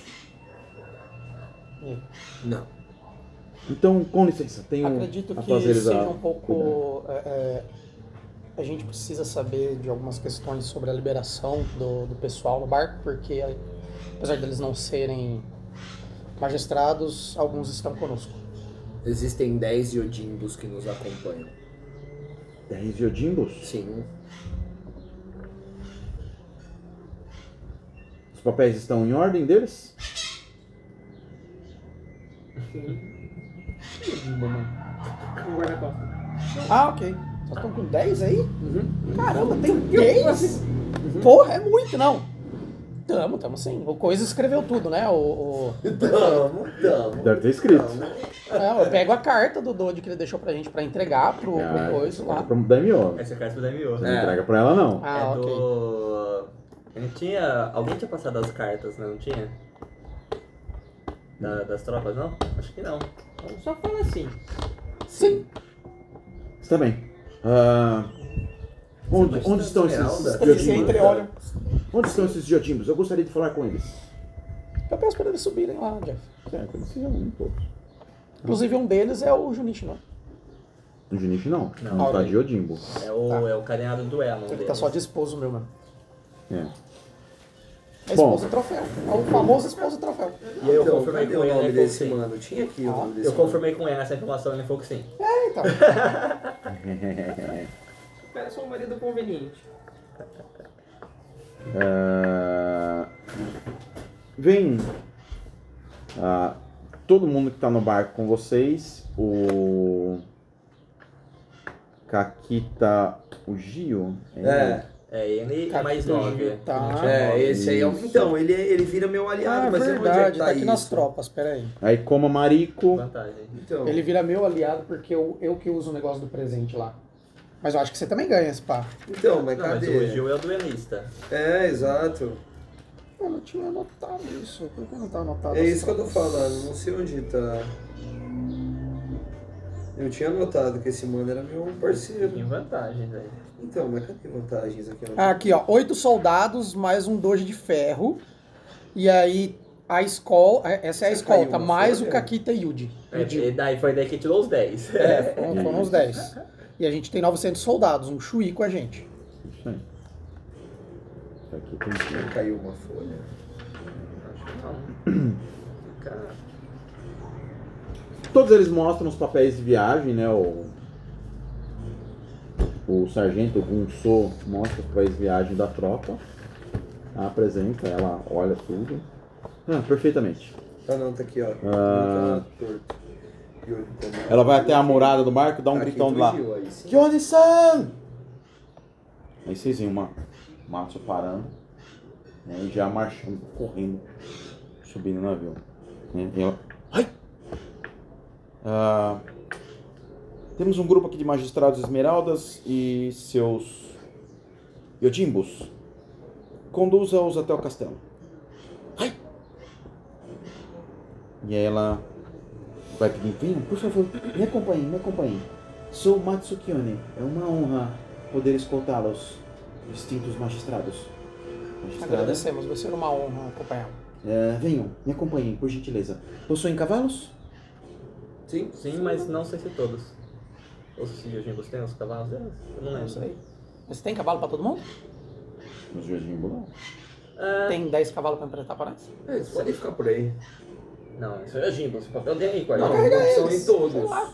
Não. Então, com licença, tenho Acredito a que fazer seja a... um pouco... é, é, a gente precisa saber de algumas questões sobre a liberação do, do pessoal no barco, porque apesar deles não serem magistrados, alguns estão conosco. Existem dez Yodimbos que nos acompanham. dez Yodimbos? Sim. Os papéis estão em ordem deles? Um guarda-costas. Ah, ok. Vocês estão com dez aí? Caramba, tem dez? Porra, é muito, não. Tamo, tamo sim. O Coisa escreveu tudo, né? O, o- Tamo, tamo. Deve ter escrito. Não, eu pego a carta do Dodge que ele deixou pra gente pra entregar pro, pro Ah, Coisa lá. Pra Daimyo. Essa é a carta do Daimyo. Você É. não entrega pra ela, não. Ah, é ok. do... Ele tinha... Alguém tinha passado as cartas, né? Não tinha? Da- das tropas, não? Acho que não. Então, só fala assim. Sim. Está bem. Ah, onde, Você onde estão esses Esmeralda? Eles Yodimbos? entre olham. Onde estão esses Yodimbos? Eu gostaria de falar com eles. Eu peço pra eles subirem lá, Jeff. É, conheci um pouco. Inclusive um deles é o Junichi, não? No Junichi não. Não. Não tá de Yojimbo. É o, Tá. é o carinhado do elo. Ele tá só de esposo meu, mano. É. É Bom. esposo troféu. É o famoso esposo troféu. E aí eu Então, confirmei cadê com o ele, nome ele falou que desse sim. mano? Tinha aqui o Ah, nome desse Eu confirmei com ele essa informação, ele falou que sim. É, então. Parece um marido conveniente. Ah, vem ah, todo mundo que tá no barco com vocês. O Kakita, o Gio. É. É ele Cara, e mais que nove. doido, tá. É, esse aí é o. Isso. Então, ele, ele vira meu aliado, Ah, é mas onde é que verdade, tá, tá aqui nas isso? tropas, pera aí. Aí Koma Mariko. Vantagem. Então, Ele vira meu aliado porque eu, eu que uso o negócio do presente lá. Mas eu acho que você também ganha esse pá. então, mas Não, mas cadê? o Gil é o duelista. É, exato. Eu não tinha anotado isso. Por que não tá anotado? É as isso que eu tô tropas? falando, não sei onde tá. Eu tinha notado que esse mano era meu parceiro. Tem vantagem, velho. Então, mas cadê vantagens aqui? Ah, aqui, ó. Oito soldados mais um doge de ferro. E aí a escola. Essa é a Você caiu escolta, uma mais folha? o Kakita Yuji. É, Yuji. e daí foi daí que tirou os dez. É, foram, foram os dez. E a gente tem novecentos soldados, um Shui com a gente. Isso aí. Aqui tem Caiu uma folha. Não. Cara, Todos eles mostram os papéis de viagem, né? O, o sargento Gunso mostra os papéis de viagem da tropa. Apresenta, ela olha tudo. Ah, perfeitamente. Ah não, tá aqui, ó. Ah. Tá torto. E olho também. Ela vai até a murada do barco, dá um Aqui gritão de lá. fugiu, aí sim. Johnny-san! Aí vocês veem uma Matsu parando, né, e já marchando, correndo, subindo no navio. Né, e ela... Ai! Ah, temos um grupo aqui de magistrados esmeraldas e seus Yojimbos. Conduza-os até o castelo. Ai! E aí ela vai pedindo, venham, por favor, me acompanhem, me acompanhem. Sou Matsukione, é uma honra poder escoltá-los, distintos magistrados. Magistrada, Agradecemos, vai ser uma honra acompanhá-lo. é, venham, me acompanhem, por gentileza. Possuem cavalos? Sim? sim, mas não sei se todos. Os Yojimbos têm os cavalos deles? Eu não Não lembro. sei. Mas tem cavalo pra todo mundo? Os Yojimbo não. Ah, Tem dez cavalos pra emprestar para nós? É, eles podem ficar por aí. não, isso é Yojimbos. O papel dele aí, Não, guarda. carrega não são eles, em todos. sei lá.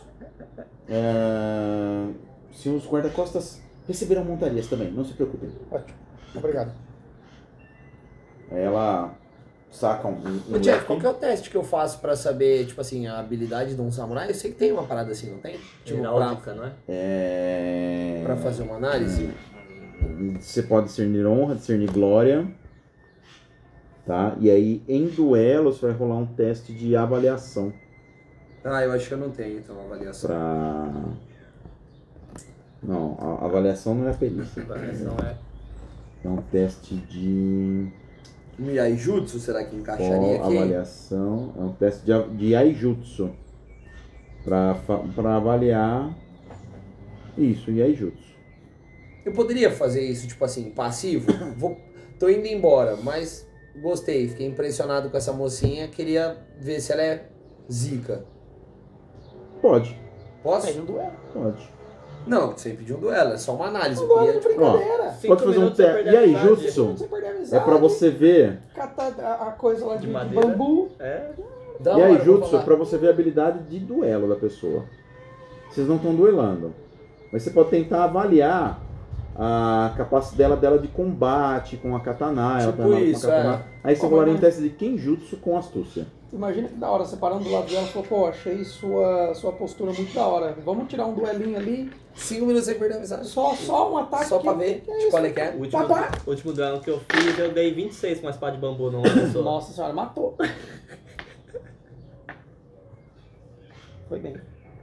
É, se os guarda-costas receberão montarias também, não se preocupem. Ótimo. Obrigado. Aí ela saca um, um Ô, Jeff, leque. qual que é o teste que eu faço pra saber, tipo assim, a habilidade de um samurai? Eu sei que tem uma parada assim, não tem? Tipo, pra, Heráldica, não é? É... pra fazer uma análise? Você pode discernir honra, discernir glória, tá? E aí, em duelo, você vai rolar um teste de avaliação Ah, eu acho que eu não tenho, então, avaliação. pra... Não, a avaliação não é perícia. A variação é. É um teste de... E aí, jutsu, será que encaixaria Qual aqui? avaliação? É um teste de, a- de Aijutsu. Pra, fa- pra avaliar... Isso, Aijutsu. Eu poderia fazer isso, tipo assim, passivo? Vou, tô indo embora, mas gostei, fiquei impressionado com essa mocinha, queria ver se ela é zica. Pode, Posso? Tem um duelo. pode. Não, sem pedir um duelo, é só uma análise. Um Eu duelo queria, de brincadeira. Cinco Pode fazer um minutos você teste. perde a E aí, amizade. Jutsu? Você perder a É amizade. pra você ver... Catar a, a coisa lá de, De de madeira. bambu. É. Da E hora, aí, vou Jutsu, é falar. pra você ver a habilidade de duelo da pessoa. Vocês não estão duelando. Mas você pode tentar avaliar a capacidade dela, dela de combate com a katana. ela Tipo tá na- com a isso, katana. é. Aí você Como rolaria é? um teste de Kenjutsu com astúcia. Imagina que da hora, você parando do lado dela e falou, pô, achei sua, sua postura muito da hora. Vamos tirar um duelinho ali. Cinco minutos sem perder a amizade. Só, só um ataque. Só pra que- ver que é de isso? qual é que é. O último, Tá, tá. o último duelo que eu fiz, eu dei vinte e seis com uma espada de bambu numa pessoa. Nossa senhora, matou. Foi bem.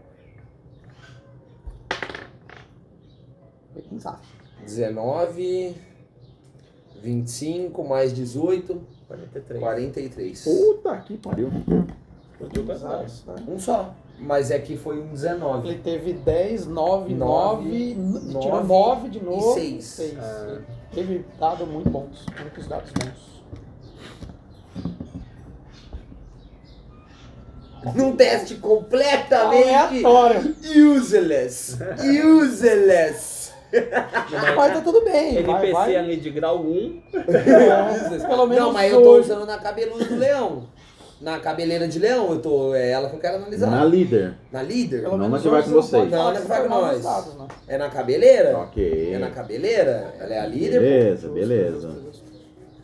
Foi pensar. dezenove, vinte e cinco, mais dezoito, quarenta e três. quarenta e três. Puta que pariu. Curtiu bastante. Um só. Mas é que foi um dezenove. Ele teve dez, nove, Nove, nove, tirou nove nove de novo. seis. seis. Ah. Teve dados muito bons, muitos dados bons. Num teste completamente Aleatório. useless. Useless. Mas tá tudo bem. N Vai, P C vai. ali de grau um. É, pelo menos Não, mas eu tô hoje. usando na cabeluda do leão. Na cabeleira de leão, eu tô. É ela que eu quero analisar. Na líder. Na líder? Pelo Não, menos mas vai hoje com não vocês. pode falar Não, que não você vai com foi novos nós. dados, né? É na cabeleira? Ok. É na cabeleira? Ela é a líder? Beleza, Justo, beleza. justo, justo.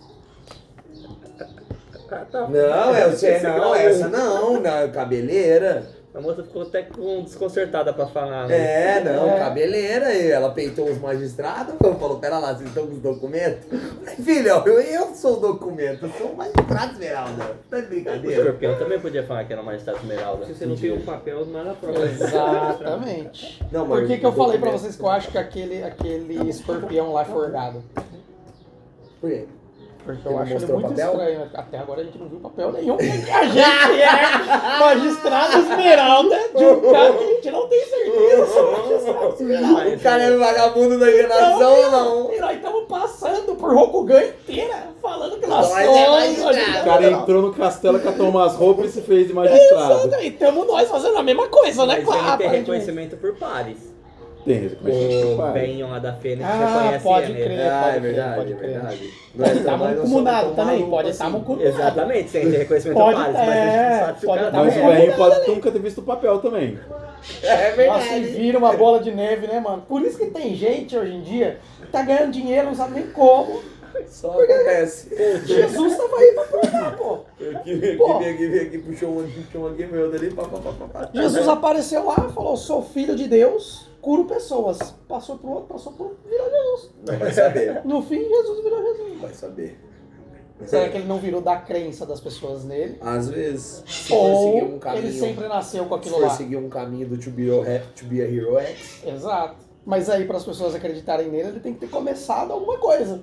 Não, eu sei, Esse não, grau essa um. não, na cabeleira. A moça ficou até com desconcertada pra falar, né? É, não, É. cabeleira. E ela peitou os magistrados, falou, pera lá, vocês estão com os documentos? Falei, filho, eu, eu sou o documento, eu sou o magistrado Esmeralda. Tá de O brincadeira? escorpião também podia falar que era uma magistrada esmeralda. Se você não tem um papel, nada prova. Exatamente. Não, mas Por que, que o eu falei pra documento- vocês que eu acho que aquele, aquele escorpião lá é forgado? Por quê? Porque Ele eu acho ele mostrou muito papel? estranho. Até agora a gente não viu papel nenhum. Porque a gente é magistrado esmeralda de um cara que a gente não tem certeza se é magistrado esmeralda. O cara é vagabundo da enganação ou não? E nós estamos passando por Rokugan inteira falando que nós Nós é somos magistrado. magistrado O cara entrou no castelo, catou umas roupas e se fez de magistrado. Exatamente. Estamos nós fazendo a mesma coisa, né? Mas Claro, ele tem aparentemente. reconhecimento por pares. Tem reconhecimento. O pai. Benhon lá da Fênix Ah, reconhece pode ele. crer. Ah, pode é crer, verdade, pode é crer. verdade. Pode Nós- estar nós não mancomunado somos tão também, malucos pode estar assim. mancomunado. Exatamente, sem ter reconhecimento Pode- por pares, mas a gente é, não sabe se o pode cara tá tá Mas o bom. certo. velho pode nunca ter visto o papel também. É Nossa, e verdade. vira uma bola de neve, né, mano? Por isso que tem gente hoje em dia que tá ganhando dinheiro, não sabe nem como. Só acontece. Jesus tava aí pra provar, pô. Eu que vim Pô. aqui, vim aqui, vim aqui, puxou um aqui, puxou um aqui, meu dali, pá, pá, pá, pá, pá. Jesus apareceu lá, falou, sou filho de Deus, curo pessoas. Passou pro outro, passou pro outro, virou Jesus. Não vai saber. No fim, Jesus virou Jesus. Não vai saber. Será que ele não virou da crença das pessoas nele? Às vezes, se for seguir Ou um caminho, ele sempre nasceu com se aquilo for lá? seguir um caminho do To Be a, to be a Hero X, Exato. Mas aí, para as pessoas acreditarem nele, ele tem que ter começado alguma coisa.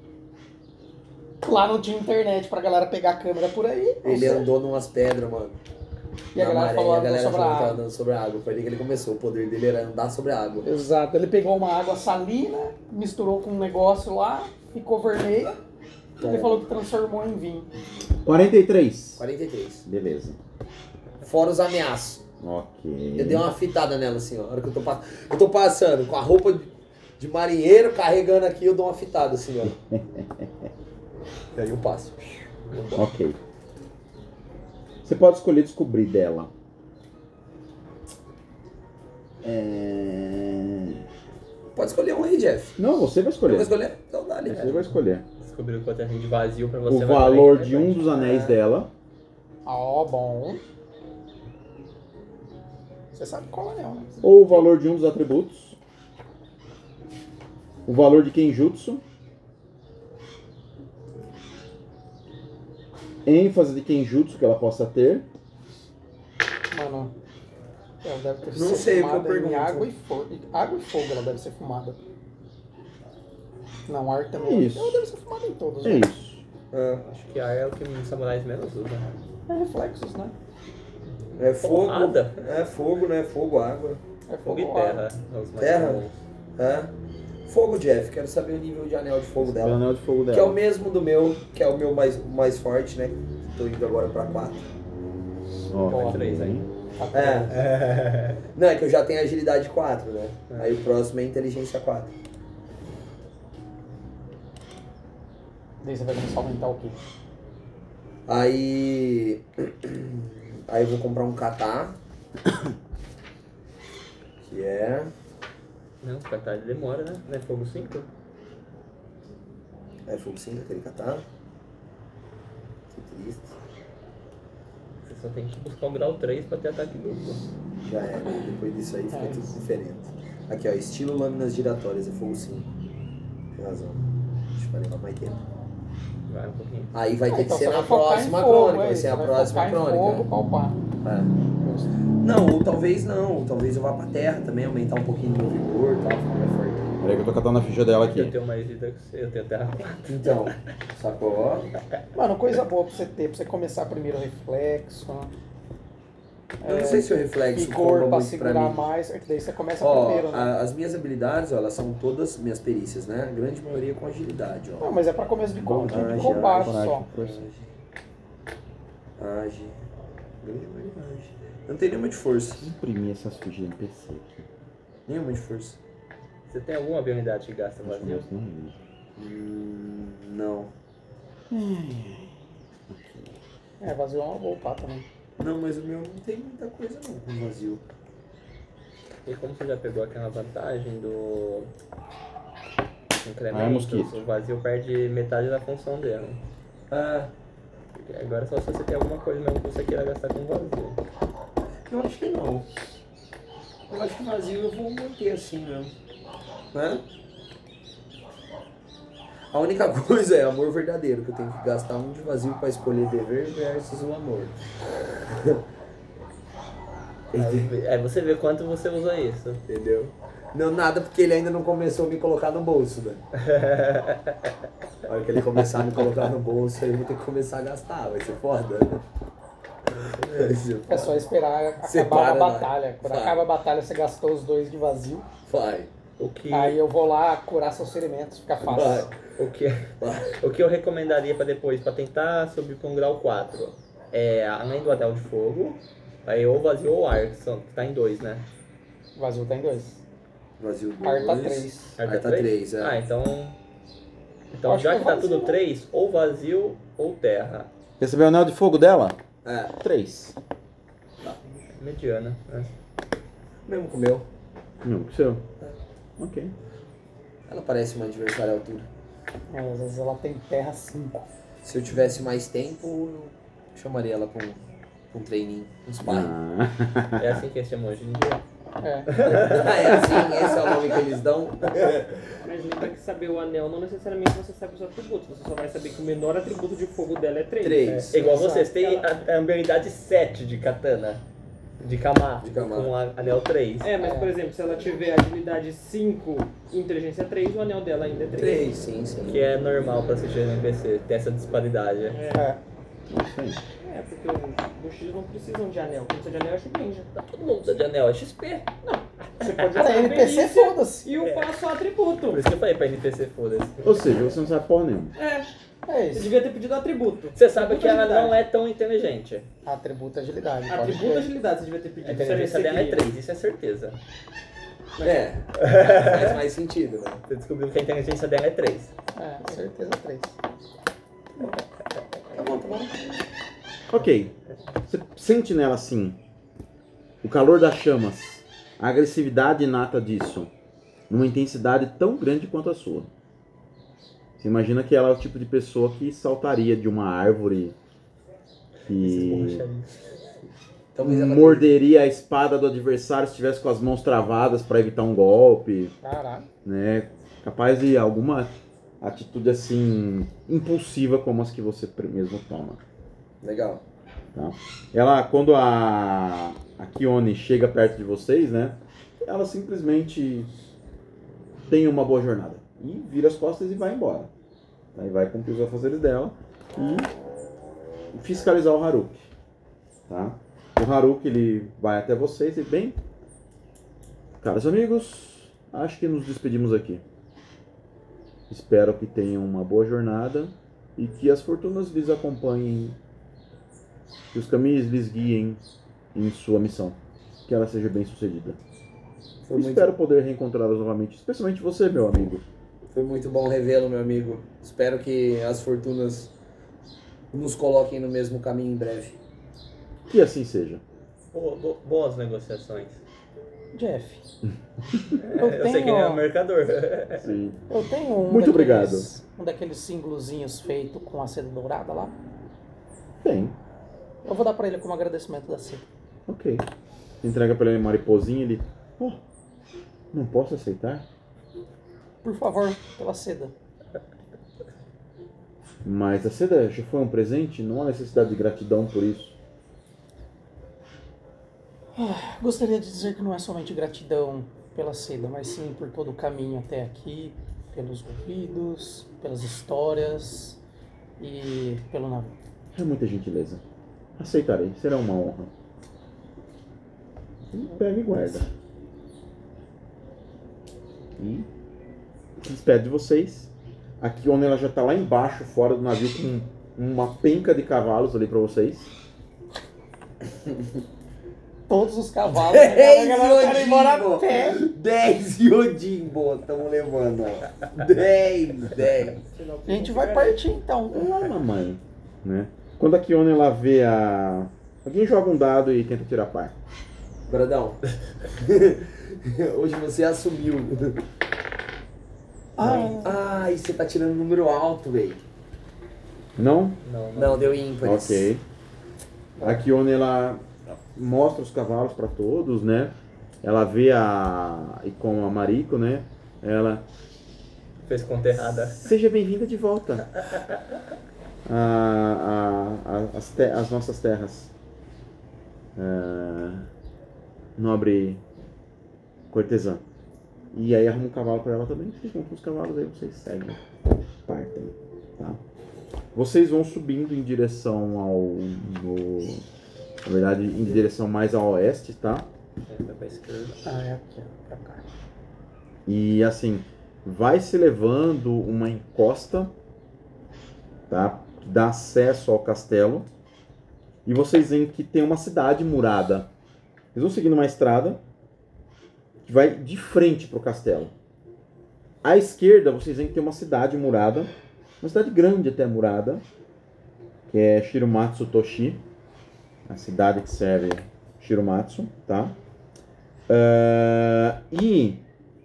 Lá não tinha internet pra galera pegar a câmera por aí. não ele sei. andou numas pedras, mano. E a na galera maré, falou e a andou galera sobre a falou que tava água. andando sobre a água. Foi ali que ele começou. O poder dele era andar sobre a água. Exato. Ele pegou uma água salina, misturou com um negócio lá, ficou vermelho. Tá. Ele falou que transformou em vinho. quarenta e três. quarenta e três. Beleza. Fora os ameaços. Ok. Eu dei uma fitada nela assim, ó. A hora que eu tô, pa- eu tô passando com a roupa de, de marinheiro, carregando aqui, eu dou uma fitada assim, ó. E aí eu passo. Ok. Você pode escolher descobrir dela. É... Pode escolher um aí, Jeff. Não, você vai Eu escolher. vou escolher. Então dá ali. Você vai escolher. Descobriu quanto é de vazio pra você. O vai valor falar, de um dos anéis dela. Ó, bom. Você sabe qual é, né? Ou o valor de um dos atributos. O valor de Kenjutsu. ênfase de Kenjutsu que ela possa ter. Mano, ela deve ter Não ser sei o que eu fumada em pergunto. água e fogo. Água e fogo ela deve ser fumada. Não, ar também. Isso. Ela deve ser fumada em todos. É né? isso. Ah, Acho que ar é o que os samurais menos usam. É reflexos, né? é fogo. Porrada. É fogo, né? Fogo, água. É Fogo e ou ar. terra. Os mais Terra? comuns. É. Fogo, Jeff. Quero saber o nível de anel de fogo O dela. anel de fogo Que é o dela. mesmo do meu, que é o meu mais, mais forte, né? Tô indo agora pra quatro. Ó, Boa. Três, hein? Tá É. Não, é que eu já tenho agilidade quatro, né? É. Aí o próximo é inteligência quatro. Daí você vai começar a aumentar o quê? Aí. Aí eu vou comprar um kata. Que é. Não, o cartaz demora, né? Não é fogo cinco? É fogo cinco, aquele kata. Que triste. Você só tem que buscar o grau três pra ter ataque duplo. Já é, né? Depois disso aí fica É tudo isso. diferente. Aqui, ó, estilo lâminas giratórias, é fogo cinco. Tem razão. Deixa eu levar mais tempo. Vai um pouquinho. Aí vai Ah, ter então que ser você na vai focar em próxima fogo, crônica, é vai isso, ser a vai próxima focar em crônica. fogo, palpar. É. Justo. Não, ou talvez não, ou talvez eu vá pra terra também, aumentar um pouquinho do meu vigor e tal, ficar mais forte. Peraí que eu tô catando a ficha dela Eu aqui. tenho mais vida que você, eu tenho terra quatro. Então, sacou? Mano, coisa boa pra você ter, pra você começar primeiro o reflexo, Eu não sei se o reflexo vigor comba pra muito pra segurar mim. mais, é que daí você começa Ó, primeiro, né? a- as minhas habilidades, ó, elas são todas minhas perícias, né? A grande maioria com agilidade, ó. Não, mas é pra começo de, com- de, de Coragem, combate coragem. só. Força. Age. Grande maioridade. Não tem nenhuma de força. Imprimir essas fichas de N P C aqui. Nenhuma de força. Você tem alguma habilidade que gasta Acho que vazio? eu não li. Hum, não. É, vazio é uma boa upar também. Não, mas o meu não tem muita coisa não com vazio. E como você já pegou aquela vantagem do incremento, Ah, é mosquito. o vazio perde metade da função dele. Ah, Porque agora só se você tem alguma coisa mesmo que você queira gastar com vazio. eu acho que não. Eu acho que vazio eu vou manter assim mesmo. Né? A única coisa é amor verdadeiro, que eu tenho que gastar um de vazio pra escolher dever versus o amor. Aí, aí você vê quanto você usa isso. Entendeu? Não, nada, porque ele ainda não começou a me colocar no bolso, né? A hora que ele começar a me colocar no bolso, aí eu vou ter que começar a gastar, vai ser foda, né? Vai ser É só esperar Você acabar a para, vai. batalha. Quando Vai. acaba a batalha, você gastou os dois de vazio. Vai, O que, Aí eu vou lá curar seus ferimentos, fica vai, fácil. o que, vai. o que eu recomendaria pra depois, pra tentar subir pra um grau quatro, é além do anel de fogo, aí ou vazio ou ar, que, são, que tá em dois, né? Vazio tá em dois. Vazio dois. Ar tá três. Ar tá três, é. Ah, então. Então Acho já que que é tá vazio, tudo né? três, ou vazio ou terra. Recebeu o anel de fogo dela? É, Três. Mediana, né? mesmo com o meu. Não, o seu. Ok. Ela parece uma adversária à altura. É, às vezes ela tem terra cinco. Se eu tivesse mais tempo, eu chamaria ela pra um, pra um treininho, um sparring. Ah. É assim que eles chamam hoje em dia. É. Ah, é assim, esse é o nome que eles dão? Mas lembra que saber o anel não necessariamente você sabe os atributos. Você só vai saber que o menor atributo de fogo dela é três. Três. É igual Exato. vocês, tem a, a habilidade sete de katana. De Kama, De Kama. com a, anel três. É, mas É. por exemplo, se ela tiver agilidade cinco e inteligência três, o anel dela ainda é três. Três, sim, sim. Que é normal pra assistir no N P C, ter essa disparidade. É. Isso aí. É, porque os buchis não precisam de anel. Quem precisa de anel é Shugenja. Todo mundo precisa de anel, é X P. Você pode Cara, usar N P C, perícia foda-se. e upar só atributo. Por isso que eu falei pra N P C, foda-se. Ou seja, você não sabe porra nenhuma. É, É você isso. devia ter pedido atributo. Você sabe que ela Agilidade. não é tão inteligente. Atributo agilidade. pode Atributo crer. agilidade você devia ter pedido. A inteligência Você dela é queria. três, isso é certeza. É, faz mais sentido, né? Você descobriu que a inteligência dela é três. É, certeza três. Tá bom, tá bom. Ok. Você sente nela assim o calor das chamas, a agressividade inata disso, numa intensidade tão grande quanto a sua. Você imagina que ela é o tipo de pessoa que saltaria de uma árvore, que Talvez ela morderia a espada do adversário se estivesse com as mãos travadas para evitar um golpe, Caraca. né? Capaz de alguma atitude assim impulsiva como as que você mesmo toma. Legal. Tá? Ela, quando a, a Kione chega perto de vocês, né? Ela simplesmente tem uma boa jornada e vira as costas e vai embora. Aí vai cumprir os afazeres dela e fiscalizar o Haruki, tá? O Haruki, ele vai até vocês e bem, caros amigos, acho que nos despedimos aqui. Espero que tenham uma boa jornada e que as fortunas lhes acompanhem, que os caminhos lhes guiem em sua missão. Que ela seja bem sucedida. Foi muito, Espero poder reencontrá-los novamente, especialmente você, meu amigo. foi muito bom revê-lo, meu amigo. Espero que as fortunas nos coloquem no mesmo caminho em breve. Que assim seja. Bo- bo- boas negociações. Jeff. É, Eu eu sei que ele é um mercador. Sim. Eu tenho um Muito daqueles, um daqueles símbolozinhos feito com a seda dourada lá. Bem, Eu vou dar pra ele como agradecimento da seda. ok. Entrega pra ele uma mariposinha, ele... Oh, não posso aceitar? Por favor, pela seda. Mas a seda já foi um presente, não há necessidade de gratidão por isso. Gostaria de dizer que não é somente gratidão pela seda, mas sim por todo o caminho até aqui, pelos ouvidos, pelas histórias e pelo navio. É muita gentileza. Aceitarei, será uma honra. E pega e guarda. E se despede de vocês. A Kione, ela já tá lá embaixo, fora do navio, com uma penca de cavalos ali pra vocês. Todos os cavalos. A galera quer ir embora a pé. dez Yojimbo, estamos levando, ó. dez, dez. A gente vai partir então. Ah, mamãe. Né? Quando a Kiona ela vê a... Alguém joga um dado e tenta tirar par. Bradão, hoje você assumiu. Ah, Ai, você tá tirando um número alto, velho. Não? Não, não. Não, deu ímpares. Ok. A Kiona ela mostra os cavalos para todos, né? Ela vê a... E com a Mariko, né? Ela... Fez conta errada. Seja bem-vinda de volta. A, a, a, as, te, as nossas terras. Ah, nobre cortesã. E aí arruma um cavalo para ela também. Vocês vão com os cavalos aí, vocês seguem. Partem. Tá? Vocês vão subindo em direção ao... No, na verdade, em direção mais ao oeste, tá? É, vai pra esquerda. ah, é aqui, ó, pra cá. E assim, vai se levando uma encosta, tá? Que dá acesso ao castelo. E vocês veem que tem uma cidade murada. Vocês vão seguindo uma estrada que vai de frente para o castelo. À esquerda, vocês veem que tem uma cidade murada. Uma cidade grande até murada. Que é Shiromatsu Toshi. A cidade que serve Shiromatsu, tá? Uh, e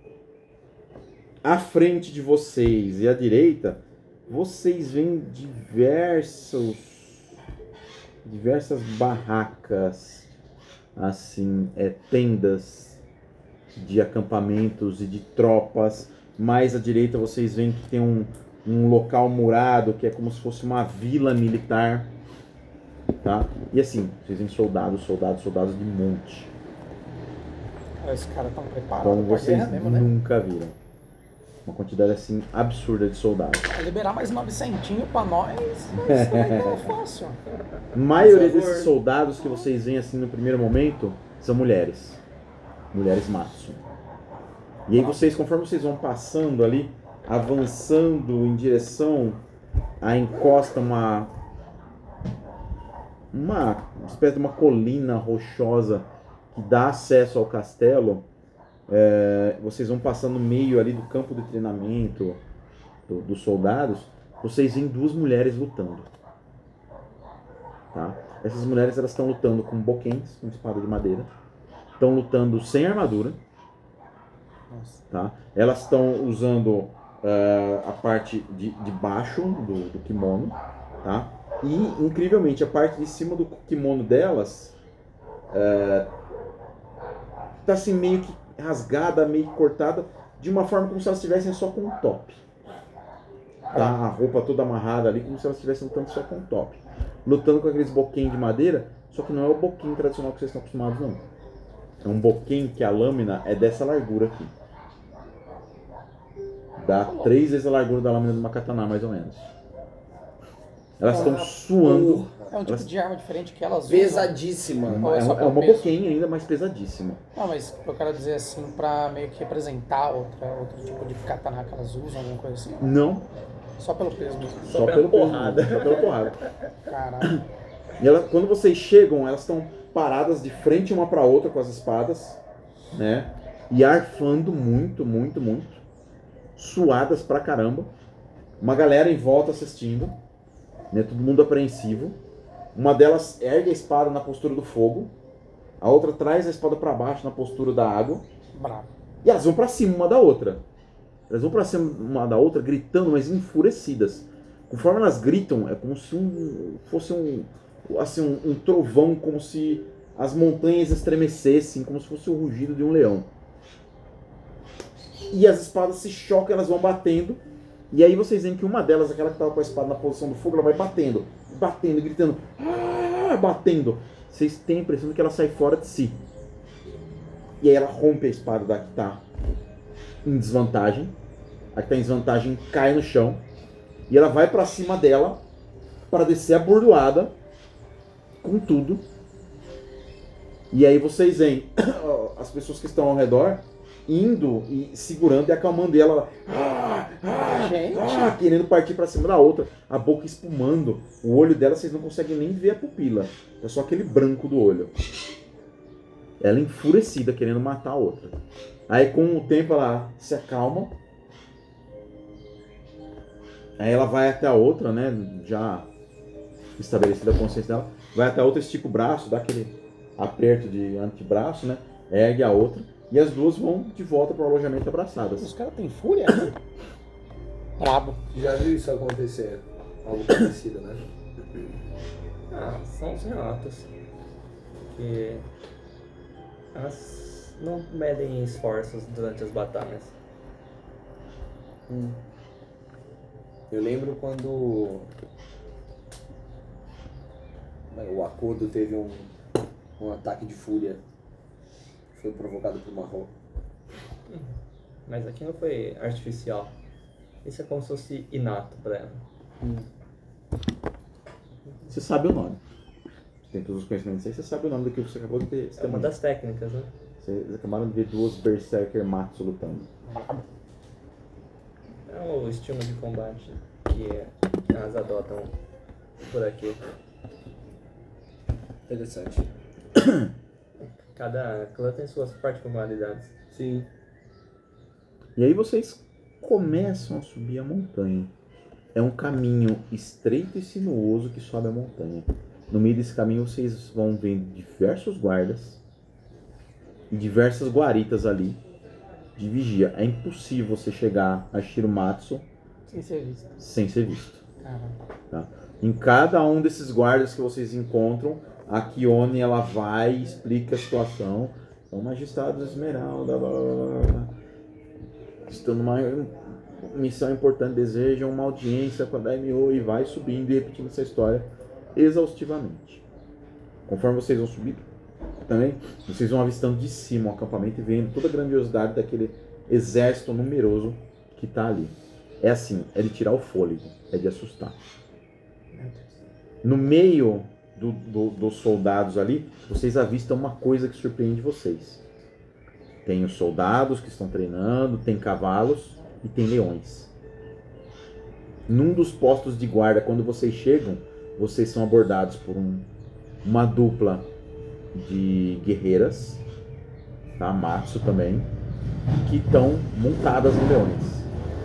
à frente de vocês e à direita, vocês veem diversos, diversas barracas, assim, é, tendas de acampamentos e de tropas. Mais à direita vocês veem que tem um, um local murado, que é como se fosse uma vila militar. Tá? E assim, vocês veem soldados, soldados, soldados de monte. Esses caras estão preparados Como pra vocês guerra mesmo, né? nunca viram. Uma quantidade assim absurda de soldados. Vai liberar mais novecentinho pra nós, mas isso vai ter fácil. A maioria Por favor. desses soldados que vocês veem assim no primeiro momento são mulheres. Mulheres Matsu. E aí vocês, conforme vocês vão passando ali, avançando em direção à encosta, uma uma espécie de uma colina rochosa que dá acesso ao castelo, é, vocês vão passando no meio ali do campo de treinamento do, dos soldados, vocês veem duas mulheres lutando. Tá? Essas mulheres elas estão lutando com boquens, com espada de madeira, estão lutando sem armadura. Tá? Elas estão usando uh, a parte de, de baixo do, do kimono, tá? E, incrivelmente, a parte de cima do kimono delas uh, tá assim meio que rasgada, meio que cortada, de uma forma como se elas estivessem só com um top. Tá? A roupa toda amarrada ali, como se elas estivessem lutando só com um top. Lutando com aqueles boquém de madeira, só que não é o boquém tradicional que vocês estão acostumados, não. É um boquém que a lâmina é dessa largura aqui. Dá três vezes a largura da lâmina de uma katana, mais ou menos. Elas estão suando. É um tipo Elas- de arma diferente que elas usam. Pesadíssima. Ou é É, só uma- é uma pelo peso? boquém ainda mais pesadíssima. Não, mas eu quero dizer assim, pra meio que representar outra, outro tipo de katana que elas usam, alguma coisa assim. Não, Só pelo peso mesmo. só, pela pelo porrada. peso, só pela porrada. Caralho. E ela, quando vocês chegam, elas estão paradas de frente uma para outra com as espadas, né? E arfando muito, muito, muito. Suadas pra caramba. Uma galera em volta assistindo, né? Todo mundo apreensivo. Uma delas ergue a espada na postura do fogo, a outra traz a espada para baixo na postura da água, Bravo. e elas vão para cima uma da outra. Elas vão para cima uma da outra gritando, mas enfurecidas. Conforme elas gritam, é como se um, fosse um, assim, um, um trovão, como se as montanhas estremecessem, como se fosse o rugido de um leão. E as espadas se chocam, elas vão batendo. E aí vocês veem que uma delas, aquela que estava com a espada na posição do fogo, ela vai batendo, batendo, gritando, ah, batendo. Vocês têm a impressão de que ela sai fora de si. E aí ela rompe a espada da que está em desvantagem. A que está em desvantagem cai no chão. E ela vai para cima dela para descer a bordoada com tudo. E aí vocês veem as pessoas que estão ao redor indo e segurando e acalmando ela. Ah, ah, Gente. ah, querendo partir pra cima da outra. A boca espumando. O olho dela, vocês não conseguem nem ver a pupila. É só aquele branco do olho. Ela enfurecida, querendo matar a outra. Aí com o tempo ela se acalma. Aí ela vai até a outra, né? Já estabelecida a consciência dela. Vai até a outra, estica o braço, dá aquele aperto de antebraço, né? Ergue a outra. E as duas vão de volta pro alojamento abraçadas. Os caras têm fúria, né? Brabo. Já viu isso acontecer? Algo parecido, né? Ah, são os relatos. Que elas não medem esforços durante as batalhas. Hum. Eu lembro quando o Akodo teve um, um ataque de fúria. Foi provocado por uma roupa. Mas aquilo foi artificial. Isso é como se fosse inato pra ela. Você sabe o nome. Você tem todos os conhecimentos aí, você sabe o nome do que você acabou de ter. É uma testemunhado. das técnicas, né? Vocês acabaram de ver duas Berserker Matsu lutando. É o estilo de combate que elas adotam por aqui. Interessante. Cada clã tem suas particularidades. Sim. E aí vocês começam a subir a montanha. É um caminho estreito e sinuoso que sobe a montanha. No meio desse caminho vocês vão vendo diversos guardas e diversas guaritas ali de vigia. É impossível você chegar a Shiromatsu Sem ser visto. sem ser visto. Caramba. Tá? Em cada um desses guardas que vocês encontram, a Kione ela vai e explica a situação. Então, magistrado Esmeralda, blá, blá, blá, blá. Estão numa missão importante, desejam uma audiência com a Daimyo e vai subindo e repetindo essa história exaustivamente. Conforme vocês vão subindo também, vocês vão avistando de cima o acampamento e vendo toda a grandiosidade daquele exército numeroso que está ali. É assim, é de tirar o fôlego, é de assustar. No meio do, do, dos soldados ali, vocês avistam uma coisa que surpreende vocês. Tem os soldados que estão treinando, tem cavalos e tem leões. Num dos postos de guarda, quando vocês chegam, vocês são abordados por um, uma dupla de guerreiras, tá? Matsu também, que estão montadas em leões.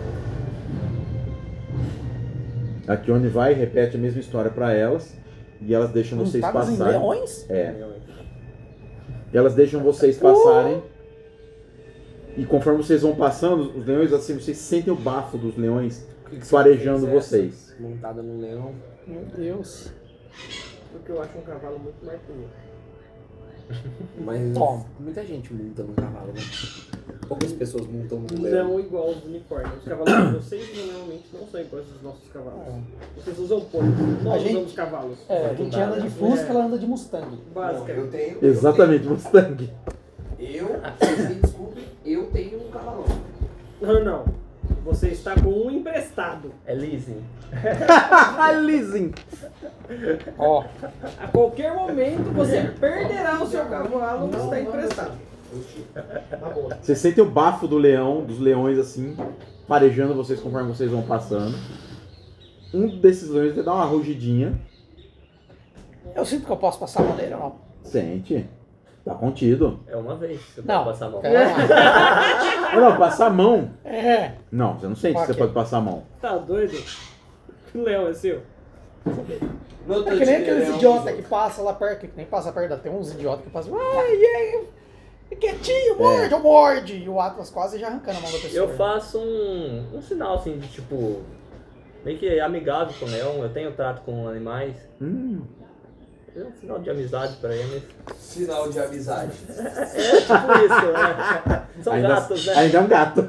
A Kione vai e repete a mesma história para elas e elas deixam vocês Montadas em passarem. leões? É. E elas deixam vocês passarem. E conforme vocês vão passando, os leões assim, vocês sentem o bafo dos leões Que que farejando fez essa? vocês. Montada no leão. Meu Deus. Porque eu acho um cavalo muito mais bonito. Mas Toma. muita gente monta no cavalo, né? Poucas pessoas montam no leão. Não igual aos unicórnios. Os cavalos de vocês normalmente não são iguais aos nossos cavalos. Vocês usam porcos, nós A gente- usamos cavalos. É, a gente anda de Fusca, ela anda de Mustang. Não, eu Basicamente. tenho. Exatamente, Mustang. Eu, vocês me desculpem, eu tenho um cavalão. Não, não. Você está com um emprestado. É leasing. Leasing. Ó, A qualquer momento você perderá o seu cavalo, você está emprestado. Na boa. Vocês sentem o bafo do leão, dos leões assim, farejando vocês conforme vocês vão passando. Um desses leões vai dar uma rugidinha. eu sinto que eu posso passar a maneira, não. Sente. Tá contido. É uma vez. Você Não. pode passar a mão. Pera Não, não, passar a mão. lá. É. Não, você não sente que Ok. você pode passar a mão. Tá doido? O leão é seu? No outro É que nem dia, aqueles leão idiotas dos que passam lá perto, que nem passa perto, tem uns idiotas que passam, ai, e aí, quietinho, morde, ou morde. E o Atlas quase já arrancando a mão da pessoa. Eu faço um, um sinal assim de tipo. Meio que amigável com o leão. Eu tenho trato com animais. Hum. É um sinal de amizade pra eles. Sinal de amizade. É tipo isso, né? São ainda, gatos, né? Ainda é um gato.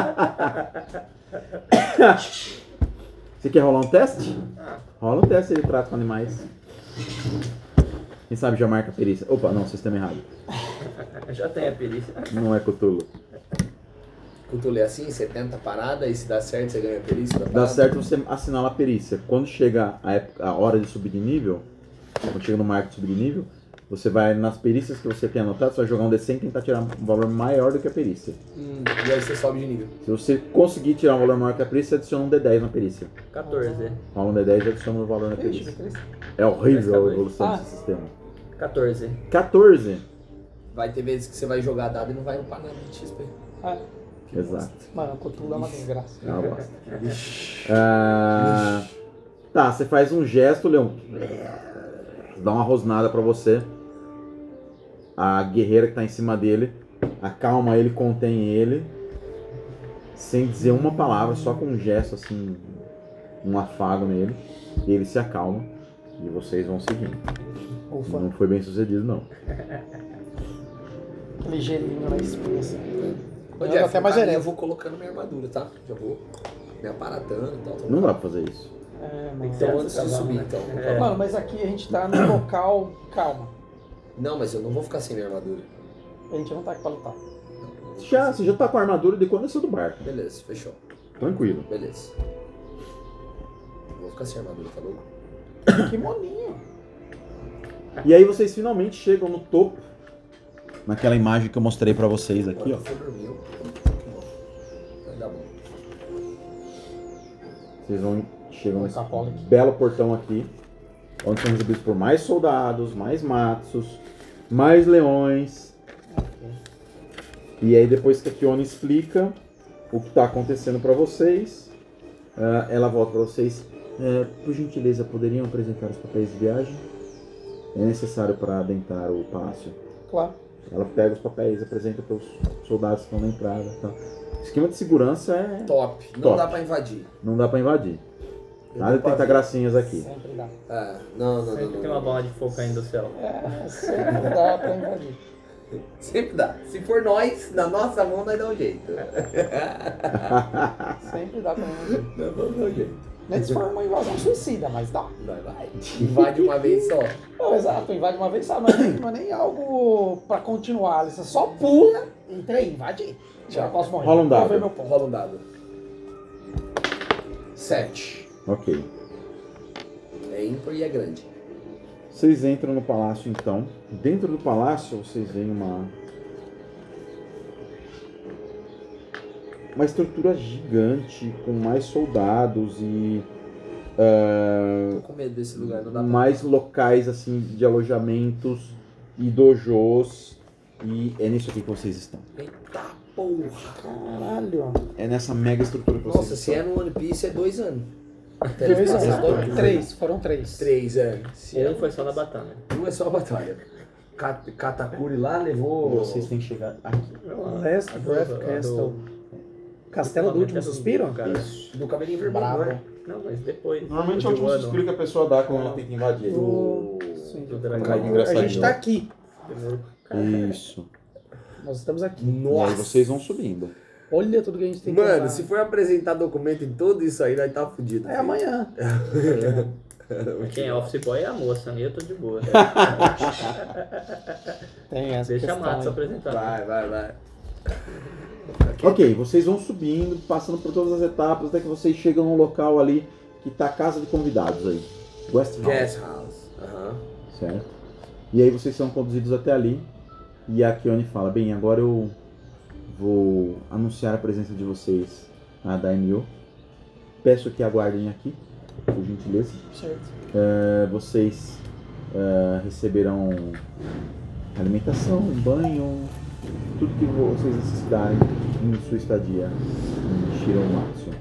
Você quer rolar um teste? Rola um teste de trato com animais. Quem sabe já marca a perícia. Opa, não, sistema errado. Já tem a perícia. Não é Cthulhu. Cthulhu é assim, você tenta a parada e se dá certo, você ganha a perícia da Dá parada. certo você assinala a perícia. Quando chega a, época, a hora de subir de nível, quando chega no marco de subir de nível, Você vai nas perícias que você tem anotado, você vai jogar um D cem e tentar tirar um valor maior do que a perícia. Hum, e aí você sobe de nível. Se você conseguir tirar um valor maior que a perícia, você adiciona um D dez na perícia. quatorze. Rola um D dez e adiciona um valor na Ixi, perícia. que triste. É horrível a Acabou. evolução Ah. desse sistema. quatorze. quatorze. Vai ter vezes que você vai jogar dado e não vai upar nada de X P. Ah, Exato. mano, o Cthulhu é uma desgraça. É uma bosta. Ah, tá, você faz um gesto, Leão. Dá uma rosnada pra você. A guerreira que tá em cima dele acalma ele, contém ele. Sem dizer uma palavra, só com um gesto assim. Um afago nele. E ele se acalma. E vocês vão seguindo. Ufa, Não foi bem sucedido, não. aquele gelinho na espinha assim. Ô, Eu Jeff, até no mais caminho ereto. eu vou colocando minha armadura, tá? Já vou me aparatando e tal. tal. Não dá pra fazer isso. É, mano. Então Certo, antes de cavalo, subir, né? então. É. Mano, mas aqui a gente tá num local. Calma. Não, mas eu não vou ficar sem minha armadura. A gente não tá aqui pra lutar. Já, você já tá com a armadura de quando desceu do barco. Beleza, fechou. Tranquilo. Beleza. Não vou ficar sem armadura, tá louco? Que moninho. E aí vocês finalmente chegam no topo. Naquela imagem que eu mostrei pra vocês aqui, ó. Quando for dormir, eu... vai dar bom. Vocês vão chegam nesse Católico. belo portão aqui, onde são recebidos por mais soldados, mais matsos, mais leões. E aí depois que a Kione explica o que está acontecendo para vocês, ah, ela volta para vocês. É, por gentileza, poderiam apresentar os papéis de viagem? É necessário para adentrar o palácio. Claro. Ela pega os papéis, apresenta para os soldados que estão na entrada. Tá? O esquema de segurança é... Top. Não Top. dá pra invadir. não dá para invadir. Eu Nada de dou pra tentar ver. gracinhas aqui. Sempre dá. Ah, não, não, não. Sempre não, tem não. uma bola de fogo caindo do céu. É, sempre dá pra invadir. Sempre dá. Se for nós, na nossa mão, nós dá um jeito. Sempre dá pra invadir. Nós vamos dar um jeito. Nem se for uma invasão suicida, mas dá. Vai, vai. Invade uma vez só. Não, exato, invade uma vez só, não é nem, não é nem algo pra continuar. Você só pula, entra aí, invade. Já posso morrer. Rola um dado. Vou ver meu ponto. Rola um dado. Sete. Ok. É ímpar e é grande. Vocês entram no palácio então. Dentro do palácio vocês veem uma uma estrutura gigante com mais soldados e ah, Tô com medo desse lugar, não dá pra... mais locais assim de alojamentos e dojos, e é nisso aqui que vocês estão. Eita porra. Caralho. É nessa mega estrutura que vocês Nossa, se estão. é no One Piece é dois anos. Até Dois eles anos, passarem dois, por três, foram três. Três anos. Se é Um foi só na batalha. um é só a batalha. Kat- Katakuri lá levou... Vocês têm que chegar aqui. Last Breath A do- Castle. Castelo do Último Suspiro? Cara. Do cabelinho vermelho, Bravo. né? Não, mas depois. Normalmente é o do último ano. suspiro que a pessoa dá quando ela tenta invadir. Do... Sim. Do dragão. Cai de A engraçadinho. gente tá aqui. Demorou pra caralho. Isso. Nós estamos aqui. E aí Nossa. vocês vão subindo. Olha tudo que a gente tem que Mano, usar. se for apresentar documento em tudo isso aí, nós tá fudido. É amanhã. Quem é office boy é a moça, eu tô de boa. Tem essa Deixa a questão Matos aí. apresentar. Vai, vai, vai. Ok, vocês vão subindo, passando por todas as etapas, até que vocês chegam num local ali que tá a casa de convidados aí. West House. Guest House. Aham. Certo? E aí vocês são conduzidos até ali. E a Kione fala, bem, agora eu vou anunciar a presença de vocês à Daimyo. Peço que aguardem aqui, por gentileza. Certo. É, vocês é, receberão alimentação, um banho, tudo que vocês necessitarem em sua estadia em Shiromatsu.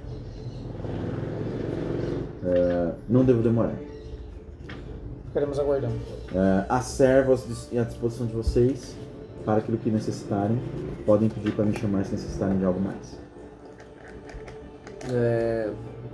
É, não devo demorar. Ficaremos aguardando. É, há servas dis- à disposição de vocês para aquilo que necessitarem. Podem pedir para me chamar se necessitarem de algo mais. É...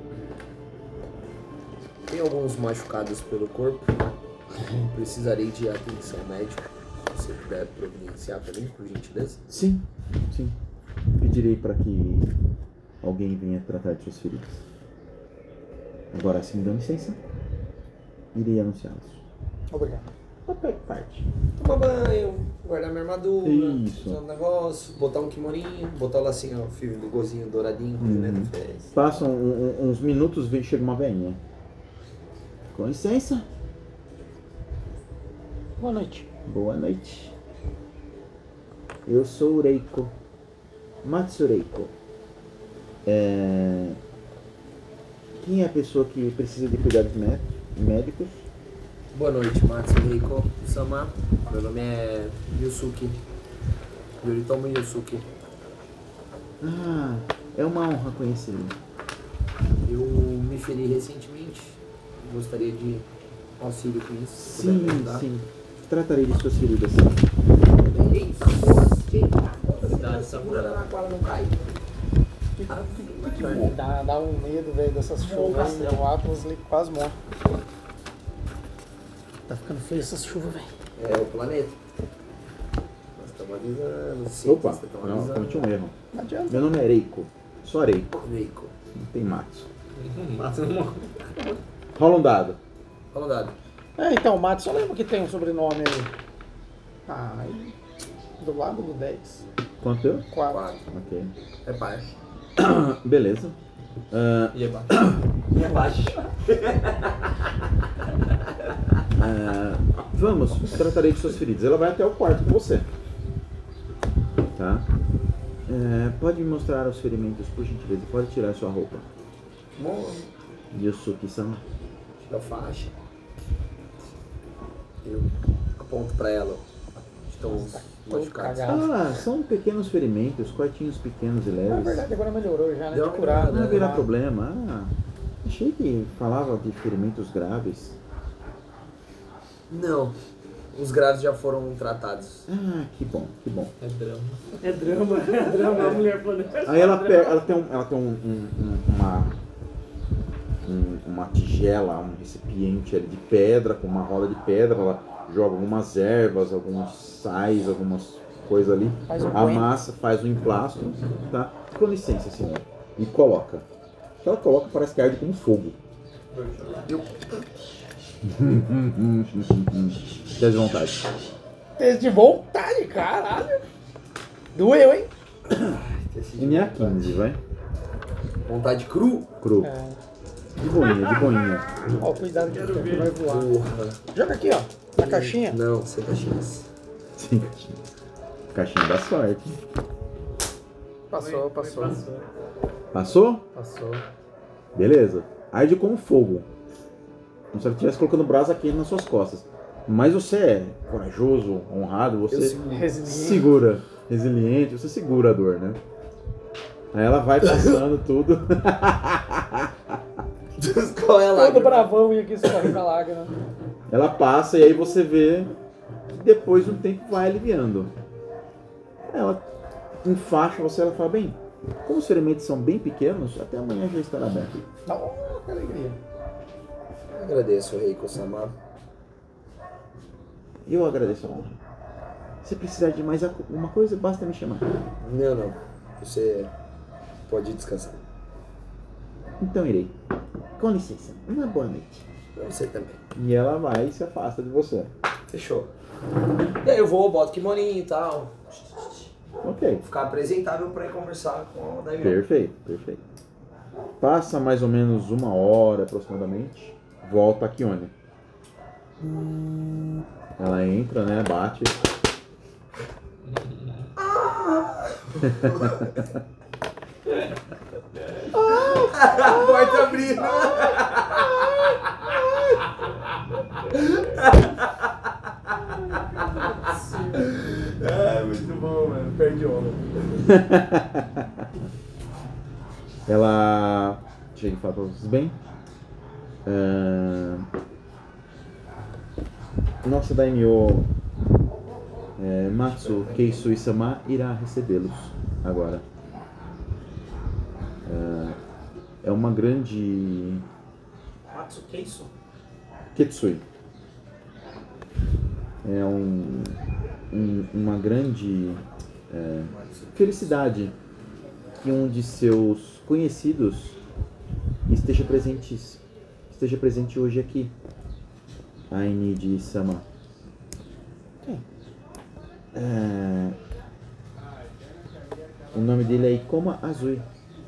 Tem alguns machucados pelo corpo. Precisarei de atenção médica. Se você puder providenciar para mim, por gentileza. Sim, sim. Pedirei para que alguém venha tratar de suas feridas. Agora, se me dão licença, irei anunciá-los. Obrigado. Papel parte. Tomar banho, guardar minha armadura, Isso. fazer um negócio, botar um kimoninho, botar lá assim, ó, fio do gozinho douradinho, Uhum. né, da fez. Passam um- um- uns minutos, vem chega uma velhinha. Com licença. Boa noite. Boa noite. Eu sou o Reiko. Matsureiko. É... Quem é a pessoa que precisa de cuidados mé- médicos? Boa noite, Matsureiko Sama. Meu nome é Yusuke. Yoritomo Yusuke. Ah, é uma honra conhecê-lo. Eu me feri recentemente. Gostaria de auxílio com isso. se puder me Sim, ajudar. sim. Tratarei de suas feridas. Eita, porra, gente. Cidade Samurai. Agora não cai. Dá, dá um medo, velho, dessas chuvas. O Atlas ali quase morre. Tá ficando feio essas chuvas, velho. É o planeta. Nós estamos avisando. os Opa, cientistas estão não, avisando. cometi um erro. Não adianta. Meu nome é Reiko. Só Reiko. Reiko. Não tem Matsu. Mata não. Rola um dado. Fala o dado. É, então, o Matos, só lembra que tem um sobrenome aí. Ah, aí, do lado do dez. Quanto deu? quatro. Quatro. Ok. É par. Beleza. Ah, E é baixo. E abaixo. ah, vamos, tratarei de suas feridas. Ela vai até o quarto com você. Tá? É, pode me mostrar os ferimentos, por gentileza. Pode tirar sua roupa. Bom, Yusuke-sama. tira a faixa. Eu aponto pra ela. Estão os Todo machucados. cagado. Ah, são pequenos ferimentos, cortinhos pequenos e Na leves. verdade, agora melhorou já, né? Deu De uma curar. Não né? haverá problema. Ah, achei que falava de ferimentos graves. Não. Os graves já foram tratados. Ah, que bom, que bom. É drama. É drama, é drama, a mulher falando. Aí ela, pega, ela tem, um, ela tem um, um- um- uma, um- uma tigela, um recipiente ali de pedra, com uma roda de pedra. Ela joga algumas ervas, alguns sais, algumas coisas ali. Faz um Amassa, faz o emplasto, tá? Com licença, senhor. E coloca. Se ela coloca, parece que arde como fogo. Eu Dez de vontade. Teste de vontade, caralho. Doeu, hein? M A quinze, vai. vontade cru. Cru. É. De boinha, de boinha. Ó, cuidado que que vai voar. Porra. Joga aqui, ó. Na caixinha. Não, sem caixinhas. Sim, caixinha. Caixinha da sorte. Passou, passou. Passou. Passou? Passou. Beleza. Arde como fogo. Como se ela estivesse colocando brasa quente nas suas costas. Mas você é corajoso, honrado, você Resiliente. segura, resiliente, você segura a dor, né? Aí ela vai passando tudo. Qual é a Todo lágrima? bravão e aqui escorrendo a lágrima. Ela passa e aí você vê que depois de um tempo vai aliviando. Ela enfaixa você, ela fala, bem, como os ferimentos são bem pequenos, até amanhã já estará aberto. Oh, que alegria. Agradeço, Reiko-sama. Eu agradeço a honra. Se precisar de mais alguma coisa, basta me chamar. Não, não. Você pode descansar. Então irei. Com licença. Uma boa noite. Pra você também. E ela vai e se afasta de você. Fechou. E aí eu vou, boto kimoninho e tal. Ok. Ficar apresentável pra ir conversar com o Daimyo. Perfeito, perfeito. Passa mais ou menos uma hora aproximadamente. Volta a Kione. Ela entra, né? Bate. A porta abrindo. É, muito bom, mano. Perde onda. Ela chega e fala pra vocês, bem, ah, nossa Daimyo é, Matsu Keisui-sama irá recebê-los agora. Ah, é uma grande Matsu, que isso? Ketsui. É um, um- uma grande é, felicidade que um de seus conhecidos esteja presente, esteja presente hoje aqui. Ainiji-sama. Quem? É, o nome dele é Ikoma Azui.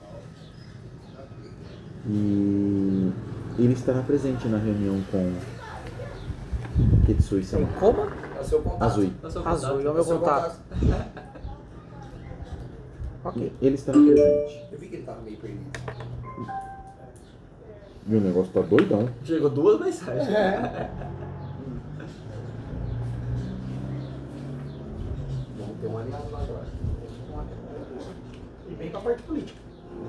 E ele estará presente na reunião com Ketsui-sama. Como? É o seu contato. Azul. Eu sou Azul, contato. é o meu contato. Ok. Ele está presente. Eu vi que ele tava meio perdido. E o negócio tá doidão. Chegou duas mensagens. Vamos ter um aliado lá agora. E vem com a parte política.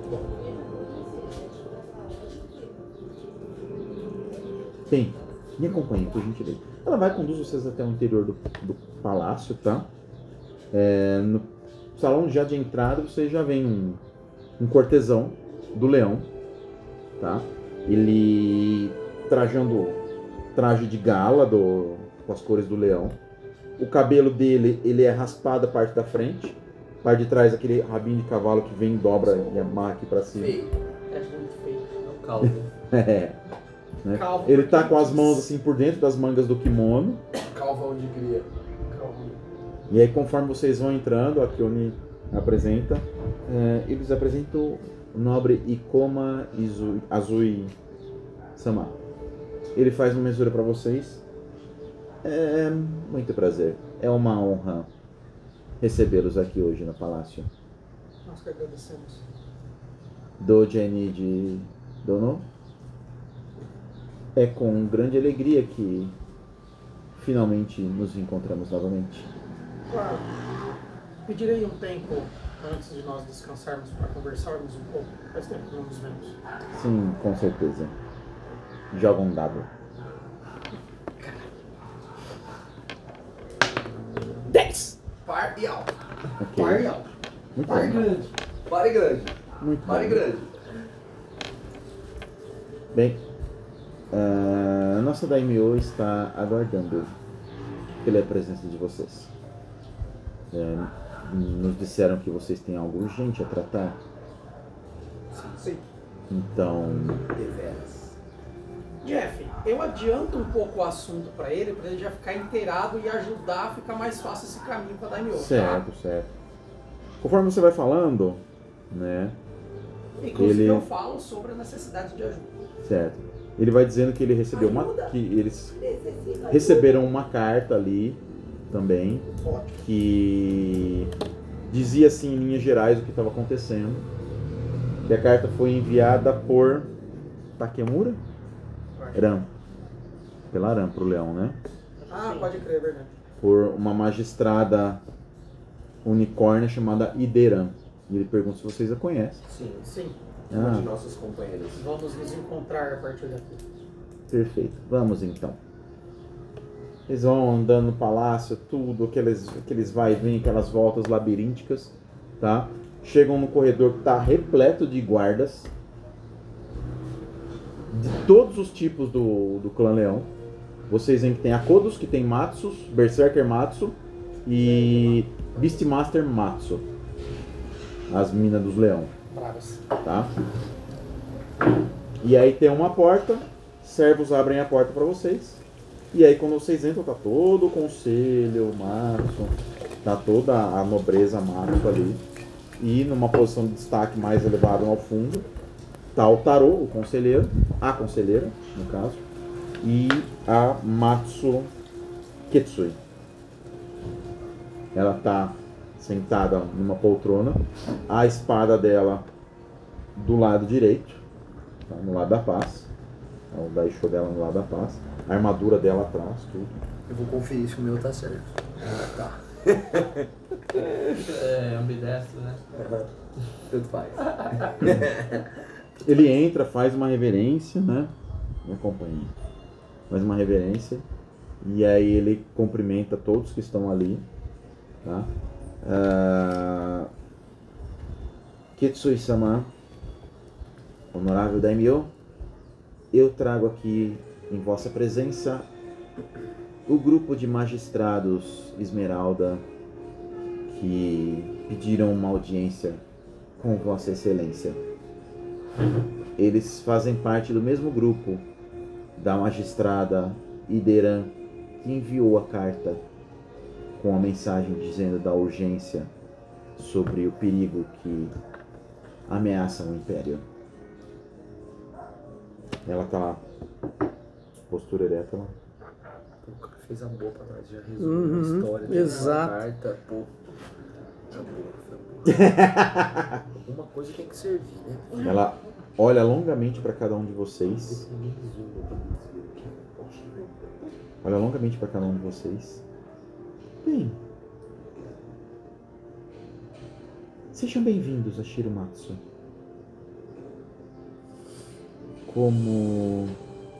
Bem, me acompanhe, por gentileza. Ela vai conduzir vocês até o interior do, do palácio, tá? É, no salão já de entrada, vocês já veem um, um cortesão do leão, tá? Ele trajando traje de gala do, com as cores do leão. O cabelo dele, ele é raspado a parte da frente. A parte de trás, aquele rabinho de cavalo que vem, dobra e amarra aqui pra cima. Feio. É muito feio. É o calvo. É. Né? Calvo Ele tá porque com as diz. mãos assim por dentro das mangas do kimono. Calvão de cria. E aí, conforme vocês vão entrando, a Kyoni apresenta. é, eles apresentam o nobre Ikoma Izu- Azui Sama. Ele faz uma mesura para vocês. É muito prazer. É uma honra recebê-los aqui hoje no palácio. Nós que agradecemos. Do Jenny de Dono. É com grande alegria que finalmente nos encontramos novamente. Claro. Pedirei um tempo antes de nós descansarmos para conversarmos um pouco. Faz tempo que não nos vemos. Sim, com certeza. Joga um dado. dez! Par e alto. Ok. Par e alto. Muito Par bem. grande. Par e grande. Muito Par e bem. grande. Bem, ah, a nossa Daimyo está aguardando pela presença de vocês. É, nos disseram que vocês têm algo urgente a tratar. Sim. Então, Deveras. Jeff, eu adianto um pouco o assunto para ele, para ele já ficar inteirado e ajudar a ficar mais fácil esse caminho para Daimyo. certo, certo. Conforme você vai falando, né, Inclusive Ele- eu falo sobre a necessidade de ajuda. certo. Ele vai dizendo que ele recebeu uma, Ajuda. que eles receberam uma carta ali também Ótimo. que dizia assim em linhas gerais o que estava acontecendo. E a carta foi enviada por Takemura? Ran. Pela Ran, pro Leão, né? Ah, pode crer, é verdade. Por uma magistrada unicórnia chamada Ideran. E ele pergunta se vocês a conhecem. Sim. Sim, Uma de Ah, nossos companheiros. vamos nos encontrar a partir daqui. perfeito. Vamos então. Eles vão andando no palácio, tudo, aqueles, aqueles vai e vem, aquelas voltas labirínticas, tá? Chegam no corredor que está repleto de guardas. De todos os tipos do, do clã Leão. Vocês veem que tem Akodos, que tem Matsus, Berserker Matsu e Beastmaster Matsu. As minas dos leão, Bravas. tá? E aí tem uma porta, servos abrem a porta para vocês. E aí quando vocês entram, tá todo o conselho Matsu, tá toda a nobreza Matsu ali. E numa posição de destaque mais elevada ao fundo, tá o Tarô, o conselheiro, a conselheira, no caso, e a Matsu Ketsui. Ela tá sentada numa poltrona, a espada dela do lado direito, tá, no lado da paz, tá, o daisho dela no lado da paz, a armadura dela atrás, tudo. Eu vou conferir se o meu tá certo. Ah, tá. É ambidestro, né? Tanto faz. Ele entra, faz uma reverência, né? Me acompanha. Faz uma reverência. E aí ele cumprimenta todos que estão ali. Tá? Uh... Kitsui-sama, honorável Daimyo, eu trago aqui em vossa presença o grupo de magistrados Esmeralda que pediram uma audiência com Vossa Excelência. Eles fazem parte do mesmo grupo da magistrada Ideran, que enviou a carta com a mensagem dizendo da urgência sobre o perigo que ameaça o Império. Ela tá lá, postura ereta lá. fez a boa pra nós, já resumiu Uhum, a história. tem exato. uma carta, pô. Tá boa, tá boa. Alguma coisa tem que servir, né? Ela olha longamente para cada um de vocês. Olha longamente para cada um de vocês. Bem, sejam bem-vindos a Shiromatsu. Como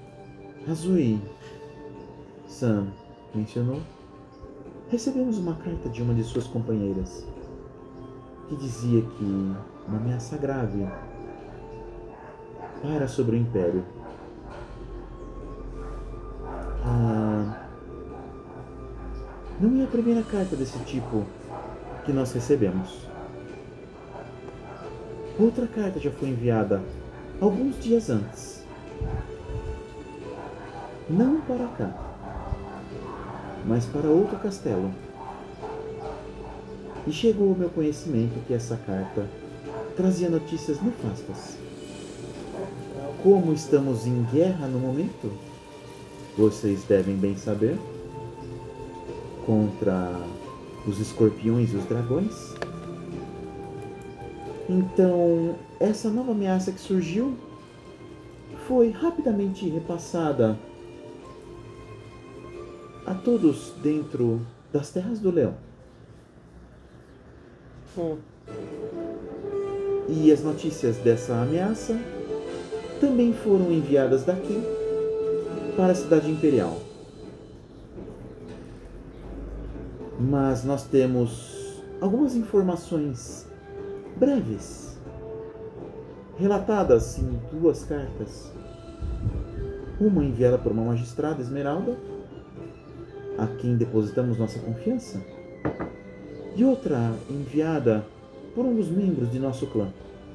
Azui-san mencionou, recebemos uma carta de uma de suas companheiras que dizia que uma ameaça grave paira sobre o Império. Ah, não é a primeira carta desse tipo que nós recebemos. Outra carta já foi enviada alguns dias antes. Não para cá, mas para outro castelo. E chegou ao meu conhecimento que essa carta trazia notícias nefastas. Como estamos em guerra no momento, vocês devem bem saber, contra os escorpiões e os dragões. Então, essa nova ameaça que surgiu foi rapidamente repassada a todos dentro das Terras do Leão. Hum. E as notícias dessa ameaça também foram enviadas daqui para a cidade imperial. Mas nós temos algumas informações breves, relatadas em duas cartas. Uma enviada por uma magistrada Esmeralda, a quem depositamos nossa confiança, e outra enviada por um dos membros de nosso clã,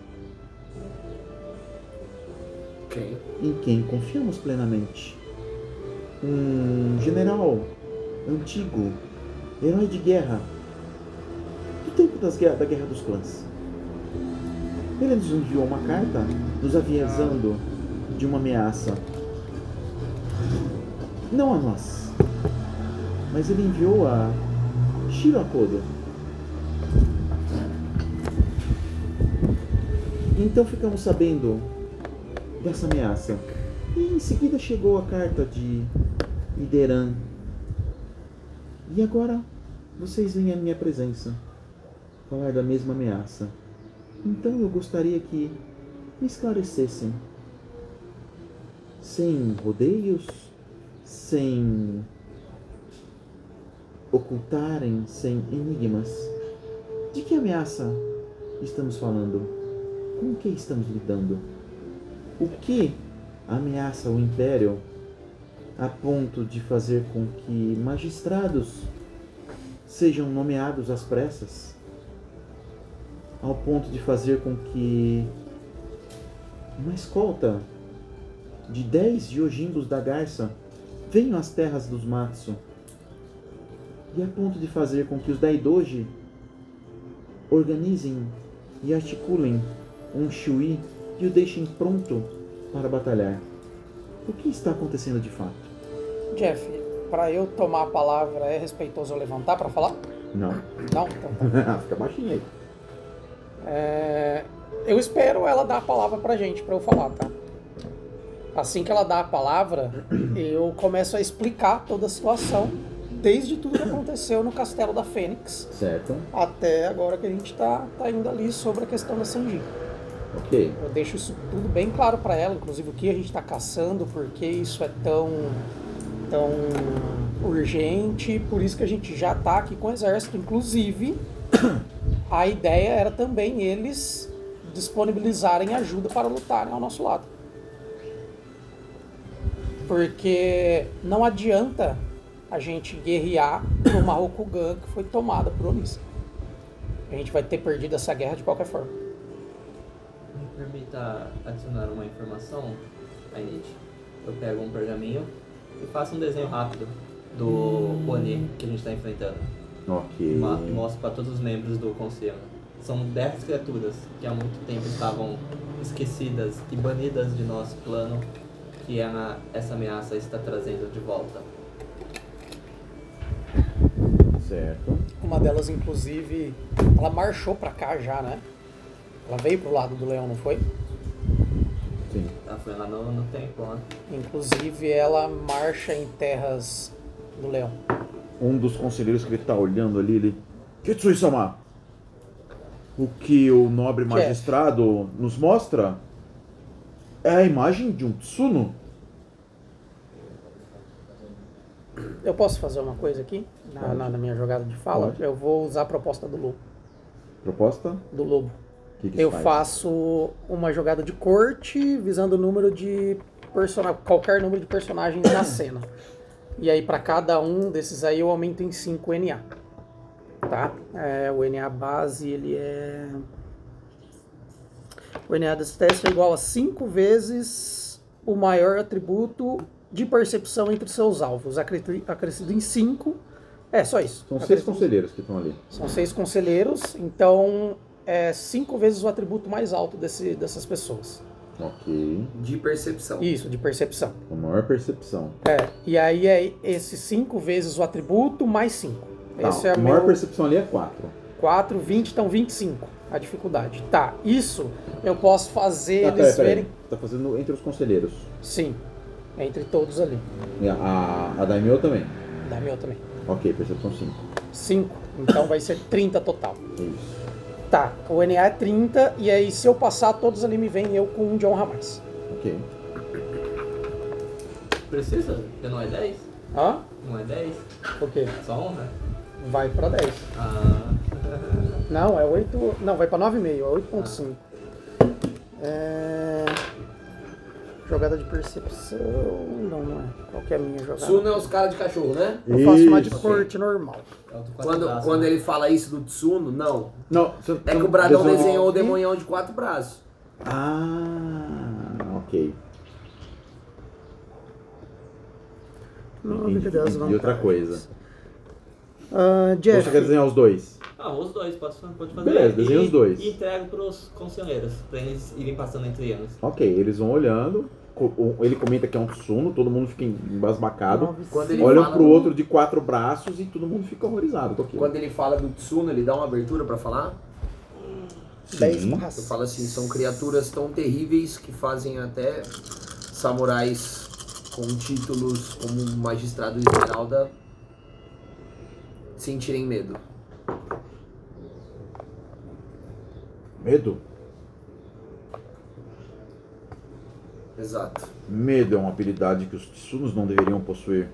Quem? em quem confiamos plenamente. Um general antigo, herói de guerra, do tempo das guerra, da Guerra dos Clãs. Ele nos enviou uma carta nos avisando de uma ameaça. Não a nós, mas ele enviou a Shiro Akodo. Então ficamos sabendo dessa ameaça. E em seguida chegou a carta de Ideran. E agora vocês vêm à minha presença falar da mesma ameaça. Então eu gostaria que me esclarecessem, sem rodeios, sem ocultarem, sem enigmas. De que ameaça estamos falando? Com que estamos lidando? O que ameaça o Império a ponto de fazer com que magistrados sejam nomeados às pressas? Ao ponto de fazer com que uma escolta de dez Yojimbos da Garça venham às terras dos Matsu? E a ponto de fazer com que os Daidoji organizem e articulem um Shui e o deixem pronto para batalhar? O que está acontecendo de fato? Jeff, para eu tomar a palavra, é respeitoso eu levantar para falar? Não. Não? Então tá. Fica baixinho aí. É, eu espero ela dar a palavra pra gente, pra eu falar, tá? Assim que ela dá a palavra, eu começo a explicar toda a situação, desde tudo que aconteceu no Castelo da Fênix, Certo. até agora que a gente tá, tá indo ali sobre a questão da Sanji. Ok. Eu deixo isso tudo bem claro pra ela, inclusive o que a gente tá caçando, por que isso é tão, tão urgente, por isso que a gente já tá aqui com o exército, inclusive... A ideia era também eles disponibilizarem ajuda para lutarem ao nosso lado. Porque não adianta a gente guerrear numa Rokugan que foi tomada por Onissa. A gente vai ter perdido essa guerra de qualquer forma. Me permita adicionar uma informação, Ainit. Eu pego um pergaminho e faço um desenho rápido do Oni que a gente está enfrentando. Ok. Ma- Mostro para todos os membros do conselho. São dez criaturas que há muito tempo estavam esquecidas e banidas de nosso plano, que a, essa ameaça está trazendo de volta. Certo. Uma delas, inclusive, ela marchou pra cá já, né? Ela veio pro lado do leão, não foi? Sim. Ela foi lá no, no templo, né? Inclusive, ela marcha em terras do leão. Um dos conselheiros que ele tá olhando ali, ele... Kitsui-sama! O que o nobre Que é? magistrado nos mostra é a imagem de um Tsuno. Eu posso fazer uma coisa aqui? Na, na- na minha jogada de fala? Pode. Eu vou usar a proposta do lobo. Proposta? Do lobo. O que que isso Eu faz? faço uma jogada de corte visando o número de personagens, qualquer número de personagens na cena. E aí para cada um desses aí eu aumento em cinco N A. Tá? É, o N A base ele é... O N A desse teste é igual a cinco vezes o maior atributo de percepção entre seus alvos. Acrescido acrescido em cinco. É, só isso. São seis Acrescido- conselheiros que estão ali. São seis conselheiros, então é cinco vezes o atributo mais alto desse, dessas pessoas. Ok. De percepção. Isso, de percepção. Com maior percepção. É, e aí é esse cinco vezes o atributo mais cinco. Tá, Esse é a o maior meu percepção ali é quatro. quatro, vinte, então vinte e cinco a dificuldade. Tá, isso eu posso fazer Ah, eles peraí, peraí. verem... Tá fazendo entre os conselheiros. Sim, entre todos ali. E a, a, a Daimyo também. Da meu também. Ok, percepção cinco. cinco, então vai ser trinta total. Isso. Tá, o N A é trinta, e aí se eu passar, todos ali me vêm eu com um de honra a mais. Ok. Precisa? Porque não é dez? Hã? Não é dez? O quê? Só honra? Vai pra dez. Ah. Não, é oito. Não, vai pra nove vírgula cinco, é oito ponto cinco. É... Jogada de percepção. Não, não é. Qual que é a minha jogada? Tsuno é os caras de cachorro, né? Eu faço uma de Isso. corte normal. É o do quatro Quando, braços, quando né? ele fala isso do Tsuno, não. Não, você- É que você o Bradão desenhou- desenhou o demonhão de quatro braços. Ah, ok. Nove, E, dez e outra vantagens. coisa. Ah, Ou Jeff, você quer desenhar os dois? Ah, os dois, pode, pode fazer. Beleza, desenha E- os dois. E entrego pros conselheiros, pra eles irem passando entre eles. Ok, eles vão olhando. co- o- Ele comenta que é um Tsuno, todo mundo fica embasbacado. nove, Quando ele Olham fala pro do- outro de quatro braços e todo mundo fica horrorizado com aquilo. Quando ele fala do Tsuno, ele dá uma abertura pra falar? dez Sim. barra Eu falo assim, são criaturas tão terríveis que fazem até samurais com títulos como Magistrado Esmeralda sentirem medo. Medo? Exato. Medo é uma habilidade que os Tsunos não deveriam possuir.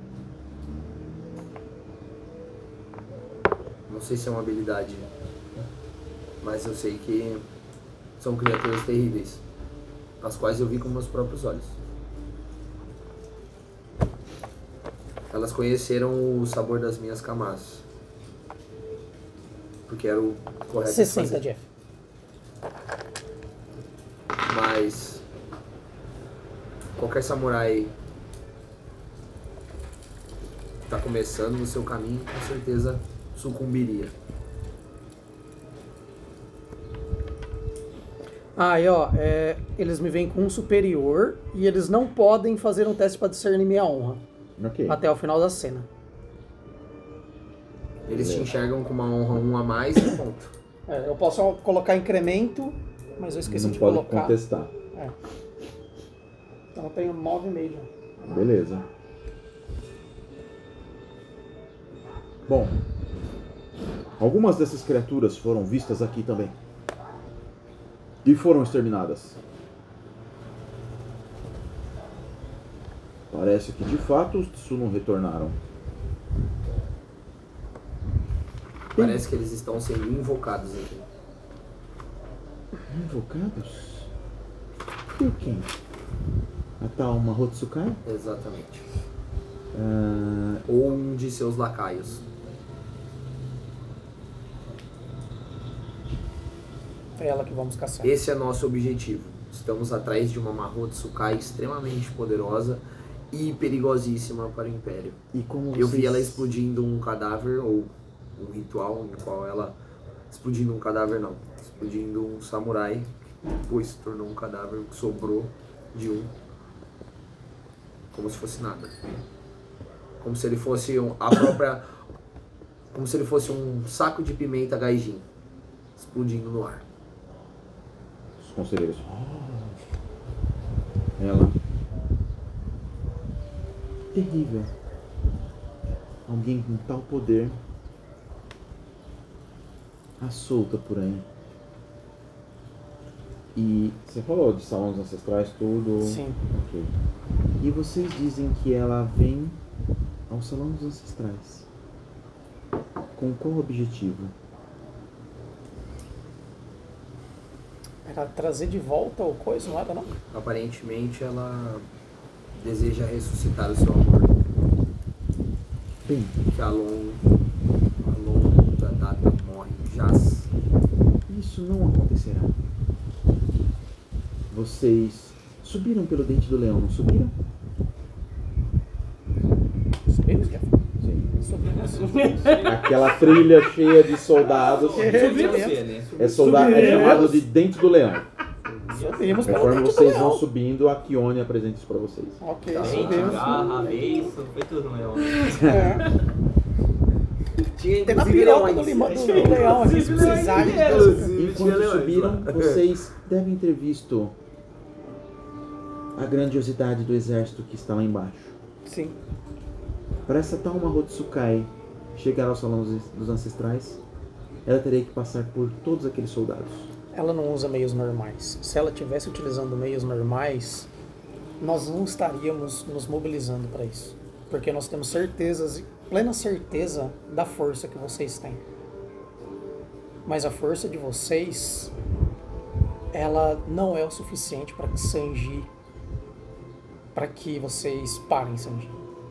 Não sei se é uma habilidade, mas eu sei que são criaturas terríveis, as quais eu vi com meus próprios olhos. Elas conheceram o sabor das minhas camas, porque era o correto de sessenta, fazer. Jeff. Mas qualquer samurai que tá começando no seu caminho, com certeza sucumbiria. Ah, e ó, é, eles me vêm com um superior e eles não podem fazer um teste pra discernir minha honra Ok. até o final da cena. Eles te enxergam com uma honra um a mais e ponto. É, eu posso colocar incremento, mas eu esqueci Não de pode colocar. contestar. É. Então eu tenho nove e meio. Beleza. Bom, algumas dessas criaturas foram vistas aqui também. E foram exterminadas. Parece que de fato os Tsuno retornaram. Parece que eles estão sendo invocados aqui. Invocados? Por quem? A tal Mahotsukai? Exatamente. Ah, Ou um de seus lacaios. É ela que vamos caçar. Esse é nosso objetivo. Estamos atrás de uma Mahotsukai extremamente poderosa e perigosíssima para o Império. e como Eu vi vocês- ela explodindo um cadáver, ou um ritual em qual ela... Explodindo um cadáver não. Explodindo um samurai, que depois se tornou um cadáver que sobrou de um. Como se fosse nada. Como se ele fosse um- a própria... como se ele fosse um saco de pimenta gaijin explodindo no ar. Os conselheiros. Ela. Terrível. Alguém com tal poder. A solta por aí. E você falou de salões ancestrais, tudo. Sim. Ok. E vocês dizem que ela vem ao salão dos ancestrais. Com qual objetivo? Era trazer de volta o coisa, não era não? Aparentemente ela deseja ressuscitar o seu amor. Bem, Que a longa, a longa data morre, jaz. isso não acontecerá. Vocês subiram pelo dente do leão, não subiram? Subimos, Jeff? Sim. Subimos. Aquela trilha cheia de soldados. É, soldado, é chamado de dente do leão. Subimos pelo Conforme dente do vocês vão leão. subindo, a Kione apresenta isso pra vocês. Ok, Dente, subimos. garra, beiço, foi tudo no leão. É. Tinha Tem na inclusive piroca leões. do, lima, do, do leão aqui, se precisar. Enquanto subiram, vocês devem ter visto a grandiosidade do exército que está lá embaixo. Sim. Para essa tal Mahotsukai chegar ao salão dos- dos ancestrais, ela teria que passar por todos aqueles soldados. Ela não usa meios normais. Se ela estivesse utilizando meios normais, nós não estaríamos nos mobilizando para isso. Porque nós temos certezas, plena certeza da força que vocês têm. Mas a força de vocês, ela não é o suficiente para que Sanji, para que vocês parem Sanji.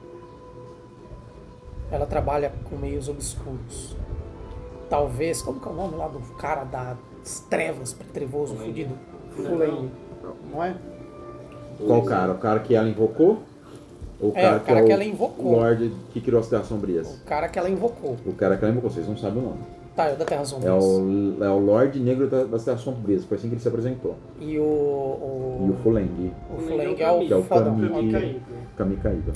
Ela trabalha com meios obscuros. Talvez, como que é o nome lá do cara das trevas, trevoso, fudido? Fuleng. Não é? Qual cara? O cara que ela invocou? Ou o É, cara, o cara que, que é ela o invocou. Lorde que criou as Terras Sombrias? O cara que ela invocou. O cara que ela invocou, vocês não sabem o nome. Tá, é o da Terra É Sombria. o, é o Lorde Negro da- das Terras Sombrias, foi assim que ele se apresentou. E o. o... E o Fuleng, O Fuleng é o que é o fodão. Kami, Kami. Kami Kaiba.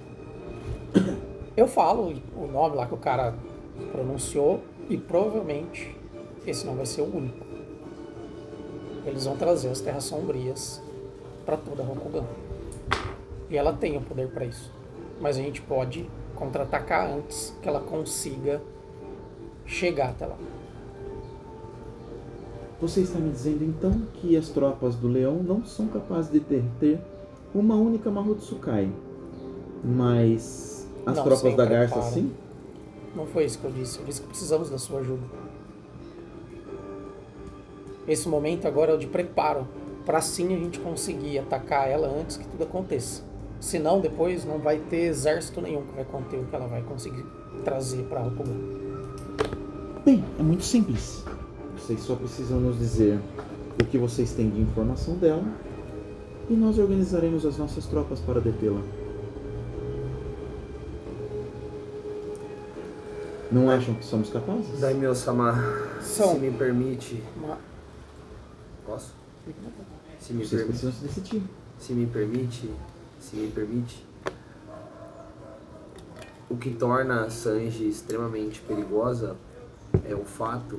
Eu falo o nome lá que o cara pronunciou e provavelmente esse não vai ser o único. Eles vão trazer as Terras Sombrias para toda a Rokugan. E ela tem o poder para isso. Mas a gente pode contra-atacar antes que ela consiga chegar até lá. Você está me dizendo então que as tropas do leão não são capazes de deter uma única Mahotsukai, mas as Não, tropas sem da garça preparo. sim? Não foi isso que eu disse. Eu disse que precisamos da sua ajuda. Esse momento agora é o de preparo, para assim a gente conseguir atacar ela antes que tudo aconteça. Senão depois não vai ter exército nenhum que vai conter o que ela vai conseguir trazer para Rokugan. Bem, é muito simples. Vocês só precisam nos dizer o que vocês têm de informação dela e nós organizaremos as nossas tropas para detê-la. Não acham que somos capazes? Daimyo-sama, São. se me permite. Uma- Posso? Se me, Vocês permi precisam se decidir. se me permite. Se me permite. O que torna a Sanji extremamente perigosa é o fato.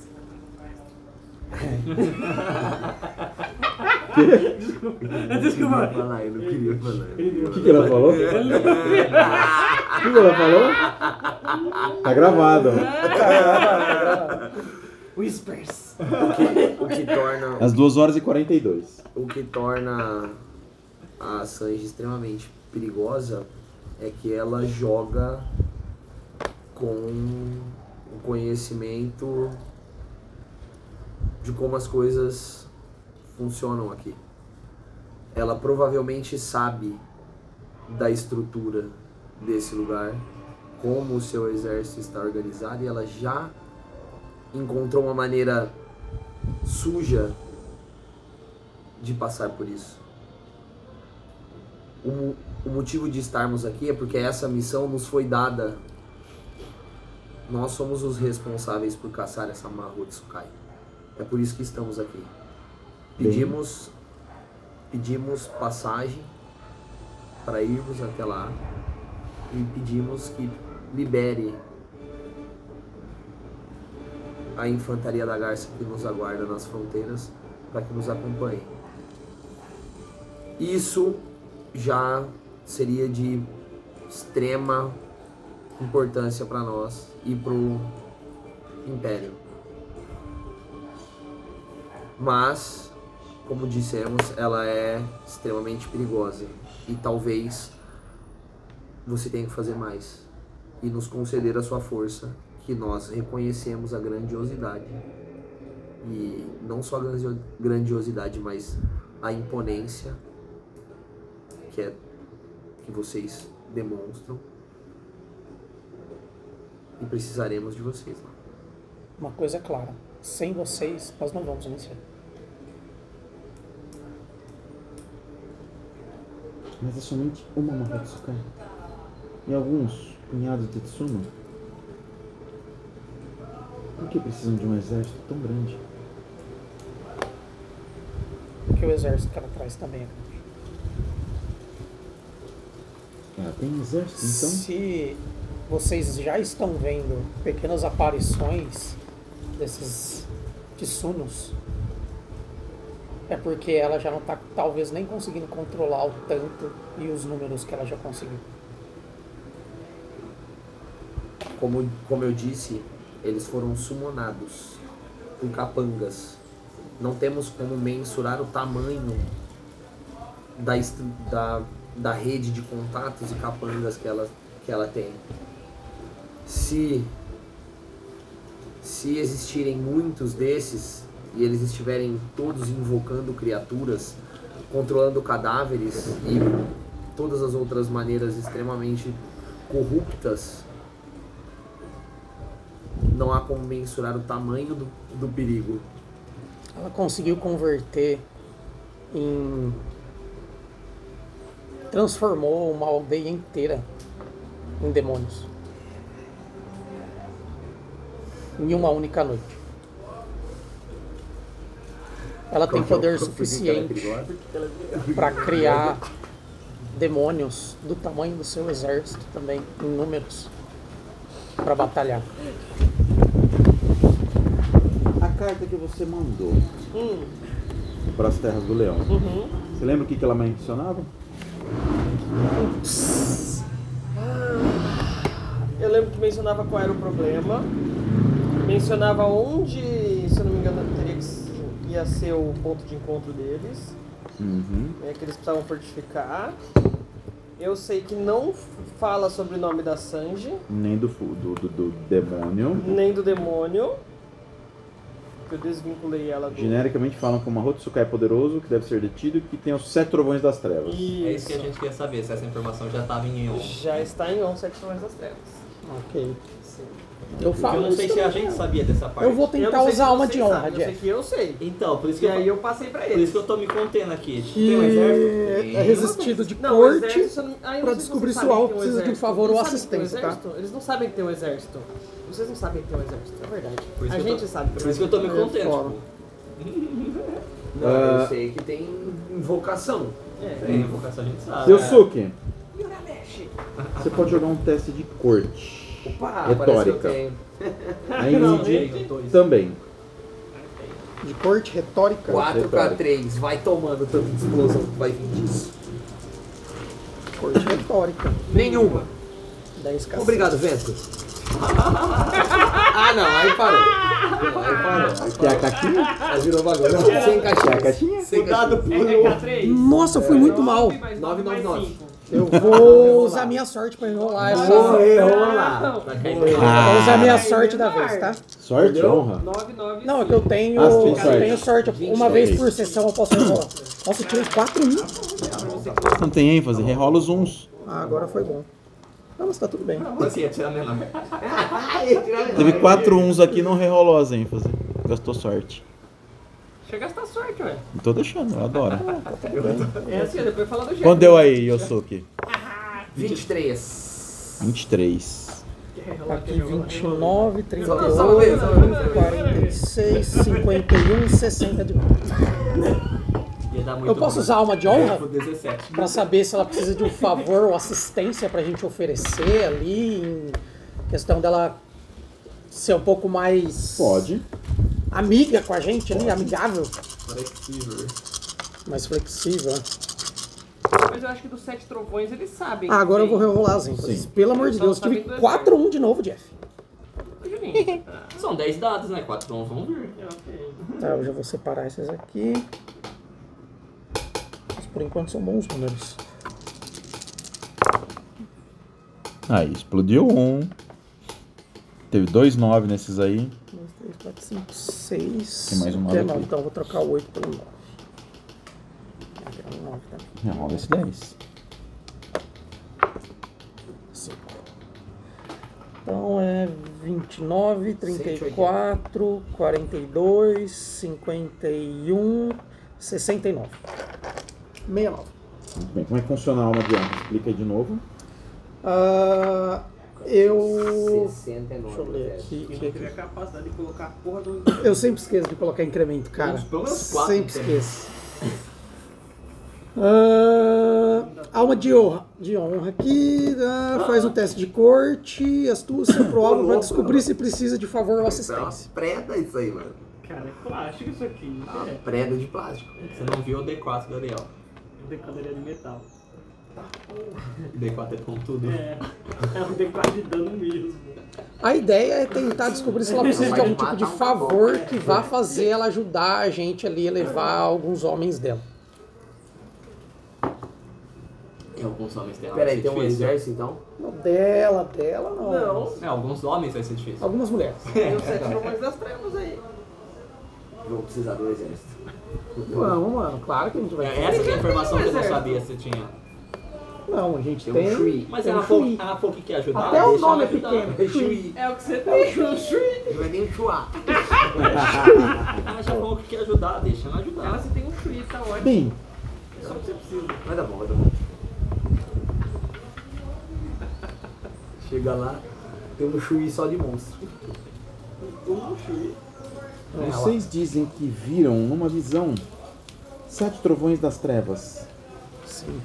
Desculpa. Falar, eu não queria falar. O que, que ela falou? O que, que ela falou? Tá gravado. Whispers. O que, o que torna. Às duas horas e quarenta e dois. O que torna a Sanji extremamente perigosa é que ela joga com o conhecimento de como as coisas funcionam aqui. Ela provavelmente sabe da estrutura desse lugar, como o seu exército está organizado, e ela já encontrou uma maneira suja de passar por isso. O, mo- o motivo de estarmos aqui é porque essa missão nos foi dada. Nós somos os responsáveis por caçar essa Mahotsukai. É por isso que estamos aqui. Pedimos, pedimos passagem para irmos até lá e pedimos que libere a infantaria da Garça que nos aguarda nas fronteiras para que nos acompanhe. Isso já seria de extrema importância para nós e para o Império. Mas, como dissemos, ela é extremamente perigosa e talvez você tenha que fazer mais e nos conceder a sua força, que nós reconhecemos a grandiosidade, e não só a grandiosidade, mas a imponência que é que vocês demonstram, e precisaremos de vocês lá. Uma coisa é clara, sem vocês nós não vamos vencer. Mas é somente uma Mahotsukai. E alguns punhados de Tsuma. Por que precisam de um exército tão grande? Porque o exército que ela traz também é grande. Ela tem exército, então? Se vocês já estão vendo pequenas aparições desses Tsunos, é porque ela já não está talvez nem conseguindo controlar o tanto e os números que ela já conseguiu. Como, como eu disse, eles foram summonados por capangas. Não temos como mensurar o tamanho da, da, da rede de contatos e capangas que ela, que ela tem. Se, se existirem muitos desses e eles estiverem todos invocando criaturas, controlando cadáveres e todas as outras maneiras extremamente corruptas, não há como mensurar o tamanho do, do perigo. Ela conseguiu converter em... transformou uma aldeia inteira em demônios. Em uma única noite. Ela tem poder suficiente para criar demônios do tamanho do seu exército também, em números, para batalhar. A carta que você mandou Hum. para as Terras do Leão. Uhum. Você lembra o que, que ela mencionava? Eu lembro que mencionava qual era o problema. Mencionava onde, se eu não me engano, teria que ia ser o ponto de encontro deles. Uhum. É, que eles precisavam fortificar. Eu sei que não fala sobre o nome da Sanji, Nem do, fu- do, do, do demônio. nem do demônio. Eu desvinculei ela do... Genericamente falam que o Mahotsukai é poderoso, que deve ser detido e que tem os sete trovões das trevas. É isso que a gente queria saber, se essa informação já estava em on. Já está em On, Sete Trovões das Trevas. Ok. Sim. Eu Porque falo eu não sei isso se a também. gente sabia dessa parte. Eu vou Eu tentar não sei usar se alma vocês de honra, sabem, eu sei Jeff. que eu sei. Então, por isso que E eu, aí eu passei pra por isso eles. que eu tô me contendo aqui. Que Tem um exército? é resistido de Não, o corte. exército, eu não- ah, eu não pra sei se descobrir vocês se o sabem alvo que tem um precisa de um exército. favor Eles ou sabem que tem um assistência, tá? exército? Eles não sabem que tem um exército. Vocês não sabem que tem um exército, é verdade. Por isso A que eu gente tô- sabe. Por isso que eu tô me É, contendo. fora. Tipo, Não, Ah. eu sei que tem invocação. É. tem invocação, a gente sabe. Yosuke, você pode jogar um teste de corte. Opa, Retórica. parece que eu tenho. A Não, Indy gente. também. De corte retórica. quatro K três, vai tomando tanta explosão que vai vir disso. Corte retórica. Nenhuma. dez K. Obrigado, vento. Ah, não, aí parou. Não, aí parou. Quer a caixinha? Aí virou bagulho. Não, sem Quer a caixinha. caixinha? Sem O dado caixinha. É K três? Nossa, eu fui muito mal. nove, nove, nove. Eu vou usar minha sorte pra enrolar essa. Vou enrolar. Vai cair Vou Ah. usar minha sorte da vez, tá? Sorte, Entendeu? honra. nove nove Não, é que eu tenho. Ah, você tem eu sorte. tenho sorte. Uma vinte, vez por sessão eu posso enrolar. Nossa, eu tirei quatro um. Não tem ênfase, rerola os uns. Ah, agora foi bom. Não, mas tá tudo bem. Você ia tirar menor. Teve quatro uns aqui, não rerolou as ênfase. Gastou sorte. Chega a gastar sorte, ué. Não tô deixando, eu adoro. É assim, depois fala do jeito. Quanto deu aí, Yosuke? vinte e três. vinte e três. Aqui vinte e nove, trinta e Só uma vez, só uma oito, vez. quarenta e seis, cinquenta e um, sessenta de volta. Ia dar muito Eu posso ruim. usar alma de honra Pro dezessete. pra saber se ela precisa de um favor ou assistência pra gente oferecer ali, em questão dela ser um pouco mais Pode. amiga com a gente ali, amigável, Flexível. mais flexível. Mas eu acho que dos sete trovões eles sabem. Ah, agora eu vou ver. rerolar as ênfases. Sim. Pelo amor de Só Deus, sabem tive do quatro um de novo, Jeff. Juninho. Ah, São dez dados, né? quatro vão, vão vir. ok. Tá, eu já vou separar esses aqui. Mas por enquanto são bons números. Aí, explodiu um. Teve dois nove nesses aí. dois, três, quatro, cinco, seis. Tem mais um nove dezenove, aqui. então eu vou trocar o oito pelo nove. Um nove também. Não, rola esse dez. cinco. Então é vinte e nove, trinta e quatro, quarenta e dois, cinquenta e um, sessenta e nove. sessenta e nove. Muito bem. Como é que funciona a alma de honra? Explica aí de novo. Ah, eu. sessenta e nove. Deixa eu ler aqui. Eu não teve a capacidade de colocar a porra do. Eu sempre esqueço de colocar incremento, cara. Pelo menos quatro Sempre incrementos. esqueço. Ah, alma de honra, de honra aqui, ah, faz um teste de corte, astúcia, prova para descobrir se precisa de favor ou Isso é uma assistência. preda isso aí, mano. Cara, é plástico isso aqui. Uma É. preda de plástico. Você não viu o D quatro do Ariel. Decadeira de metal. O D quatro é pontudo. É. É um D quatro de dano mesmo. A ideia é tentar descobrir se ela precisa de algum tipo de favor que vá fazer ela ajudar a gente ali a levar alguns homens dela. E alguns homens dela Peraí, vai tem ser um difícil. exército então? Não, dela, dela não. Não. É, alguns homens vai ser difícil. Algumas mulheres. Tem os sete trovões das trevas aí. Vou precisar do exército. Vamos, mano, claro que a gente vai É, ter. essa que é a informação que eu não exército. sabia se tinha. Não, a gente Tem tem. um Shui. Mas tem ela um falou Shui. ela falou que quer ajudar. Até o deixa nome é ela ajudar. pequeno. Shui. É o que você tem, o Shui. Não é nem o Chua. Ela já falou que quer ajudar, deixa ela Ela ajudar. você tem um Shui, tá ótimo. Bem, É só o que você precisa. Vai dar bom, vai dar bom. Chega lá, tem um Shui só de monstro. Um Shui. vocês dizem que viram numa visão sete trovões das trevas. Sim.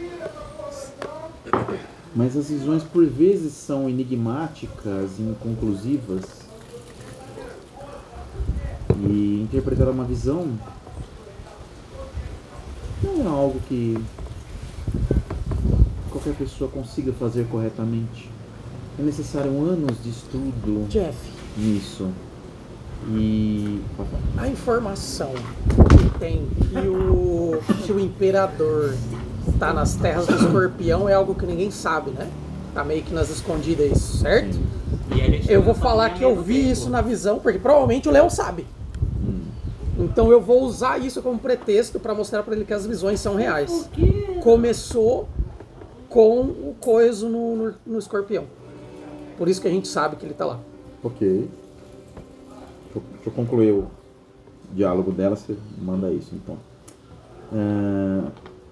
Mas as visões por vezes são enigmáticas e inconclusivas. E interpretar uma visão não é algo que qualquer pessoa consiga fazer corretamente. É necessário anos de estudo Jeff, nisso. E. a informação que tem que o, que o imperador tá nas terras do escorpião é algo que ninguém sabe, né? Tá meio que nas escondidas isso, certo? E a gente Eu tá vou nessa falar linha que eu há muito vi tempo. isso na visão, porque provavelmente o Leão sabe. Então eu vou usar isso como pretexto para mostrar para ele que as visões são reais. Começou com o coiso no, no, no escorpião. Por isso que a gente sabe que ele tá lá. Ok. Deixa eu, deixa eu concluir o diálogo dela, você manda isso então. Ah,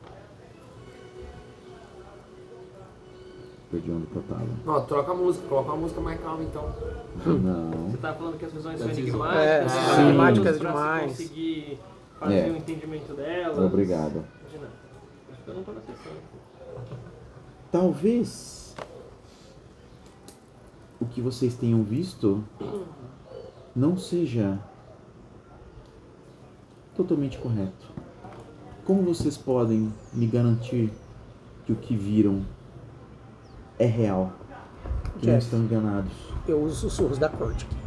perdi onde que eu tava. Não, troca a música, coloca uma música mais calma então. Não. Você tá falando que as visões são Das visões. enigmáticas. É, são sim. enigmáticas pra demais. Você conseguir fazer É. o entendimento delas. Obrigado. Imagina. Acho que eu não tô na sessão. Talvez o que vocês tenham visto não seja totalmente correto. Como vocês podem me garantir que o que viram é real? Que não Jeff. estão enganados? Eu uso os sussurros da corte aqui.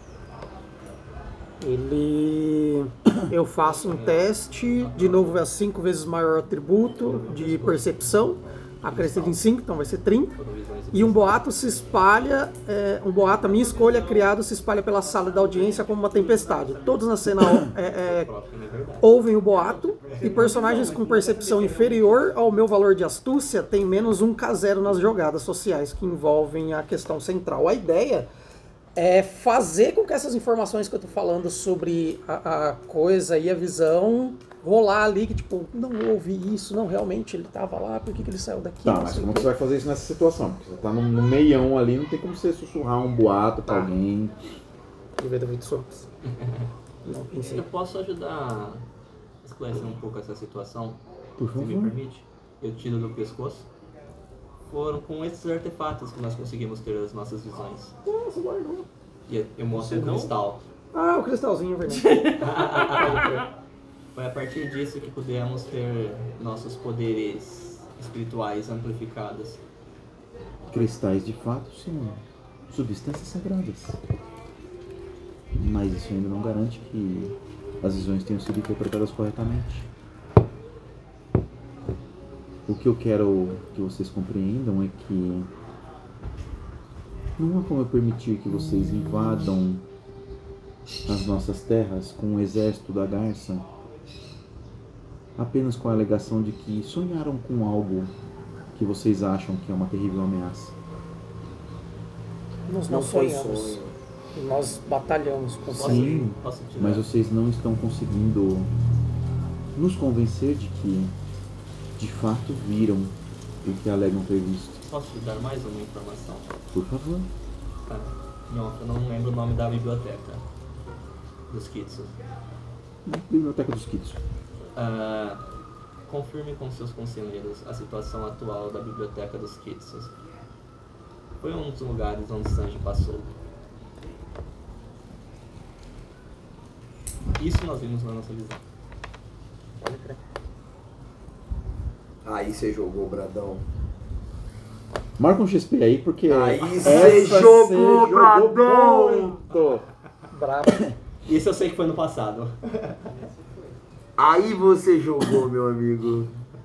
Ele. Eu faço um teste, de novo é cinco vezes maior atributo de percepção, acrescido em cinco, então vai ser trinta. E um boato se espalha, é, um boato, a minha escolha criado, se espalha pela sala da audiência como uma tempestade. Todos na cena é, é, ouvem o boato, e personagens com percepção inferior ao meu valor de astúcia têm menos um K zero nas jogadas sociais que envolvem a questão central. A ideia é fazer com que essas informações que eu tô falando sobre a, a coisa e a visão rolar ali, que tipo, não eu ouvi isso, não, realmente ele tava lá, por que, que ele saiu daqui? Tá, não mas sei como o que quê. você vai fazer isso nessa situação? Porque você tá no, no meião ali, não tem como você sussurrar um boato pra Tá. alguém. Devia ter feito isso antes. Não pensei. Eu posso ajudar a esclarecer um pouco essa situação? Por Se me favor. permite? Eu tiro do pescoço. Foram com esses artefatos que nós conseguimos ter as nossas visões. Nossa, guardou. E eu mostro o Você não? cristal. Ah, o cristalzinho, verdade. Foi a partir disso que pudemos ter nossos poderes espirituais amplificados. Cristais de fato são substâncias sagradas. Mas isso ainda não garante que as visões tenham sido interpretadas corretamente. O que eu quero que vocês compreendam é que não há como eu permitir que vocês invadam as nossas terras com o exército da Garça apenas com a alegação de que sonharam com algo que vocês acham que é uma terrível ameaça. Nós não, Não foi sonhamos. sonho. Nós batalhamos com Posso, Sim, posso te mas dar? vocês não estão conseguindo nos convencer de que de fato viram o que alegam ter visto. Posso te dar mais uma informação? Por favor. Tá. Não, eu não lembro o nome da biblioteca dos Kitsu. Biblioteca dos Kitsu. Ah, confirme com seus conselheiros a situação atual da biblioteca dos Kitsu. Foi um dos lugares onde Sanji passou. Isso nós vimos na nossa visão. Pode crer. Aí você jogou, Bradão. Marca um X P aí, porque Aí essa você você jogou, Bradão! muito. Bravo. Isso eu sei que foi no passado. Aí você jogou, meu amigo.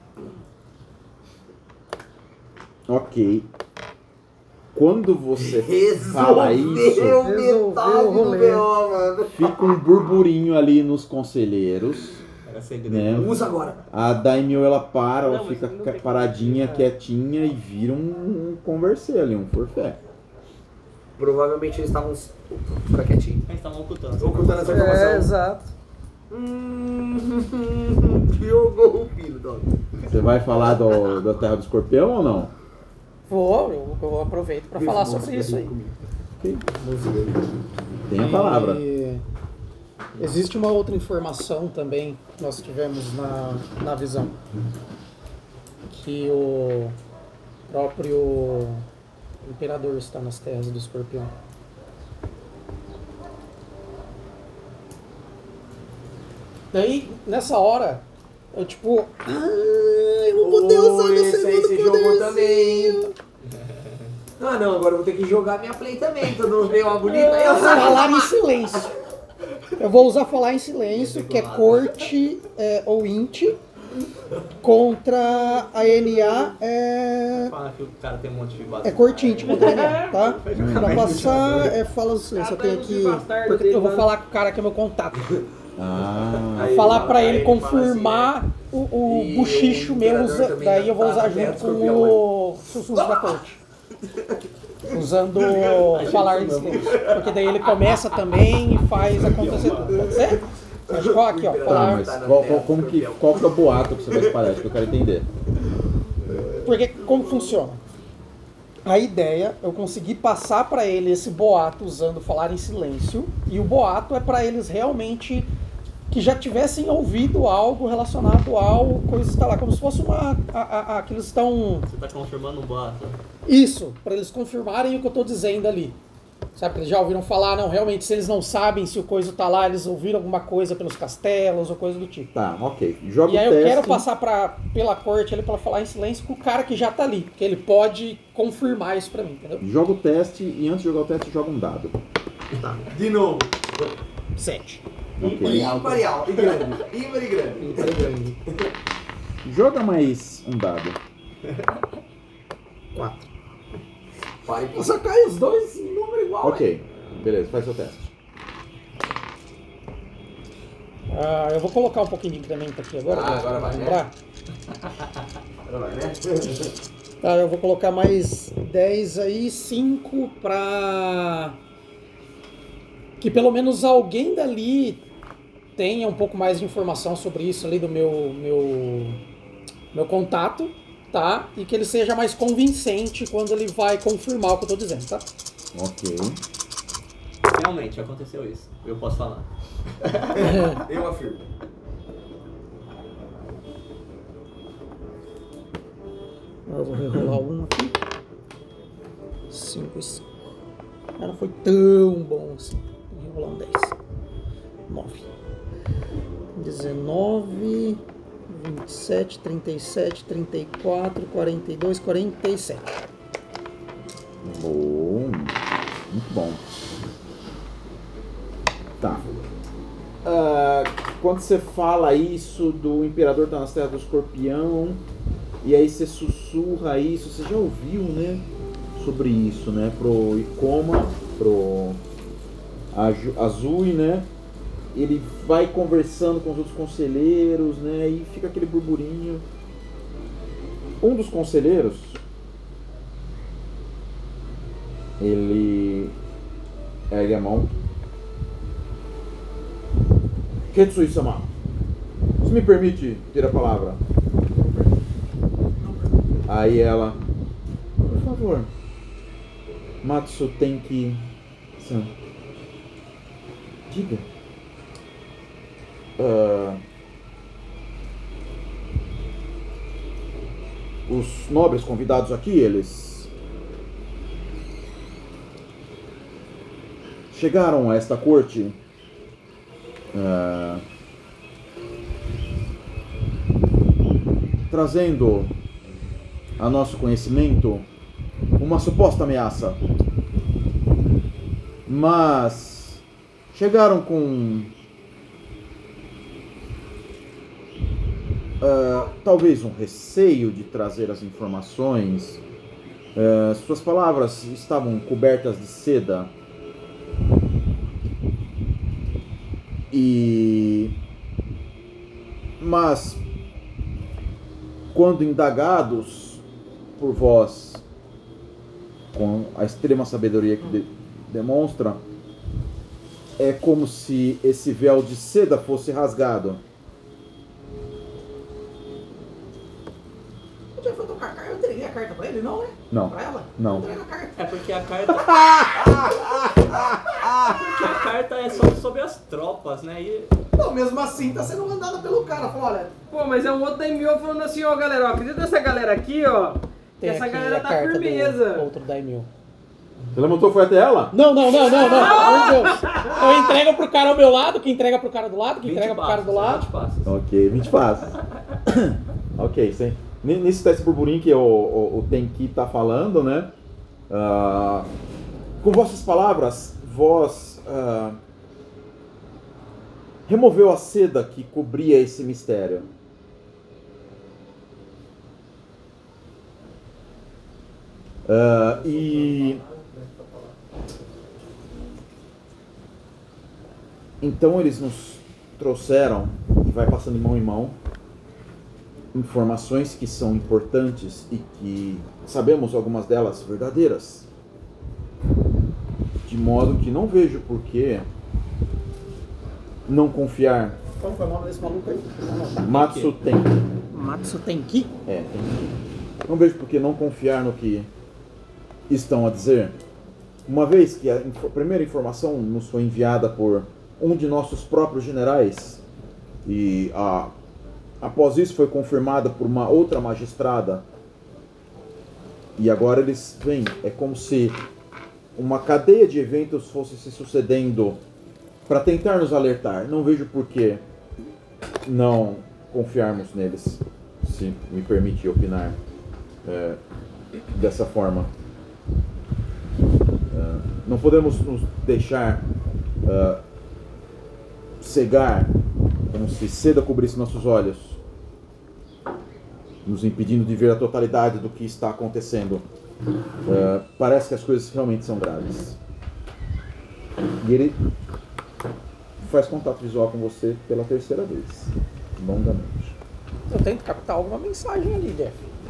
Ok. Quando você fala Resolveu isso, Resolveu metade o do rolê. B O, mano. fica um burburinho ali nos conselheiros. Era segredo. Né? Usa agora. A Daimyo ela para, ela Não, mas fica não ca- tem paradinha, como- é. quietinha e vira um, um conversê ali, um forfé. Provavelmente eles estavam... Fica quietinho. Eles estavam ocultando essa Ocultando essa informação. informação. É, exato. Hum, jogou o filho, Dog. Você vai falar do, da Terra do Escorpião ou não? Vou, eu, eu aproveito para falar sobre isso aí. Ok. Tem a palavra. E existe uma outra informação também que nós tivemos na, na visão. Que o próprio imperador está nas terras do escorpião. Daí, nessa hora, eu tipo... Ah, eu vou poder usar meu Esse aí segundo você jogou poderzinho. também. Ah, não, agora eu vou ter que jogar minha play também. Todo mundo veio uma bonita. Aí eu Falar em silêncio. Eu vou usar falar em silêncio, que é corte é, ou int, contra a N A é, Fala que o cara tem um monte de base. é corte int contra a N A, tá? Pra passar é fala em silêncio. Eu tenho aqui. Porque eu vou falar com o cara que é meu contato. Ah, Falar pra aí ele ele fala confirmar o, o E buchicho o meu, imperador usa- também daí eu vou tá usar na junto terra do com escorpião, o sussurro da corte. Usando falar em silêncio. Porque daí ele começa também e faz acontecer tudo. Pode ser? Acho que, ó, aqui, ó. tá, Falar, mas qual, qual, como que, qual que é o boato que você vai espalhar? Acho que eu quero entender. porque como funciona? A ideia, eu consegui passar pra ele esse boato usando falar em silêncio. E o boato é pra eles realmente que já tivessem ouvido algo relacionado ao coisa está lá, como se fosse uma a, a, a, que eles estão Você tá confirmando um boato? isso, pra eles confirmarem o que eu tô dizendo ali. Sabe, que eles já ouviram falar, não, realmente, se eles não sabem se o coisa tá lá, eles ouviram alguma coisa pelos castelos ou coisa do tipo. Tá, ok. Joga E aí o eu teste. quero passar pra, pela corte ali pra falar em silêncio com o cara que já tá ali, porque ele pode confirmar isso pra mim, entendeu? Joga o teste e antes de jogar o teste, joga um dado. De novo. Sete. Ok. Imperial e grande. Ímpar e grande. Joga mais um dado. Quatro. Pare, pô. Só cai os dois em número igual. Ok. Beleza, faz seu teste. Ah, eu vou colocar um pouquinho de incremento aqui agora. Ah, pra agora vai, né? lembrar. Agora vai, né? Tá, eu vou colocar mais dez aí, cinco pra que pelo menos alguém dali tenha um pouco mais de informação sobre isso ali do meu meu meu contato, tá? E que ele seja mais convincente quando ele vai confirmar o que eu tô dizendo, tá? Ok. Realmente, aconteceu isso. Eu posso falar. Eu afirmo. Eu vou rerolar um aqui. Cinco e cinco. Já não foi tão bom assim. Tem que rolar um dez. nove. dezenove, vinte e sete, trinta e sete, trinta e quatro, quarenta e dois, quarenta e sete. Bom. Muito bom. Tá. Ah, quando você fala isso do Imperador tá nas terras do Escorpião, e aí você sussurra isso, você já ouviu, né? Sobre isso, né? Pro Ikoma, pro Aju- Azui, né? Ele vai conversando com os outros conselheiros, né? E fica aquele burburinho. Um dos conselheiros, ele ergue a mão. Ketsui-sama, você me permite ter a palavra? Aí ela, por favor, Matsu Tenki-san, diga. Uh, os nobres convidados aqui, eles chegaram a esta corte uh, trazendo a nosso conhecimento uma suposta ameaça, mas chegaram com Uh, talvez um receio de trazer as informações. Uh, suas palavras estavam cobertas de seda e mas quando indagados por vós com a extrema sabedoria que de, demonstra, é como se esse véu de seda fosse rasgado. Já foi tocar a carta, eu entreguei a carta pra ele, não, né? Não. Pra ela? Não. Entrega a carta. É porque a carta. porque a carta é só sobre as tropas, né? E Pô, mesmo assim tá sendo mandada pelo cara. Falou, olha, Pô, mas é um outro daimyo falando assim, ó, galera, ó, acredita nessa galera aqui, ó. Que Tem essa aqui galera a tá carta firmeza. do outro daimyo. Você levantou, foi até ela? Não, não, não, não, não, pelo amor de Deus. Eu entrego pro cara ao meu lado, que entrega pro cara do lado, que entrega pro cara do lado. vinte passos. Ok, vinte passos. Ok, sim. Nisso tá esse burburinho que o, o, o Tenki tá falando, né? Ah, com vossas palavras, vós ah, removeu a seda que cobria esse mistério. Ah, e então eles nos trouxeram, e vai passando de mão em mão, informações que são importantes e que sabemos algumas delas verdadeiras, de modo que não vejo por que não confiar. Como foi o nome desse maluco aí? Matsu Tenki. Matsu Tenki? É, Tenki. Não vejo por que não confiar no que estão a dizer, uma vez que a inf- primeira informação nos foi enviada por um de nossos próprios generais e a após isso foi confirmada por uma outra magistrada. E agora eles vêm. É como se uma cadeia de eventos fosse se sucedendo para tentar nos alertar. Não vejo por que não confiarmos neles, se me permite opinar é, dessa forma. É, não podemos nos deixar é, cegar como se seda cobrisse nossos olhos, nos impedindo de ver a totalidade do que está acontecendo. Uh, parece que as coisas realmente são graves. E ele faz contato visual com você pela terceira vez, longamente. Eu tento captar alguma mensagem ali, Jeff.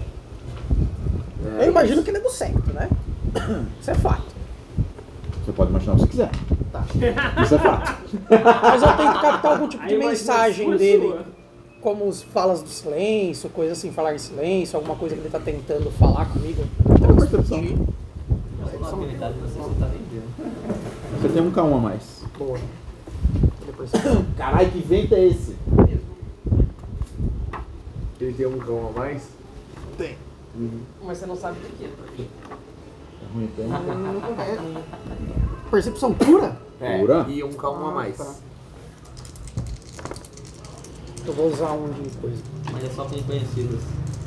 É, Eu imagino que ele é do secto, né? Isso é fato. Você pode imaginar o que você quiser. Tá. Isso é fato. Mas eu tento captar algum tipo de A mensagem imaginação é dele. sua. Como os falas do silêncio, coisa assim, falar em silêncio, alguma coisa que ele tá tentando falar comigo. Então, eu percepção. entendi. Essa habilidade você só tá vendendo. Você tem um K um a mais. Boa. Depois Caralho, que vento é esse? Ele tem um cão a mais? Mas você não sabe do que. ruim até. Percepção pura? É, Pura? e um K um a mais. tá. Eu vou usar um de coisa. Mas é só com conhecidos.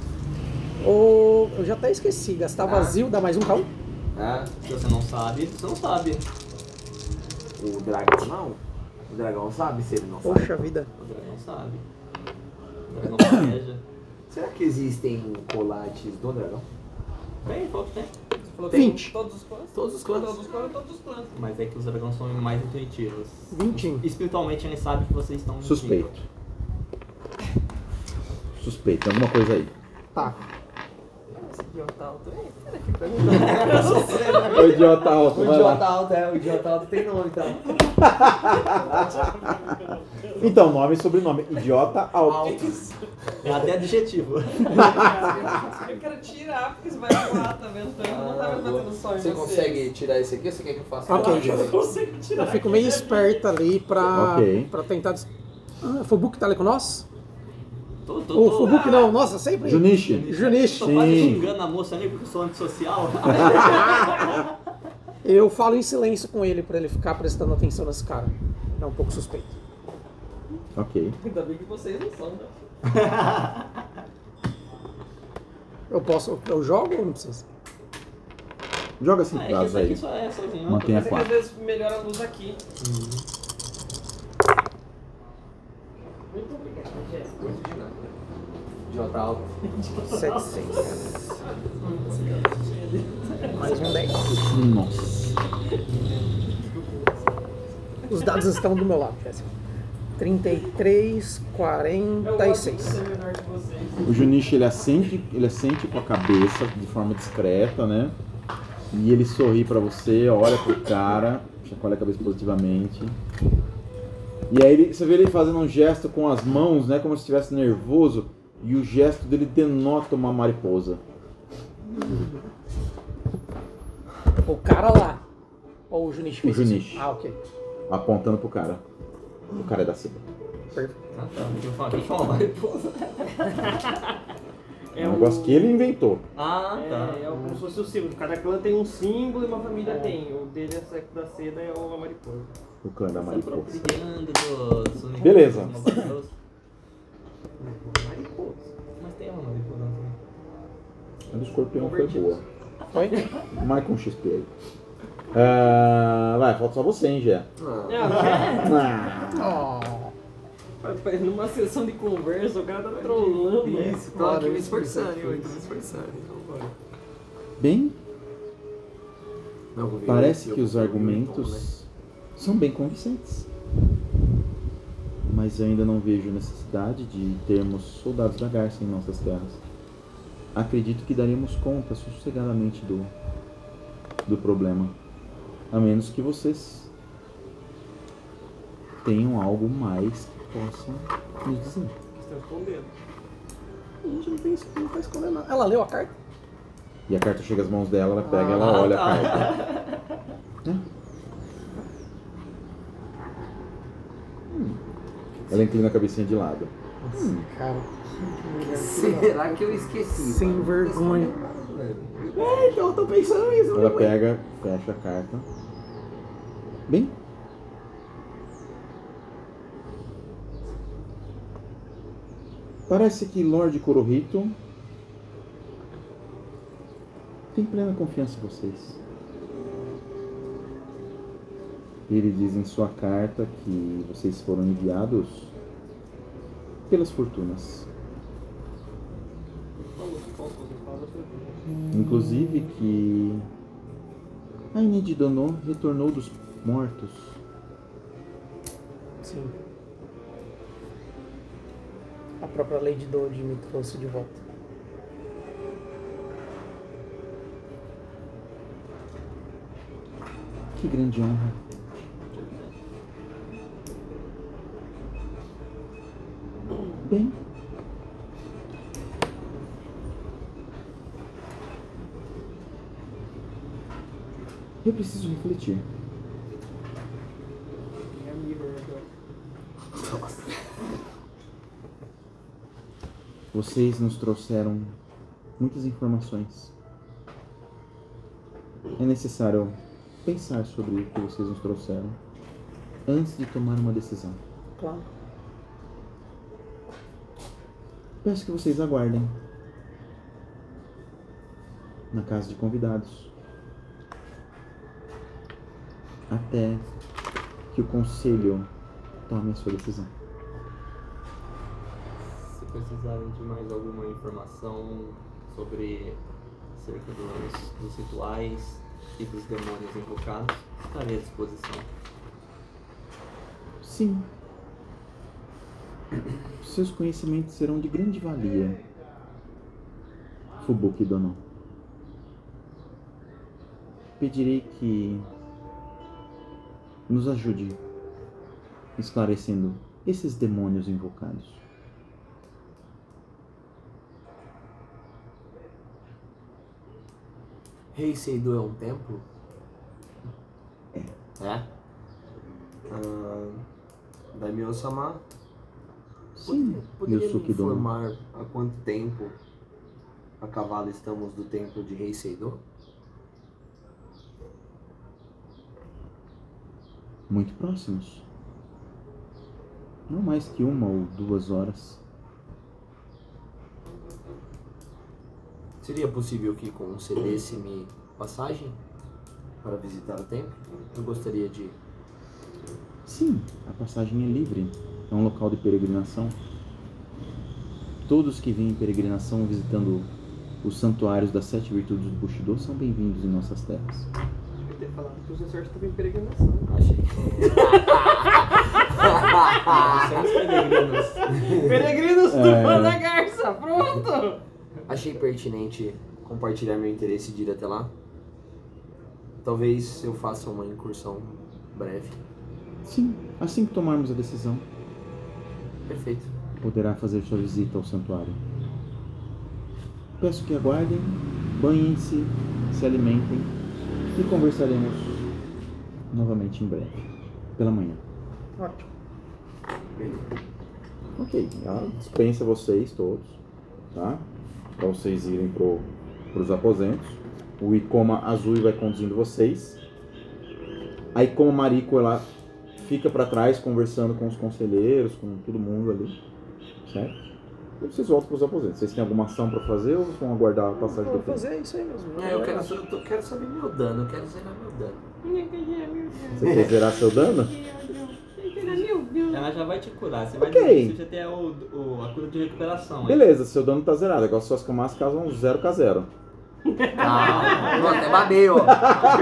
Ou eu já até esqueci, gastar Ah. vazio dá mais um K um? É. Se você não sabe, você não sabe. O dragão não. O dragão sabe se ele não sabe. Poxa vida. O dragão sabe. O dragão planeja. Será que existem colates do dragão? Tem, falou que tem. Você falou que tem vinte. todos os clãs? Todos os clãs. Todos os clãs, todos os clãs. Mas é que os dragões são mais intuitivos. vinte. Espiritualmente eles sabem que vocês estão mentindo. Suspeito. Suspeito, tem alguma coisa aí. Tá. Esse idiota alto aí. Será que pergunta? O idiota alto, O vai idiota lá. alto, é. O idiota alto tem nome, tá? Então, nome e sobrenome. Idiota alto. É até adjetivo. Eu quero tirar, porque você vai voar, tá vendo? Então eu não tava batendo só em Você consegue tirar esse aqui ou você quer que eu faça? Ok. Eu consigo tirar. Eu fico meio esperta ali pra, Ok. pra tentar... Des... Ah, foi o Book que tá ali com nós? Tô, tô, O tô. Fubuki não, nossa, sempre. Junichi. Junichi. Tô quase Sim. xingando a moça ali porque eu sou antissocial. Eu falo em silêncio com ele pra ele ficar prestando atenção nesse cara. É um pouco suspeito. Ok. Ainda bem que vocês não são, né? Eu posso. Eu jogo ou não precisa? Joga cinco É que dados isso aqui aí. só é sozinho. Mantenha Mas é que às quatro. vezes melhora a luz aqui. Muito obrigado, Jéssica. Idiota alto. sete, seis. Mais um dez. Nossa. Os dados estão do meu lado, Jéssica. trinta e três, quarenta e seis. Eu gosto de ser menor que vocês. O Junichi, ele assente, ele assente com a cabeça de forma discreta, né? E ele sorri pra você, olha pro cara, chacoalha a cabeça positivamente. E aí ele, você vê ele fazendo um gesto com as mãos, né? Como se estivesse nervoso. E o gesto dele denota uma mariposa. O cara lá. Ou o Junichi fez O isso? Junichi. Ah, ok. Apontando pro cara. O cara é da Seba. Perfeito. Ah, tá. Eu falei que é uma mariposa. É um negócio que ele inventou. Ah, tá. É, é como se fosse o símbolo. Cada clã tem um símbolo e uma família tem. O dele é século da seda e é uma mariposa. O clã da Tá mariposa. apropriando dos uniformes Beleza. maravilhosos. Mariposa. Mas tem uma mariposa também. A do escorpião foi boa. Foi? Mais com X P aí. Ah, vai, falta só você, hein, Gé. Ah, Ah, Oh. Numa sessão de conversa, o cara tá trolando. isso, tô aqui me esforçando, eu tô me esforçando. Então bora. bem, Não, vou ver parece eu- que os eu- eu- argumentos são bem convincentes. Mas eu ainda não vejo necessidade de termos soldados da Garça em nossas terras. Acredito que daríamos conta sossegadamente do, do problema. A menos que vocês tenham algo mais que possam nos dizer. Estão escondendo. A gente não, tem, não tá escondendo nada. Ela leu a carta? E a carta chega às mãos dela, ela pega, ela Ah, olha tá. a carta. É. Hum. Ela inclina a cabecinha de lado. Cara. Será que eu esqueci? Sem mano? vergonha. É, então eu tô pensando nisso. Ela né, pega, fecha a carta. Bem. Parece que Lord Kurohito tem plena confiança em vocês. Ele diz em sua carta que vocês foram enviados pelas fortunas. Inclusive que a Inedi Dono retornou dos mortos. Sim. A própria Lady Dodge me trouxe de volta. Que grande honra. Bem. Eu preciso refletir. É amigo, né? Vocês nos trouxeram muitas informações. é necessário pensar sobre o que vocês nos trouxeram antes de tomar uma decisão. Claro. Peço que vocês aguardem na casa de convidados até que o conselho tome a sua decisão. Se precisarem de mais alguma informação sobre acerca dos, dos rituais e dos demônios invocados, estarei à disposição. Sim. Seus conhecimentos serão de grande valia, Fubuki Dono. Pedirei que nos ajude esclarecendo esses demônios invocados. Rei Seido é um templo? É. É? Ah, Daimyo-sama, Sim, poderia me Yusuke Dono. informar há quanto tempo a cavalo estamos do templo de Rei Seido? Muito próximos. Não mais que uma ou duas horas. Seria possível que concedesse-me passagem para visitar o templo? Eu gostaria de... Sim, a passagem é livre. É um local de peregrinação. Todos que vêm em peregrinação visitando os santuários das sete virtudes do Bushido são bem-vindos em nossas terras. Eu ter falado que os exércitos estavam em peregrinação. Achei. São os peregrinos. Peregrinos do É. Pão da Garça, pronto! Achei pertinente compartilhar meu interesse de ir até lá. Talvez eu faça uma incursão breve. Sim, assim que tomarmos a decisão, Perfeito. poderá fazer sua visita ao santuário. Peço que aguardem, banhem-se, se alimentem e conversaremos novamente em breve, pela manhã. Ótimo. Ok, ela dispensa vocês todos, tá? Para vocês irem pro, pros aposentos. O Ikoma Azul vai conduzindo vocês. A Ikoma Mariko, ela fica para trás conversando com os conselheiros, com todo mundo ali, certo? E vocês voltam pros aposentos. Vocês têm alguma ação para fazer ou vão aguardar a passagem Vou do tempo? fazer isso aí mesmo. É, eu quero, eu tô- quero saber meu dano, eu quero zerar meu dano. Você quer zerar seu dano? Ela já vai te curar. Você vai Ok. você já tem o, o, a cura de recuperação. aí. Beleza, seu dano tá zerado. Agora suas camadas causam zero k zero. Ah, nossa, até babei, ó.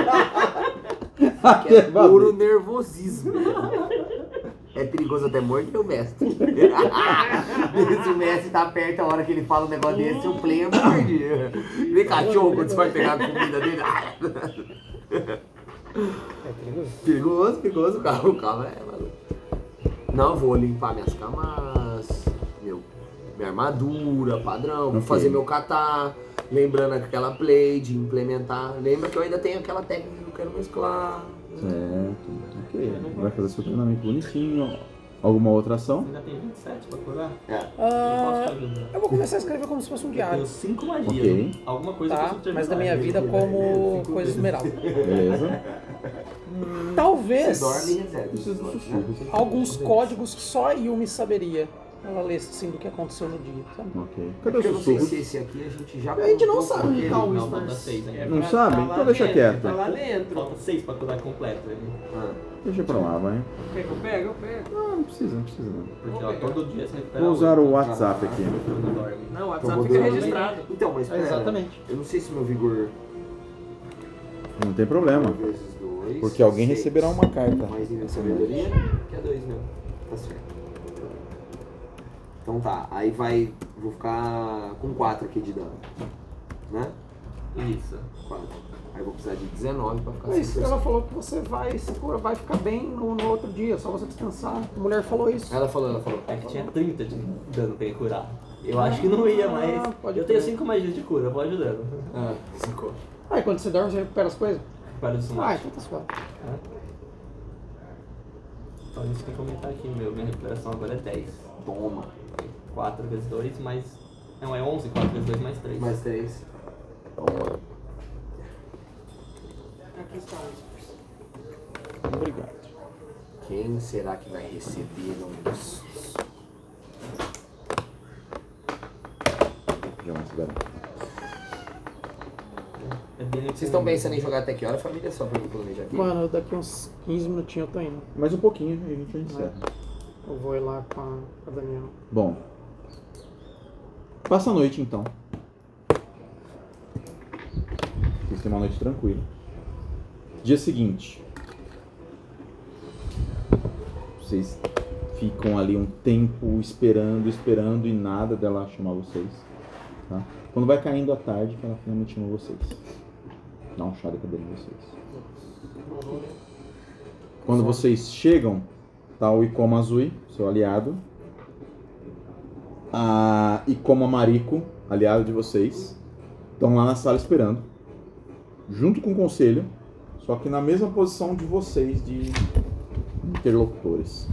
Que é puro nervosismo. É perigoso até morder o mestre. Se o mestre tá perto, a hora que ele fala um negócio desse, o play é morde. Vem cachorro quando você vai pegar a comida dele. É perigoso. Perigoso, perigoso. O carro, o carro é maluco. Não, vou limpar minhas camas, meu, minha armadura, padrão, vou Ok. fazer meu kata, lembrando aquela play de implementar. Lembra que eu ainda tenho aquela técnica que eu quero mesclar. Certo, ok. Vai fazer seu treinamento bonitinho. Alguma outra ação? Você ainda tem vinte e sete pra curar? É. Eu posso te Ah, ajudar. eu vou começar a escrever como se fosse um Eu diário. tenho cinco magias. Ok. Alguma coisa que eu Tá? preciso te Mas da ajudar. minha vida como coisa esmeralda. Beleza. Talvez Você dorme e reseta. Preciso de sussurros. alguns códigos que só a Yumi saberia. Ela lê assim do que aconteceu no dia, sabe? Ok. É Cadê porque eu os não sei sussurros? se esse aqui a gente já A gente não contou sabe com onde ele. tá o Não, falta Whispers. seis ainda. Não Pra- sabe? tá lá Então deixa dentro, quieto. Tá lá dentro. Falta seis pra curar completo. Ele. Ah, Deixa pra lá, vai. Quer que eu pego? Eu pego. Não, não precisa, não precisa não. Porque ó, todo dia você recupera Vou usar o oito WhatsApp aqui. quando dorme. Não, o Então, WhatsApp vou fica dar- registrado. Então, mas pera, Exatamente. eu não sei se meu vigor Não tem problema. vezes dois. Porque alguém seis. receberá uma carta. Mais nível de sabedoria, que é dois mesmo. Tá certo. Então tá, aí vai. Vou ficar com quatro aqui de dano. Né? Isso. quatro. Aí vou precisar de dezenove pra ficar Mas sem ela falou que você vai se cura, vai ficar bem no, no outro dia, só você descansar. A mulher falou isso. Ela falou, ela falou. É que tinha trinta de dano pra ele curar. Eu acho que não ia, mas. Ah, pode Eu tenho crer. cinco magias de cura, eu vou ajudando. Ah, sacou. Aí quando você dorme, você recupera as coisas? Para o Ah, smart. então tá suave. Então a gente tem que aumentar aqui, meu. Minha recuperação agora é dez. Toma. quatro vezes dois mais. Não, é onze, quatro vezes dois mais três. Mais três. Toma. Aqui está o Whispers. Obrigado. Quem será que vai receber isso? Já vamos garantir. É bem Vocês estão pensando em jogar até que hora, família? Só pra eu planejar aqui. Mano, daqui uns quinze minutinhos eu tô indo. Mais um pouquinho e a gente encerra. Eu vou ir lá com a, com a Daniela. Bom. Passa a noite então. Vocês têm uma noite tranquila. Dia seguinte. Vocês ficam ali um tempo esperando, esperando e nada dela chamar vocês. Tá? Quando vai caindo a tarde, que ela finalmente chama vocês. Dá um chá da cadeira de vocês. Quando vocês chegam, tá o Ikoma Azui, seu aliado. A Ikoma Mariko, aliado de vocês. Estão lá na sala esperando. Junto com o conselho. Só que na mesma posição de vocês, de interlocutores.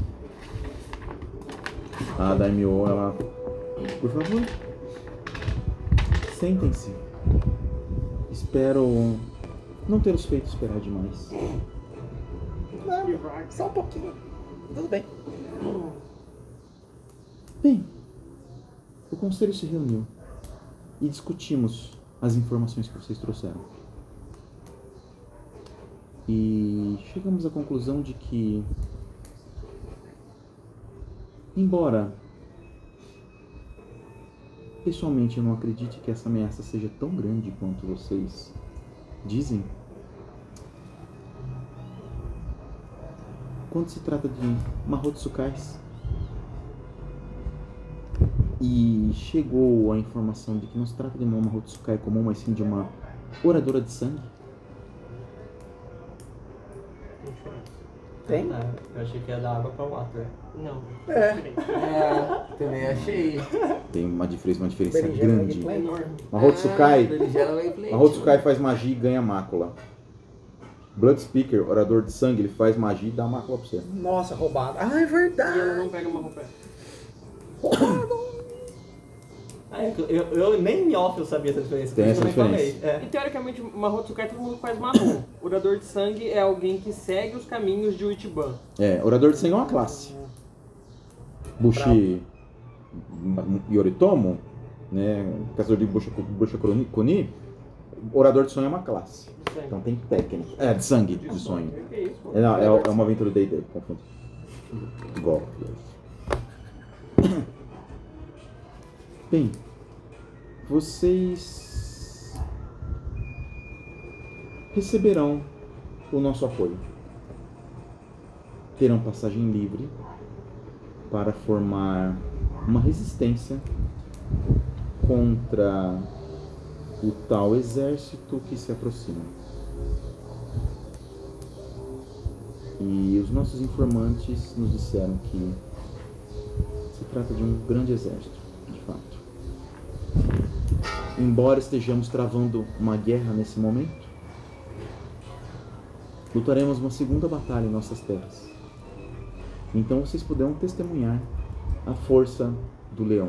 A Daimyo, ela... Por favor. Sentem-se. Espero não ter os feito esperar demais. Não, só um pouquinho. Tudo bem. Bem, o conselho se reuniu e discutimos as informações que vocês trouxeram. E chegamos à conclusão de que, embora pessoalmente eu não acredite que essa ameaça seja tão grande quanto vocês dizem, quando se trata de Mahotsukais e chegou a informação de que não se trata de uma Mahotsukai comum, mas sim de uma oradora de sangue, Tem? Ah, eu achei que ia dar água pra water. Não. É. É, também achei. tem uma diferença, uma diferença Berinjela grande. Eggplant. Enorme. Mahotsukai, Ah, berinjela vai play. Mahotsukai faz magia e ganha mácula. Blood Speaker, orador de sangue, ele faz magia e dá mácula pra você. Nossa, roubada. Ah, é E verdade. ela não pega uma roupa. Ah, é que eu, eu nem em off eu sabia essa diferença. Tem por isso essa que eu nem diferença. falei. É. E teoricamente, Mahotsukai todo mundo faz marrom. Orador de sangue é alguém que segue os caminhos de Uchiban. É, orador de sangue é uma classe. Bushi Yoritomo, né, caçador de Busha, Busha Kuni, orador de sonho é uma classe. Sangue. Então tem técnica. É, de sangue, de sonho. Que isso, pô? É, não, é, é uma aventura D e D, confundo. Golpe. Bem, vocês receberão o nosso apoio. Terão passagem livre para formar uma resistência contra o tal exército que se aproxima. E os nossos informantes nos disseram que se trata de um grande exército, de fato. Embora estejamos travando uma guerra nesse momento, lutaremos uma segunda batalha em nossas terras. Então vocês poderão testemunhar a força do leão.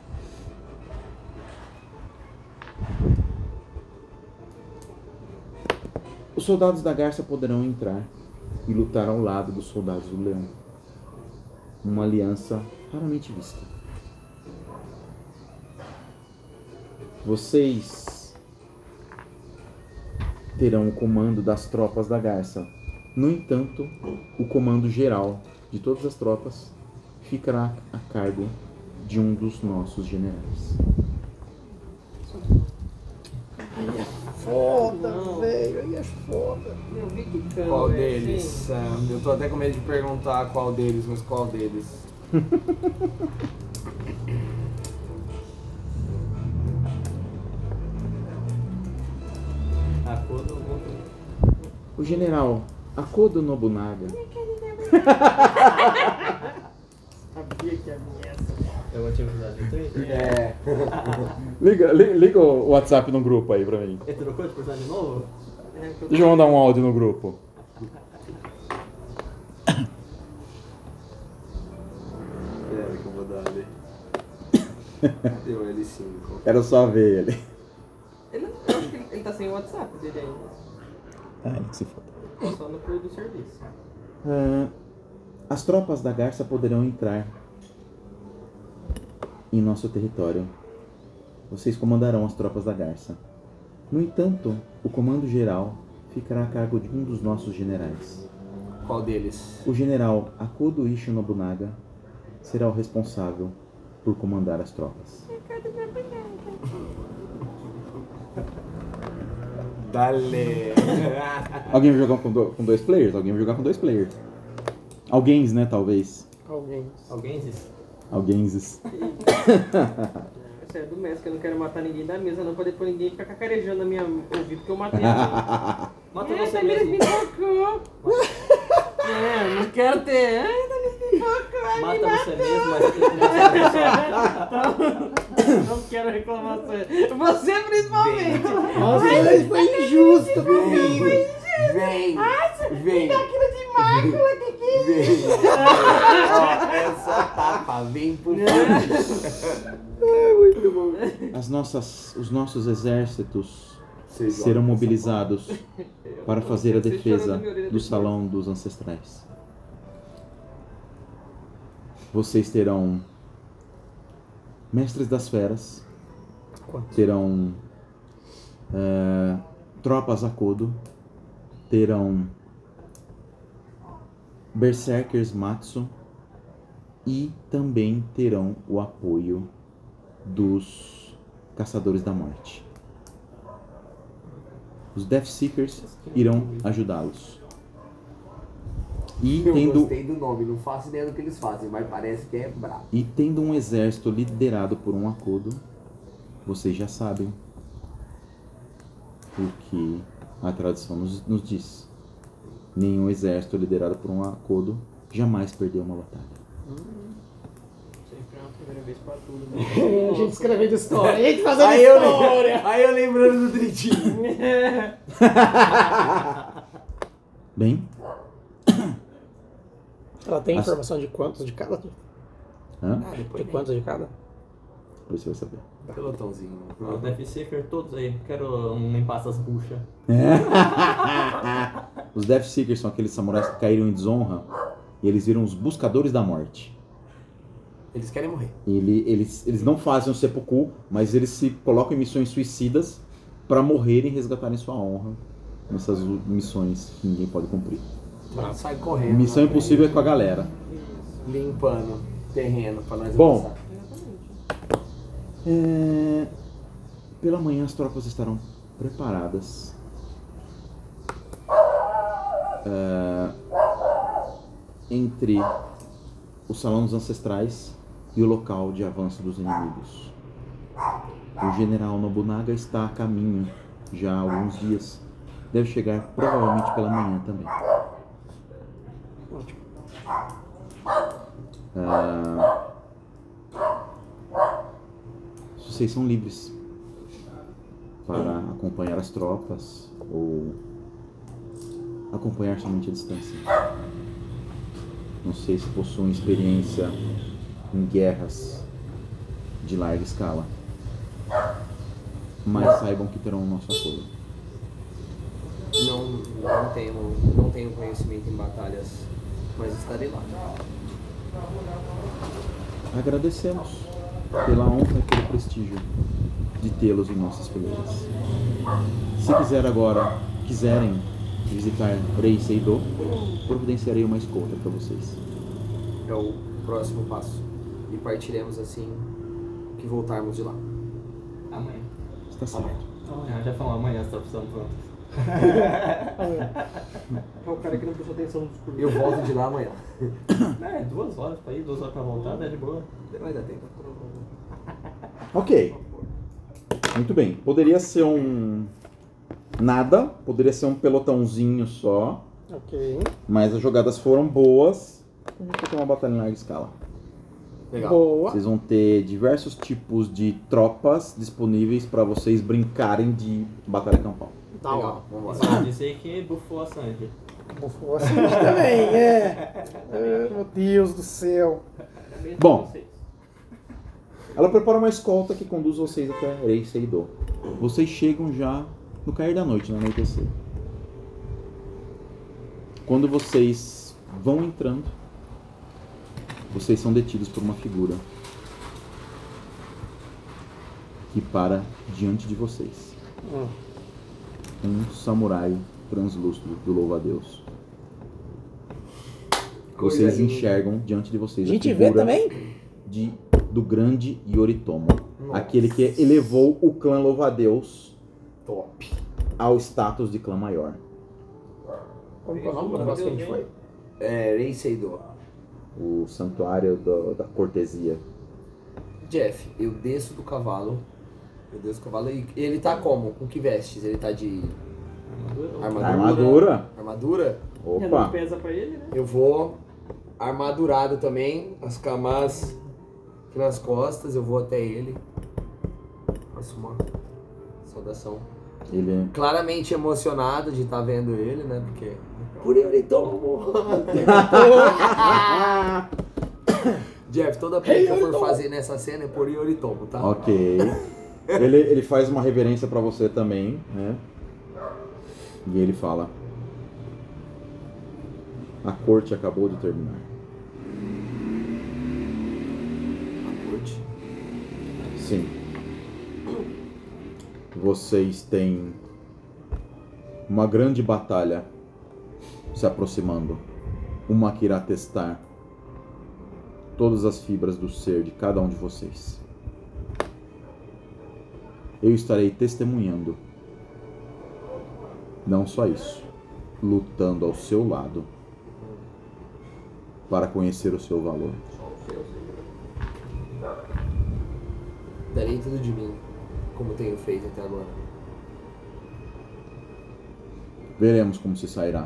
Os soldados da garça poderão entrar e lutar ao lado dos soldados do leão. Uma aliança raramente vista. Vocês terão o comando das tropas da garça. No entanto, o comando geral de todas as tropas ficará a cargo de um dos nossos generais. Foda, Não. velho. Aí é foda. Eu vi que cano, Qual velho, deles? assim. É, eu tô até com medo de perguntar qual deles, mas qual deles? A cor do mundo. O general Akodo Nobunaga Sabia que ia vir essa. Eu vou te avisar de Twitter. É. Liga, li- liga o WhatsApp no grupo aí pra mim. Ele trocou de personagem de novo? É, que eu- Deixa eu mandar um áudio no grupo. Pera que eu vou dar ali. Deu L cinco. Quero só ver ele. Ele, eu acho que ele, ele tá sem o WhatsApp dele ainda. Ah, ele que se foda. Só no clube do serviço. Ah, as tropas da Garça poderão entrar em nosso território. Vocês comandarão as tropas da Garça. No entanto, o comando geral ficará a cargo de um dos nossos generais. Qual deles? O general Akudo Ishi Nobunaga será o responsável por comandar as tropas. Dale! Alguém vai jogar com, do, com dois players? Alguém vai jogar com dois players. Alguém, né, talvez. Alguém. Alguém existe? Alguém. Isso é do mestre, que eu não quero matar ninguém da mesa, não, pra depois ninguém ficar cacarejando na minha ouvido que eu matei alguém. Mata É, você Tamires mesmo. me tocou. É, não quero ter. Ai, Tamires me tocou. Ai, Mata me você mesmo, mas você tem que matar a pessoa. Não quero reclamação. Você principalmente. Nossa, ele foi injusto comigo. Vem! Vem! Aquilo de mácula, que que é Vem! Ó, essa tapa, vem por Muito bom. As nossas, os nossos exércitos Seja serão essa mobilizados para fazer a defesa do Salão dos Ancestrais. Vocês terão mestres das feras, terão eh, tropas Akodo, terão Berserkers Matsu e também terão o apoio dos Caçadores da Morte. Os Death Seekers irão ajudá-los. E Eu tendo, gostei do nome, não faço ideia do que eles fazem, mas parece que é brabo. e tendo um exército liderado por um Akodo, vocês já sabem o que a tradição nos, nos diz. Nenhum exército liderado por um Akodo jamais perdeu uma batalha. Sempre é uma primeira vez pra tudo, né? A gente escrevendo história. A gente fazendo Aí eu, história. aí eu lembrando do Tritinho. Bem, Ela tem As- informação de quantos de cada? hã? De quantos de cada? Depois você vai saber. Pelotãozinho. O Death Seeker, todos aí. Quero um limpar essas buchas. Os Death Seekers são aqueles samurais que caíram em desonra e eles viram os Buscadores da Morte. Eles querem morrer. Ele, eles, eles não fazem o seppuku, mas eles se colocam em missões suicidas para morrerem e resgatarem sua honra nessas missões que ninguém pode cumprir. Sai correndo. Missão na impossível é frente, com a galera. Limpando terreno pra nós Bom. avançar. É, pela manhã as tropas estarão preparadas. É, entre o Salão dos Ancestrais e o local de avanço dos inimigos. O general Nobunaga está a caminho já há alguns dias. Deve chegar provavelmente pela manhã também. Ah, vocês são livres para acompanhar as tropas ou acompanhar somente a distância. Não sei se possuem experiência em guerras de larga escala, mas saibam que terão o nosso apoio. Não, não, tenho, não tenho conhecimento em batalhas, mas estarei lá. Agradecemos pela honra e pelo prestígio de tê-los em nossas fileiras. Se quiser agora, quiserem visitar Rei Seido, providenciarei uma escolta para vocês. É o próximo passo. E partiremos assim que voltarmos de lá. Amanhã. Está certo. Amanhã, já falou amanhã, as tropas estão prontas. É o cara que não prestou atenção no discurso. Eu volto de lá amanhã. É, duas horas pra ir, duas horas pra voltar, né? De boa. Vai dar tempo. Ok. Muito bem. Poderia ser um nada, poderia ser um pelotãozinho só, Ok. mas as jogadas foram boas. A gente vai ter uma batalha em larga escala. Legal. Boa. Vocês vão ter diversos tipos de tropas disponíveis para vocês brincarem de batalha campal. Da hora. Legal. Vambora. Isso quer dizer que bufou a Sanji. Bufou assim também, é. Ai, meu Deus do céu. Bom, ela prepara uma escolta que conduz vocês até Rei Seido. Vocês chegam já no cair da noite, no anoitecer. Quando vocês vão entrando, vocês são detidos por uma figura que para diante de vocês. Hum. Um samurai translúcido do louva-a-Deus. Vocês enxergam diante de vocês A gente a vê figura também? de, do grande Yoritomo. Nossa. Aquele que elevou o clã louva-a-Deus Top. ao status de clã maior. Como que é o nome do negócio que a gente foi? É, Reiseido. O santuário do- da cortesia. Jeff, eu desço do cavalo. Eu desço do cavalo e ele tá como? Com que vestes? Ele tá de armadura? Armadura? Armadura? Já não Opa! pesa pra ele, né? Eu vou armadurado também, as camas aqui nas costas, eu vou até ele. Faço uma saudação. Ele... Claramente emocionado de estar vendo ele, né? Porque. Por Yoritomo! Jeff, toda coisa que eu for fazer nessa cena é por Yoritomo, tá? Ok. Ele, ele faz uma reverência pra você também, né? E ele fala: a corte acabou de terminar. A corte. Sim. Vocês têm uma grande batalha se aproximando. Uma que irá testar todas as fibras do ser de cada um de vocês. Eu estarei testemunhando. Não só isso, lutando ao seu lado para conhecer o seu valor. Darei tudo de mim, como tenho feito até agora. Veremos como se sairá.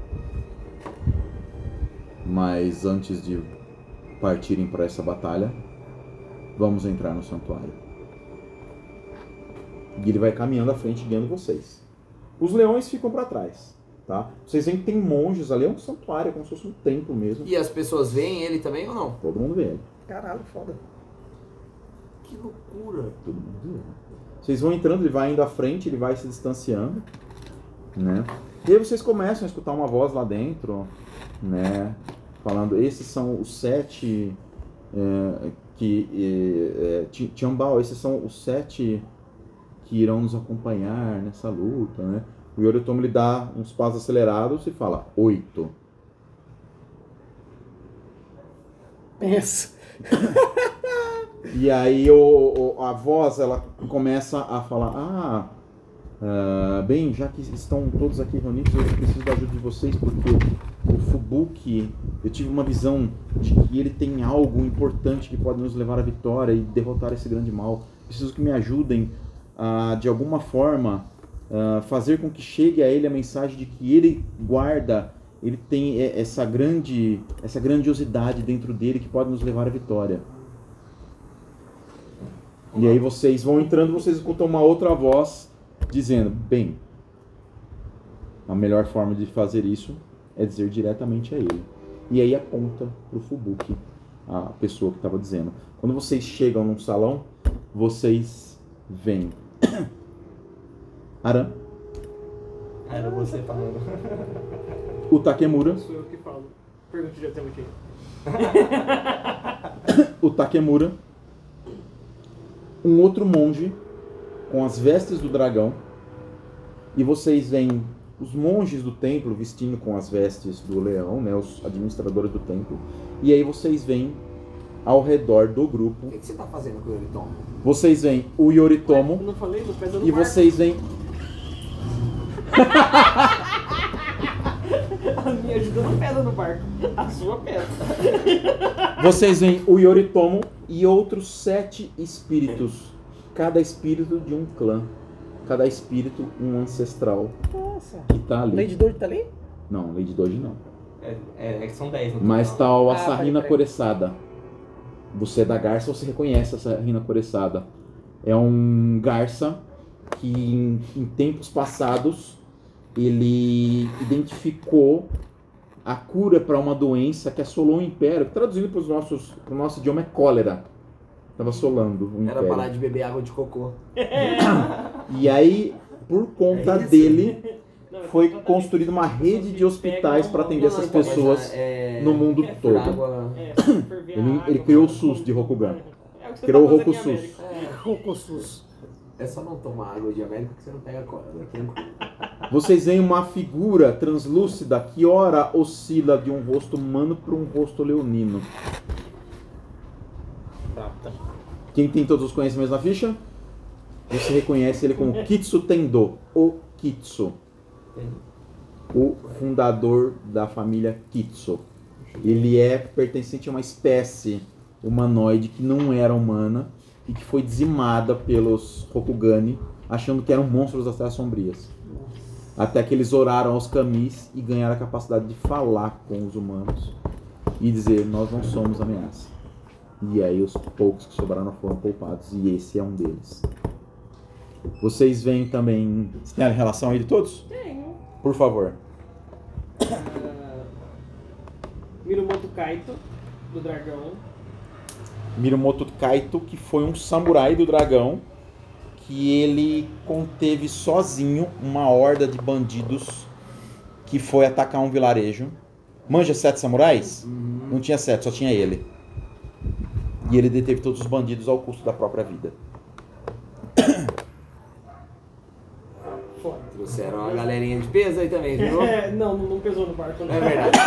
Mas antes de partirem para essa batalha, vamos entrar no santuário. E ele vai caminhando à frente, guiando vocês. Os leões ficam para trás, tá? Vocês veem que tem monges ali, é um santuário, é como se fosse um templo mesmo. E as pessoas veem ele também ou não? Todo mundo vê ele. Caralho, foda. Que loucura. Todo mundo vê ele. Vocês vão entrando, ele vai indo à frente, ele vai se distanciando, né? E aí vocês começam a escutar uma voz lá dentro, né? Falando, esses são os sete é, que é, é, Tiambao, esses são os sete que irão nos acompanhar nessa luta, né? O Yoritomo lhe dá uns passos acelerados e fala, oito. Pensa. E aí o, o- a voz, ela começa a falar, ah, ah, bem, já que estão todos aqui reunidos, eu preciso da ajuda de vocês, porque o Fubuki, eu tive uma visão de que ele tem algo importante que pode nos levar à vitória e derrotar esse grande mal. Preciso que me ajudem a, de alguma forma, a fazer com que chegue a ele a mensagem de que ele guarda, ele tem e- essa grande, essa grandiosidade dentro dele que pode nos levar à vitória. E aí vocês vão entrando, vocês escutam uma outra voz dizendo, bem, a melhor forma de fazer isso é dizer diretamente a ele. E aí aponta pro Fubuki, a pessoa que estava dizendo. Quando vocês chegam num salão, vocês veem Aran, Era você falando. o Takemura, Sou eu que falo. Pergunta diretamente aí. o Takemura, um outro monge com as vestes do dragão, e vocês veem os monges do templo vestindo com as vestes do leão, né, os administradores do templo, e aí vocês veem ao redor do grupo, O que, que você tá fazendo com o Yoritomo? vocês veem o Eu Yoritomo, não falei? Não pesa no e barco. vocês veem A minha ajuda não pesa no barco. A sua pesa. Vocês veem o Yoritomo e outros sete espíritos. Cada espírito de um clã. Cada espírito um ancestral Nossa. que tá ali. Lady Doide tá ali? Não, Lady Doge não. É, é, é que são dez no Mas tá total. o Ah, Assarina pode crer. Coreçada. Você é da Garça, você reconhece essa Assarina Coreçada. É um Garça que em, em tempos passados ele identificou a cura para uma doença que assolou o Império, que traduzindo para o nosso idioma é cólera. Estava assolando o Era Império. parar de beber água de cocô. E aí, por conta É isso? dele, Não, é foi foi construída uma rede de hospitais para atender essas então, mas, pessoas é, no mundo é, todo. água- É, se ferver a Ele, água, ele criou o vai- SUS de Rokugan. É o que você Criou o tá fazendo em Rokusus. América. É, Rokussus. é só não tomar água de América que você não pega cólera. Tranquilo. Vocês veem uma figura translúcida que ora oscila de um rosto humano para um rosto leonino. Prata. Quem tem todos os conhecimentos na ficha? Você reconhece ele como Kitsu Tendo, o Kitsu, o fundador da família Kitsu. Ele é pertencente a uma espécie humanoide que não era humana e que foi dizimada pelos Rokugani, achando que eram monstros das Terras Sombrias. Até que eles oraram aos Kamis e ganharam a capacidade de falar com os humanos e dizer, nós não somos ameaça. E aí os poucos que sobraram foram poupados, e esse é um deles. Vocês veem também... Você tem a relação aí de todos? Tenho. Por favor. Ah, Mirumoto Kaito, do dragão. Mirumoto Kaito, que foi um samurai do dragão, que ele conteve sozinho uma horda de bandidos que foi atacar um vilarejo. Manja sete samurais? Não tinha sete, só tinha ele. E ele deteve todos os bandidos ao custo da própria vida. Foda. Trouxeram uma galerinha de peso aí também, viu? É, não, não pesou no barco. Não. É verdade.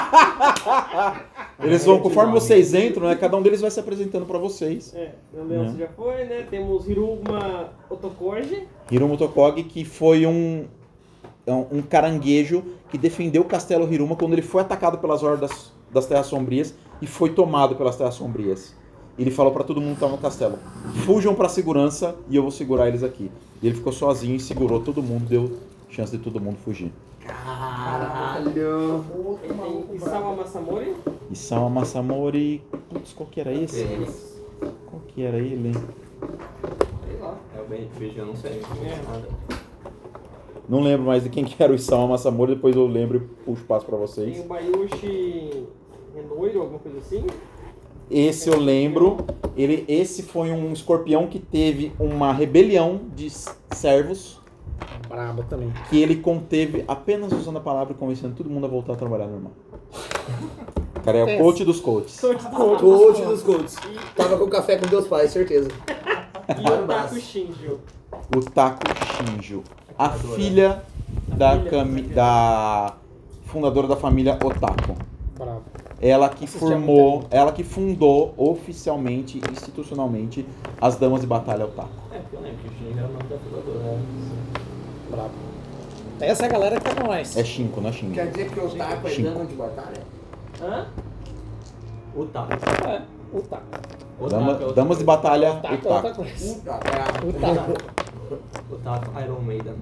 Eles vão, conforme vocês entram, né, cada um deles vai se apresentando pra vocês. É, o Leandro já foi, né? Temos Hiruma Otokoji. Hiruma Tokogi, que foi um, um, um caranguejo que defendeu o castelo Hiruma quando ele foi atacado pelas hordas das Terras Sombrias e foi tomado pelas Terras Sombrias. Ele falou pra todo mundo que estava no castelo, fujam pra segurança e eu vou segurar eles aqui. E ele ficou sozinho e segurou todo mundo, deu chance de todo mundo fugir. Caralho. Ele tem Isawa Masamori. Isawa Masamori... Putz, qual que era esse? Qual que era ele? Sei lá. É o bem eu não sei. Nada. Não lembro mais de quem que era o Isawa Masamori, depois eu lembro e puxo o passo pra Tem vocês. o Bayushi Renoiro, alguma coisa assim. Esse eu lembro, ele, esse foi um escorpião que teve uma rebelião de servos, Brabo também. que ele conteve apenas usando a palavra e convencendo todo mundo a voltar a trabalhar normal. O cara é o coach dos coaches. Coach dos coaches. Tava com café com teus pais, certeza. E o Taku Shinjo. O Taku Shinjo, a filha da, filha cami- da- da fundadora da família Otaku. Brabo. Ela que Assistia formou, muito. ela que fundou oficialmente, institucionalmente, as Damas de Batalha Otaku. É, porque eu lembro que o Shinji era o nome da fundadora. Brabo. Essa é a galera que tá com nós. É Shinko, não é Shinjo. Quer dizer que o taco é Cinco. dano de batalha? Hã? O Taco. É, o taco. O Dama- Taco é outra Damas de coisa. Batalha O taco é outra Otaku. coisa. Puta, é O taco. O Taco Iron Maiden.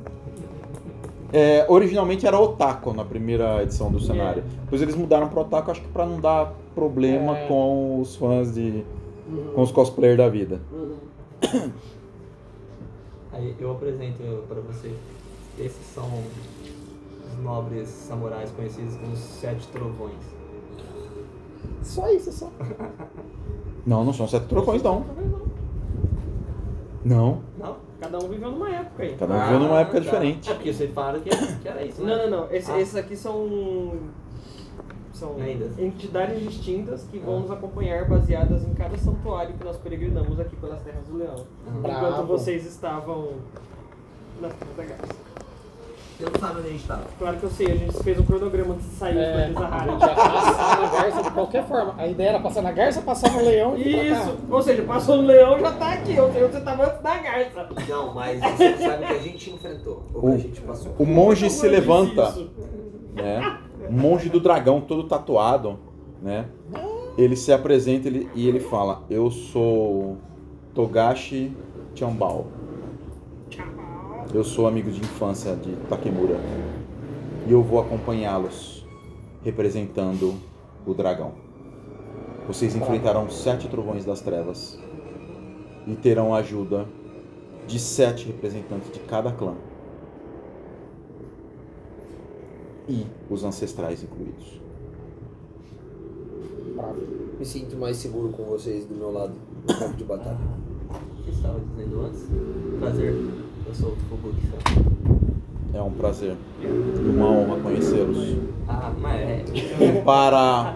É, originalmente era Otaku na primeira edição do cenário. Depois eles mudaram para Otaku, acho que para não dar problema É. com os fãs de. com os cosplayers da vida. Aí eu apresento pra vocês. Esses são os nobres samurais conhecidos como os Sete Trovões. Só isso, só. Não, não são sete trovões, não. Não. Não? Cada um viveu numa época aí. Cada um viveu numa época tá. diferente. É porque vocês falaram que, que era isso, né? Não, não, não. Esse- Ah. Esses aqui são. São Lendas. entidades distintas que vão Ah. nos acompanhar baseadas em cada santuário que nós peregrinamos aqui pelas Terras do Leão. Bravo. Enquanto vocês estavam nas Terras da Garça. Eu não sabe onde a gente tava. Claro que eu sei, a gente fez um cronograma antes de sair É, pra a gente Zahara. já passa na garça de qualquer forma. A ideia era passar na garça, passar no leão e vir pra cá. Isso! Ou seja, passou no leão já tá aqui. Eu sei onde você tava antes da garça. Não, mas você sabe que a gente enfrentou. Ou que O- a gente passou. O monge se Eu disse levanta, isso. né? O monge do dragão, todo tatuado, né? Ele se apresenta ele- e ele fala: eu sou Togashi Chanbao. Eu sou amigo de infância de Takemura. E eu vou acompanhá-los representando o dragão. Vocês enfrentarão sete trovões das trevas e terão a ajuda de sete representantes de cada clã. E os ancestrais incluídos. Me sinto mais seguro com vocês do meu lado no campo de batalha. O que você estava dizendo antes? Prazer, eu sou o Fubuki-san. É um prazer e uma honra conhecê-los. Ah, mas é. E para,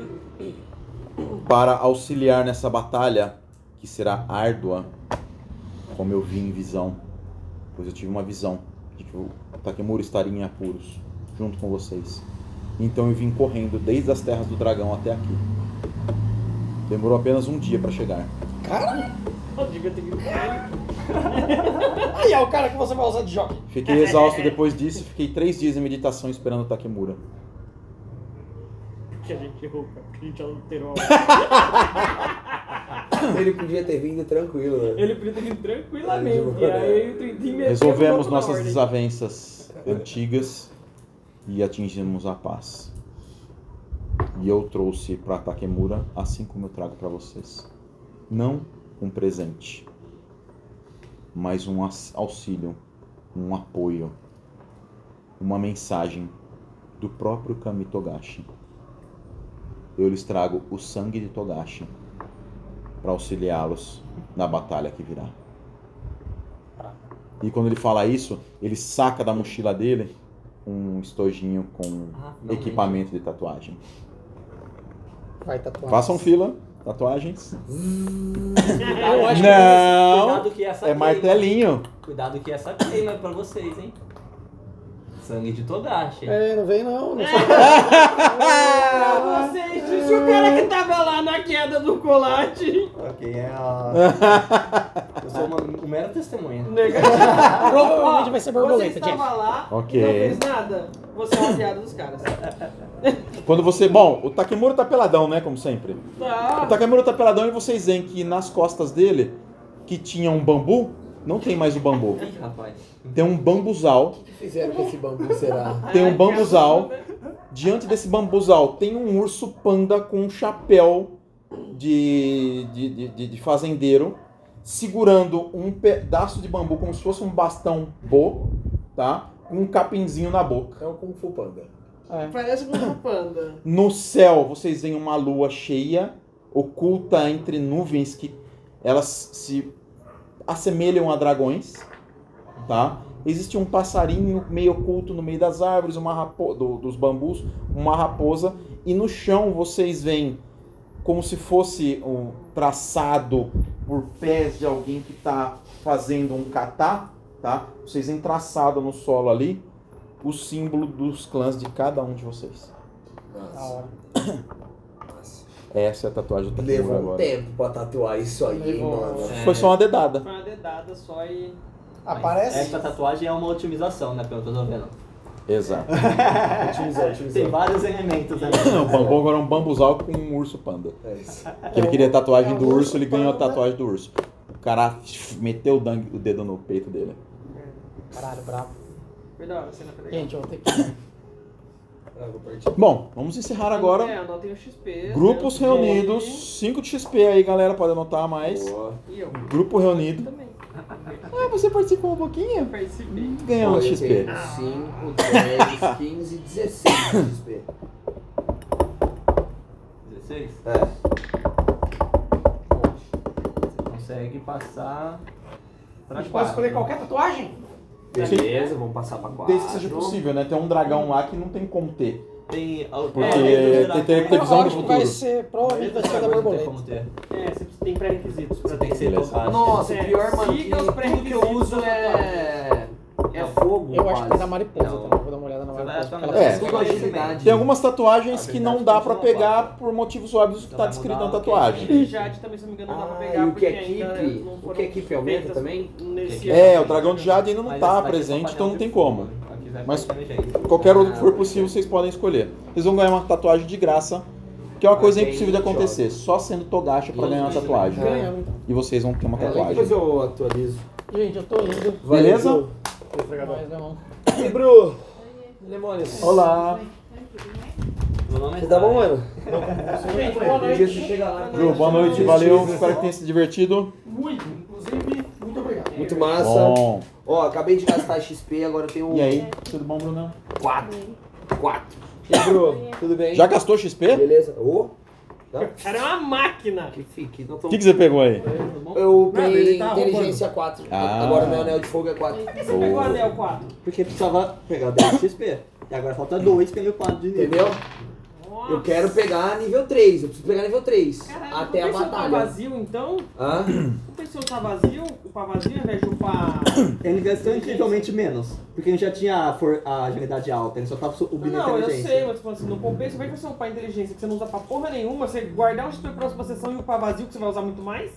para auxiliar nessa batalha, que será árdua, como eu vi em visão, pois eu tive uma visão de que o Takemura estaria em apuros, junto com vocês. Então eu vim correndo desde as terras do dragão até aqui. Demorou apenas um dia para chegar. Eu devia ter vindo com ele. Aí é o cara que você vai usar de jockey. Fiquei exausto depois disso e fiquei três dias em meditação esperando o Takemura. Que a gente errou, cara, porque a gente alterou. Ele podia ter vindo tranquilo, né? Ele podia ter vindo tranquilamente. E aí o Trintim meteu Resolvemos o na nossas ordem. desavenças antigas e atingimos a paz. E eu trouxe para Takemura, assim como eu trago para vocês. Não um presente, mas um auxílio, um apoio, uma mensagem do próprio Kami Togashi. Eu lhes trago o sangue de Togashi para auxiliá-los na batalha que virá. E quando ele fala isso, ele saca da mochila dele um estojinho com Ah, finalmente. equipamento de tatuagem. Vai tatuar. Façam fila, tatuagens. Eu acho que Não, Cuidado que essa é queima. martelinho. Cuidado que essa queima é pra vocês, hein? Sangue de Togashi. É, não vem não. Não sei. Pra vocês, se o cara que tava lá na queda do colate. Ok, é a... Eu sou uma, um mero testemunha. Negativo. Provavelmente vai ser borboleta, Você Jeff. estava lá Ok. e não fez nada. Você é uma piada dos caras. Quando você... Bom, o Takemura tá peladão, né? Como sempre. O Tá. Takemura tá peladão e vocês veem que nas costas dele, que tinha um bambu, não tem mais o bambu. Ih, rapaz. Tem um bambuzal. O que fizeram com esse bambu, será? Tem um bambuzal. Diante desse bambuzal tem um urso panda com um chapéu de, de, de, de fazendeiro, segurando um pedaço de bambu como se fosse um bastão bo, tá? Com um capinzinho na boca. É um Kung Fu Panda. Parece um panda. No céu vocês veem uma lua cheia, oculta entre nuvens que elas se assemelham a dragões, tá? Existe um passarinho meio oculto no meio das árvores, uma rapo... Do, dos bambus, uma raposa, e no chão vocês veem como se fosse um traçado por pés de alguém que está fazendo um kata, tá? Vocês veem traçado no solo ali o símbolo dos clãs de cada um de vocês. Da hora. Essa é a tatuagem do Takemura Levou um agora. tempo pra tatuar isso aí, Levou. mano. Foi só uma dedada. Foi uma dedada só e. Aparece. Essa tatuagem é uma otimização, né? Pelo que eu tô vendo. Exato. Utilizou, utilizou. Tem vários elementos ali. O bambu agora é um bambuzal com um urso panda. É isso. Que ele queria a tatuagem É do um urso, urso ele ganhou a panda. tatuagem do urso. O cara meteu o, dang- o dedo no peito dele. Caralho, bravo. Foi da hora, cena foi legal. Gente, eu vou ter que... Ah, vou partir. Bom, vamos encerrar agora. É, anotem o X P. Grupos né, o reunidos, cinco de X P aí, galera, pode anotar mais. Boa. E eu Grupo reunido. também. Ah, você participou um pouquinho? Participei. Ganhou um Olha, X P. tem cinco, dez, quinze, dezesseis X P. dezesseis? É. Você consegue passar A pra gente pode escolher quatro. qualquer tatuagem? Beleza, vamos passar pra quatro. Desde que seja possível, né? Tem um dragão lá que não tem como ter. Tem... Porque É, tem- tem que ter Eu visão do acho que vai futuro. ser, provavelmente vai ser da Não tem borboleta. como ter. É, você tem pré-requisitos pra Você tem que ser Beleza. Togashi. Nossa, É, pior, mano, que siga os tudo que eu pré-requisitos uso da é... É fogo, Eu acho que vai da quase. mariposa Não. também. Vou dar uma olhada na Você vai mariposa. achar porque É. ela Tudo parece- agilidade. Tem algumas tatuagens A que não verdade dá pra continua pegar quatro. por motivos óbvios que Então tá vai descrito mudar na o que- tatuagem. E Jade também, se não me engano, não dá pra Ah, pegar. e o porque que ainda equipe? não O foram que equipe aumenta feitas também? nesse É, ano. o dragão de Jade ainda não Mas tá esse daqui é presente, só então não tem panela de como. fogo. Aqui vai Mas ficar daquele jeito. qualquer outro que for possível, vocês podem escolher. Vocês vão ganhar uma tatuagem de graça, que é uma coisa Ok, impossível de acontecer. Só sendo Togashi pra ganhar uma tatuagem. Ganhamos, então. E vocês vão ter uma É, depois tatuagem. eu atualizo. Gente, eu tô indo. Beleza? Valeu, Mas não. E Bru? Demônios. Olá! Meu nome é Você tá bom, mano? Gente, boa Um dia noite. você chega lá. Ju, boa noite, valeu. Espero que tenha se divertido. Muito. Inclusive, muito obrigado. Muito massa. Bom. Ó, acabei de gastar X P, agora eu tenho E aí, tudo bom, Brunão? quatro. quatro. E aí, Bru? Tudo bem? Já gastou X P? Beleza? Ô, O cara é uma máquina. Que fique. Não O tô... que, que você pegou aí? Eu Nada, peguei ele tá inteligência quatro. Ah. Agora meu anel de fogo é quatro. Por que você pegou o anel quatro? Porque precisava pegar dez X P. E agora falta dois pra eu quatro de nível. Entendeu? Nossa. Eu quero pegar nível três. Eu preciso pegar nível três. Caralho, até a o pensou tá batalha. vazio então? Hã? O pensou tá vazio? O pá vazio ao invés de upar. Ele gastou incrivelmente menos. Porque ele já tinha a, for, a agilidade alta, ele só tava subindo a Não, eu inteligência. sei, mas tipo assim, no compensa, ao invés de você upar inteligência que você não usa pra porra nenhuma, você guardar um X P pra próxima sessão e upar vazio que você vai usar muito mais?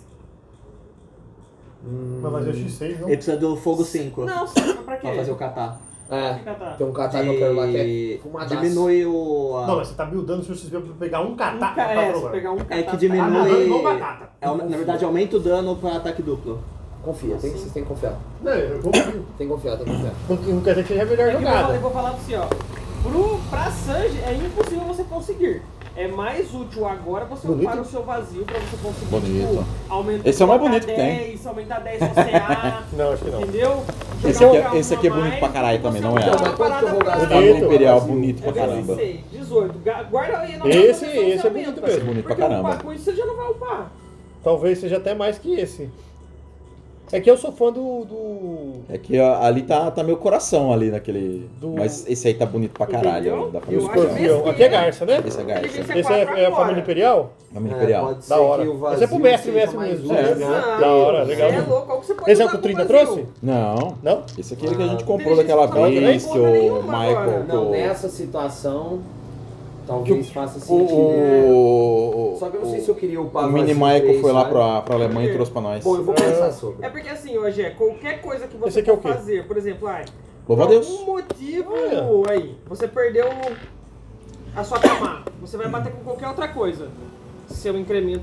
Vai fazer o X seis, não? Ele precisa do fogo cinco Não, sim, pra quê? pra fazer o kata. É. Fica, tá. Tem um catar que eu quero lá que é E fumadaço. diminui o... a- Não, mas você tá buildando o seu X P pra pegar um Um catá. ca- é, se pegar um É catar- que Ah, não, diminui... não batata. é, na verdade, aumenta o dano pra ataque duplo. Confia, tem, vocês têm que confiar. Não, eu confio. Tem que confiar, tem que confiar. Porque não quer dizer que seja a melhor É que eu vou falar- eu jogada. vou falar pra você, ó. Pro, pra Sanji é impossível você conseguir. É mais útil agora você Bonito. upar o seu vazio pra você conseguir Bonito. tipo, aumentar Esse é o mais aumentar bonito que tem. dez, aumentar dez no C A, Não, acho que não. entendeu? Esse Jogar aqui é- um esse aqui é a bonito mais, pra caralho também, não é? você Então, usa mas quanto que eu vou uma parada gastar? pra- Padrão imperial vazio. bonito pra É vezes caramba. seis, dezoito. Ga- Guarda aí na Esse- próxima sessão, esse você é bonito aumenta. mesmo. Bonito pra Porque caramba. upar com isso você já não vai upar. Talvez seja até mais que esse. É que eu sou fã do. do... É que ó, ali tá, tá meu coração ali naquele. Do- Mas esse aí tá bonito pra caralho. Entendeu? Dá pra Eu ver. acho escorpião. besteira. Aqui é garça, né? Esse é garça. Inteligência Esse é, quatro é a agora. família imperial? Família É, imperial. pode ser Da hora. que o Esse é vazio pro mestre, seja mestre mais mesmo. útil, É, né? Não, da hora, legal. Você é louco, qual que você pode Esse é o usar que o Trinta com vazio? trouxe? Não. Não? Esse aqui é que a gente Ah. comprou daquela Inteligência vez não que tem porra o nenhuma agora. Michael. que Não, o- nessa situação, talvez faça O, sentido. o, Só que eu não sei se eu queria upar o Mini vazio Michael três, foi lá sabe? pra, pra Alemanha e trouxe pra nós. Bom, eu vou pensar sobre. É porque assim, hoje é qualquer coisa que Esse você aqui é o for quê? fazer, por exemplo, ai, Louva a por Deus. algum motivo Olha. aí, você perdeu a sua camada, você vai bater com qualquer outra coisa. Seu incremento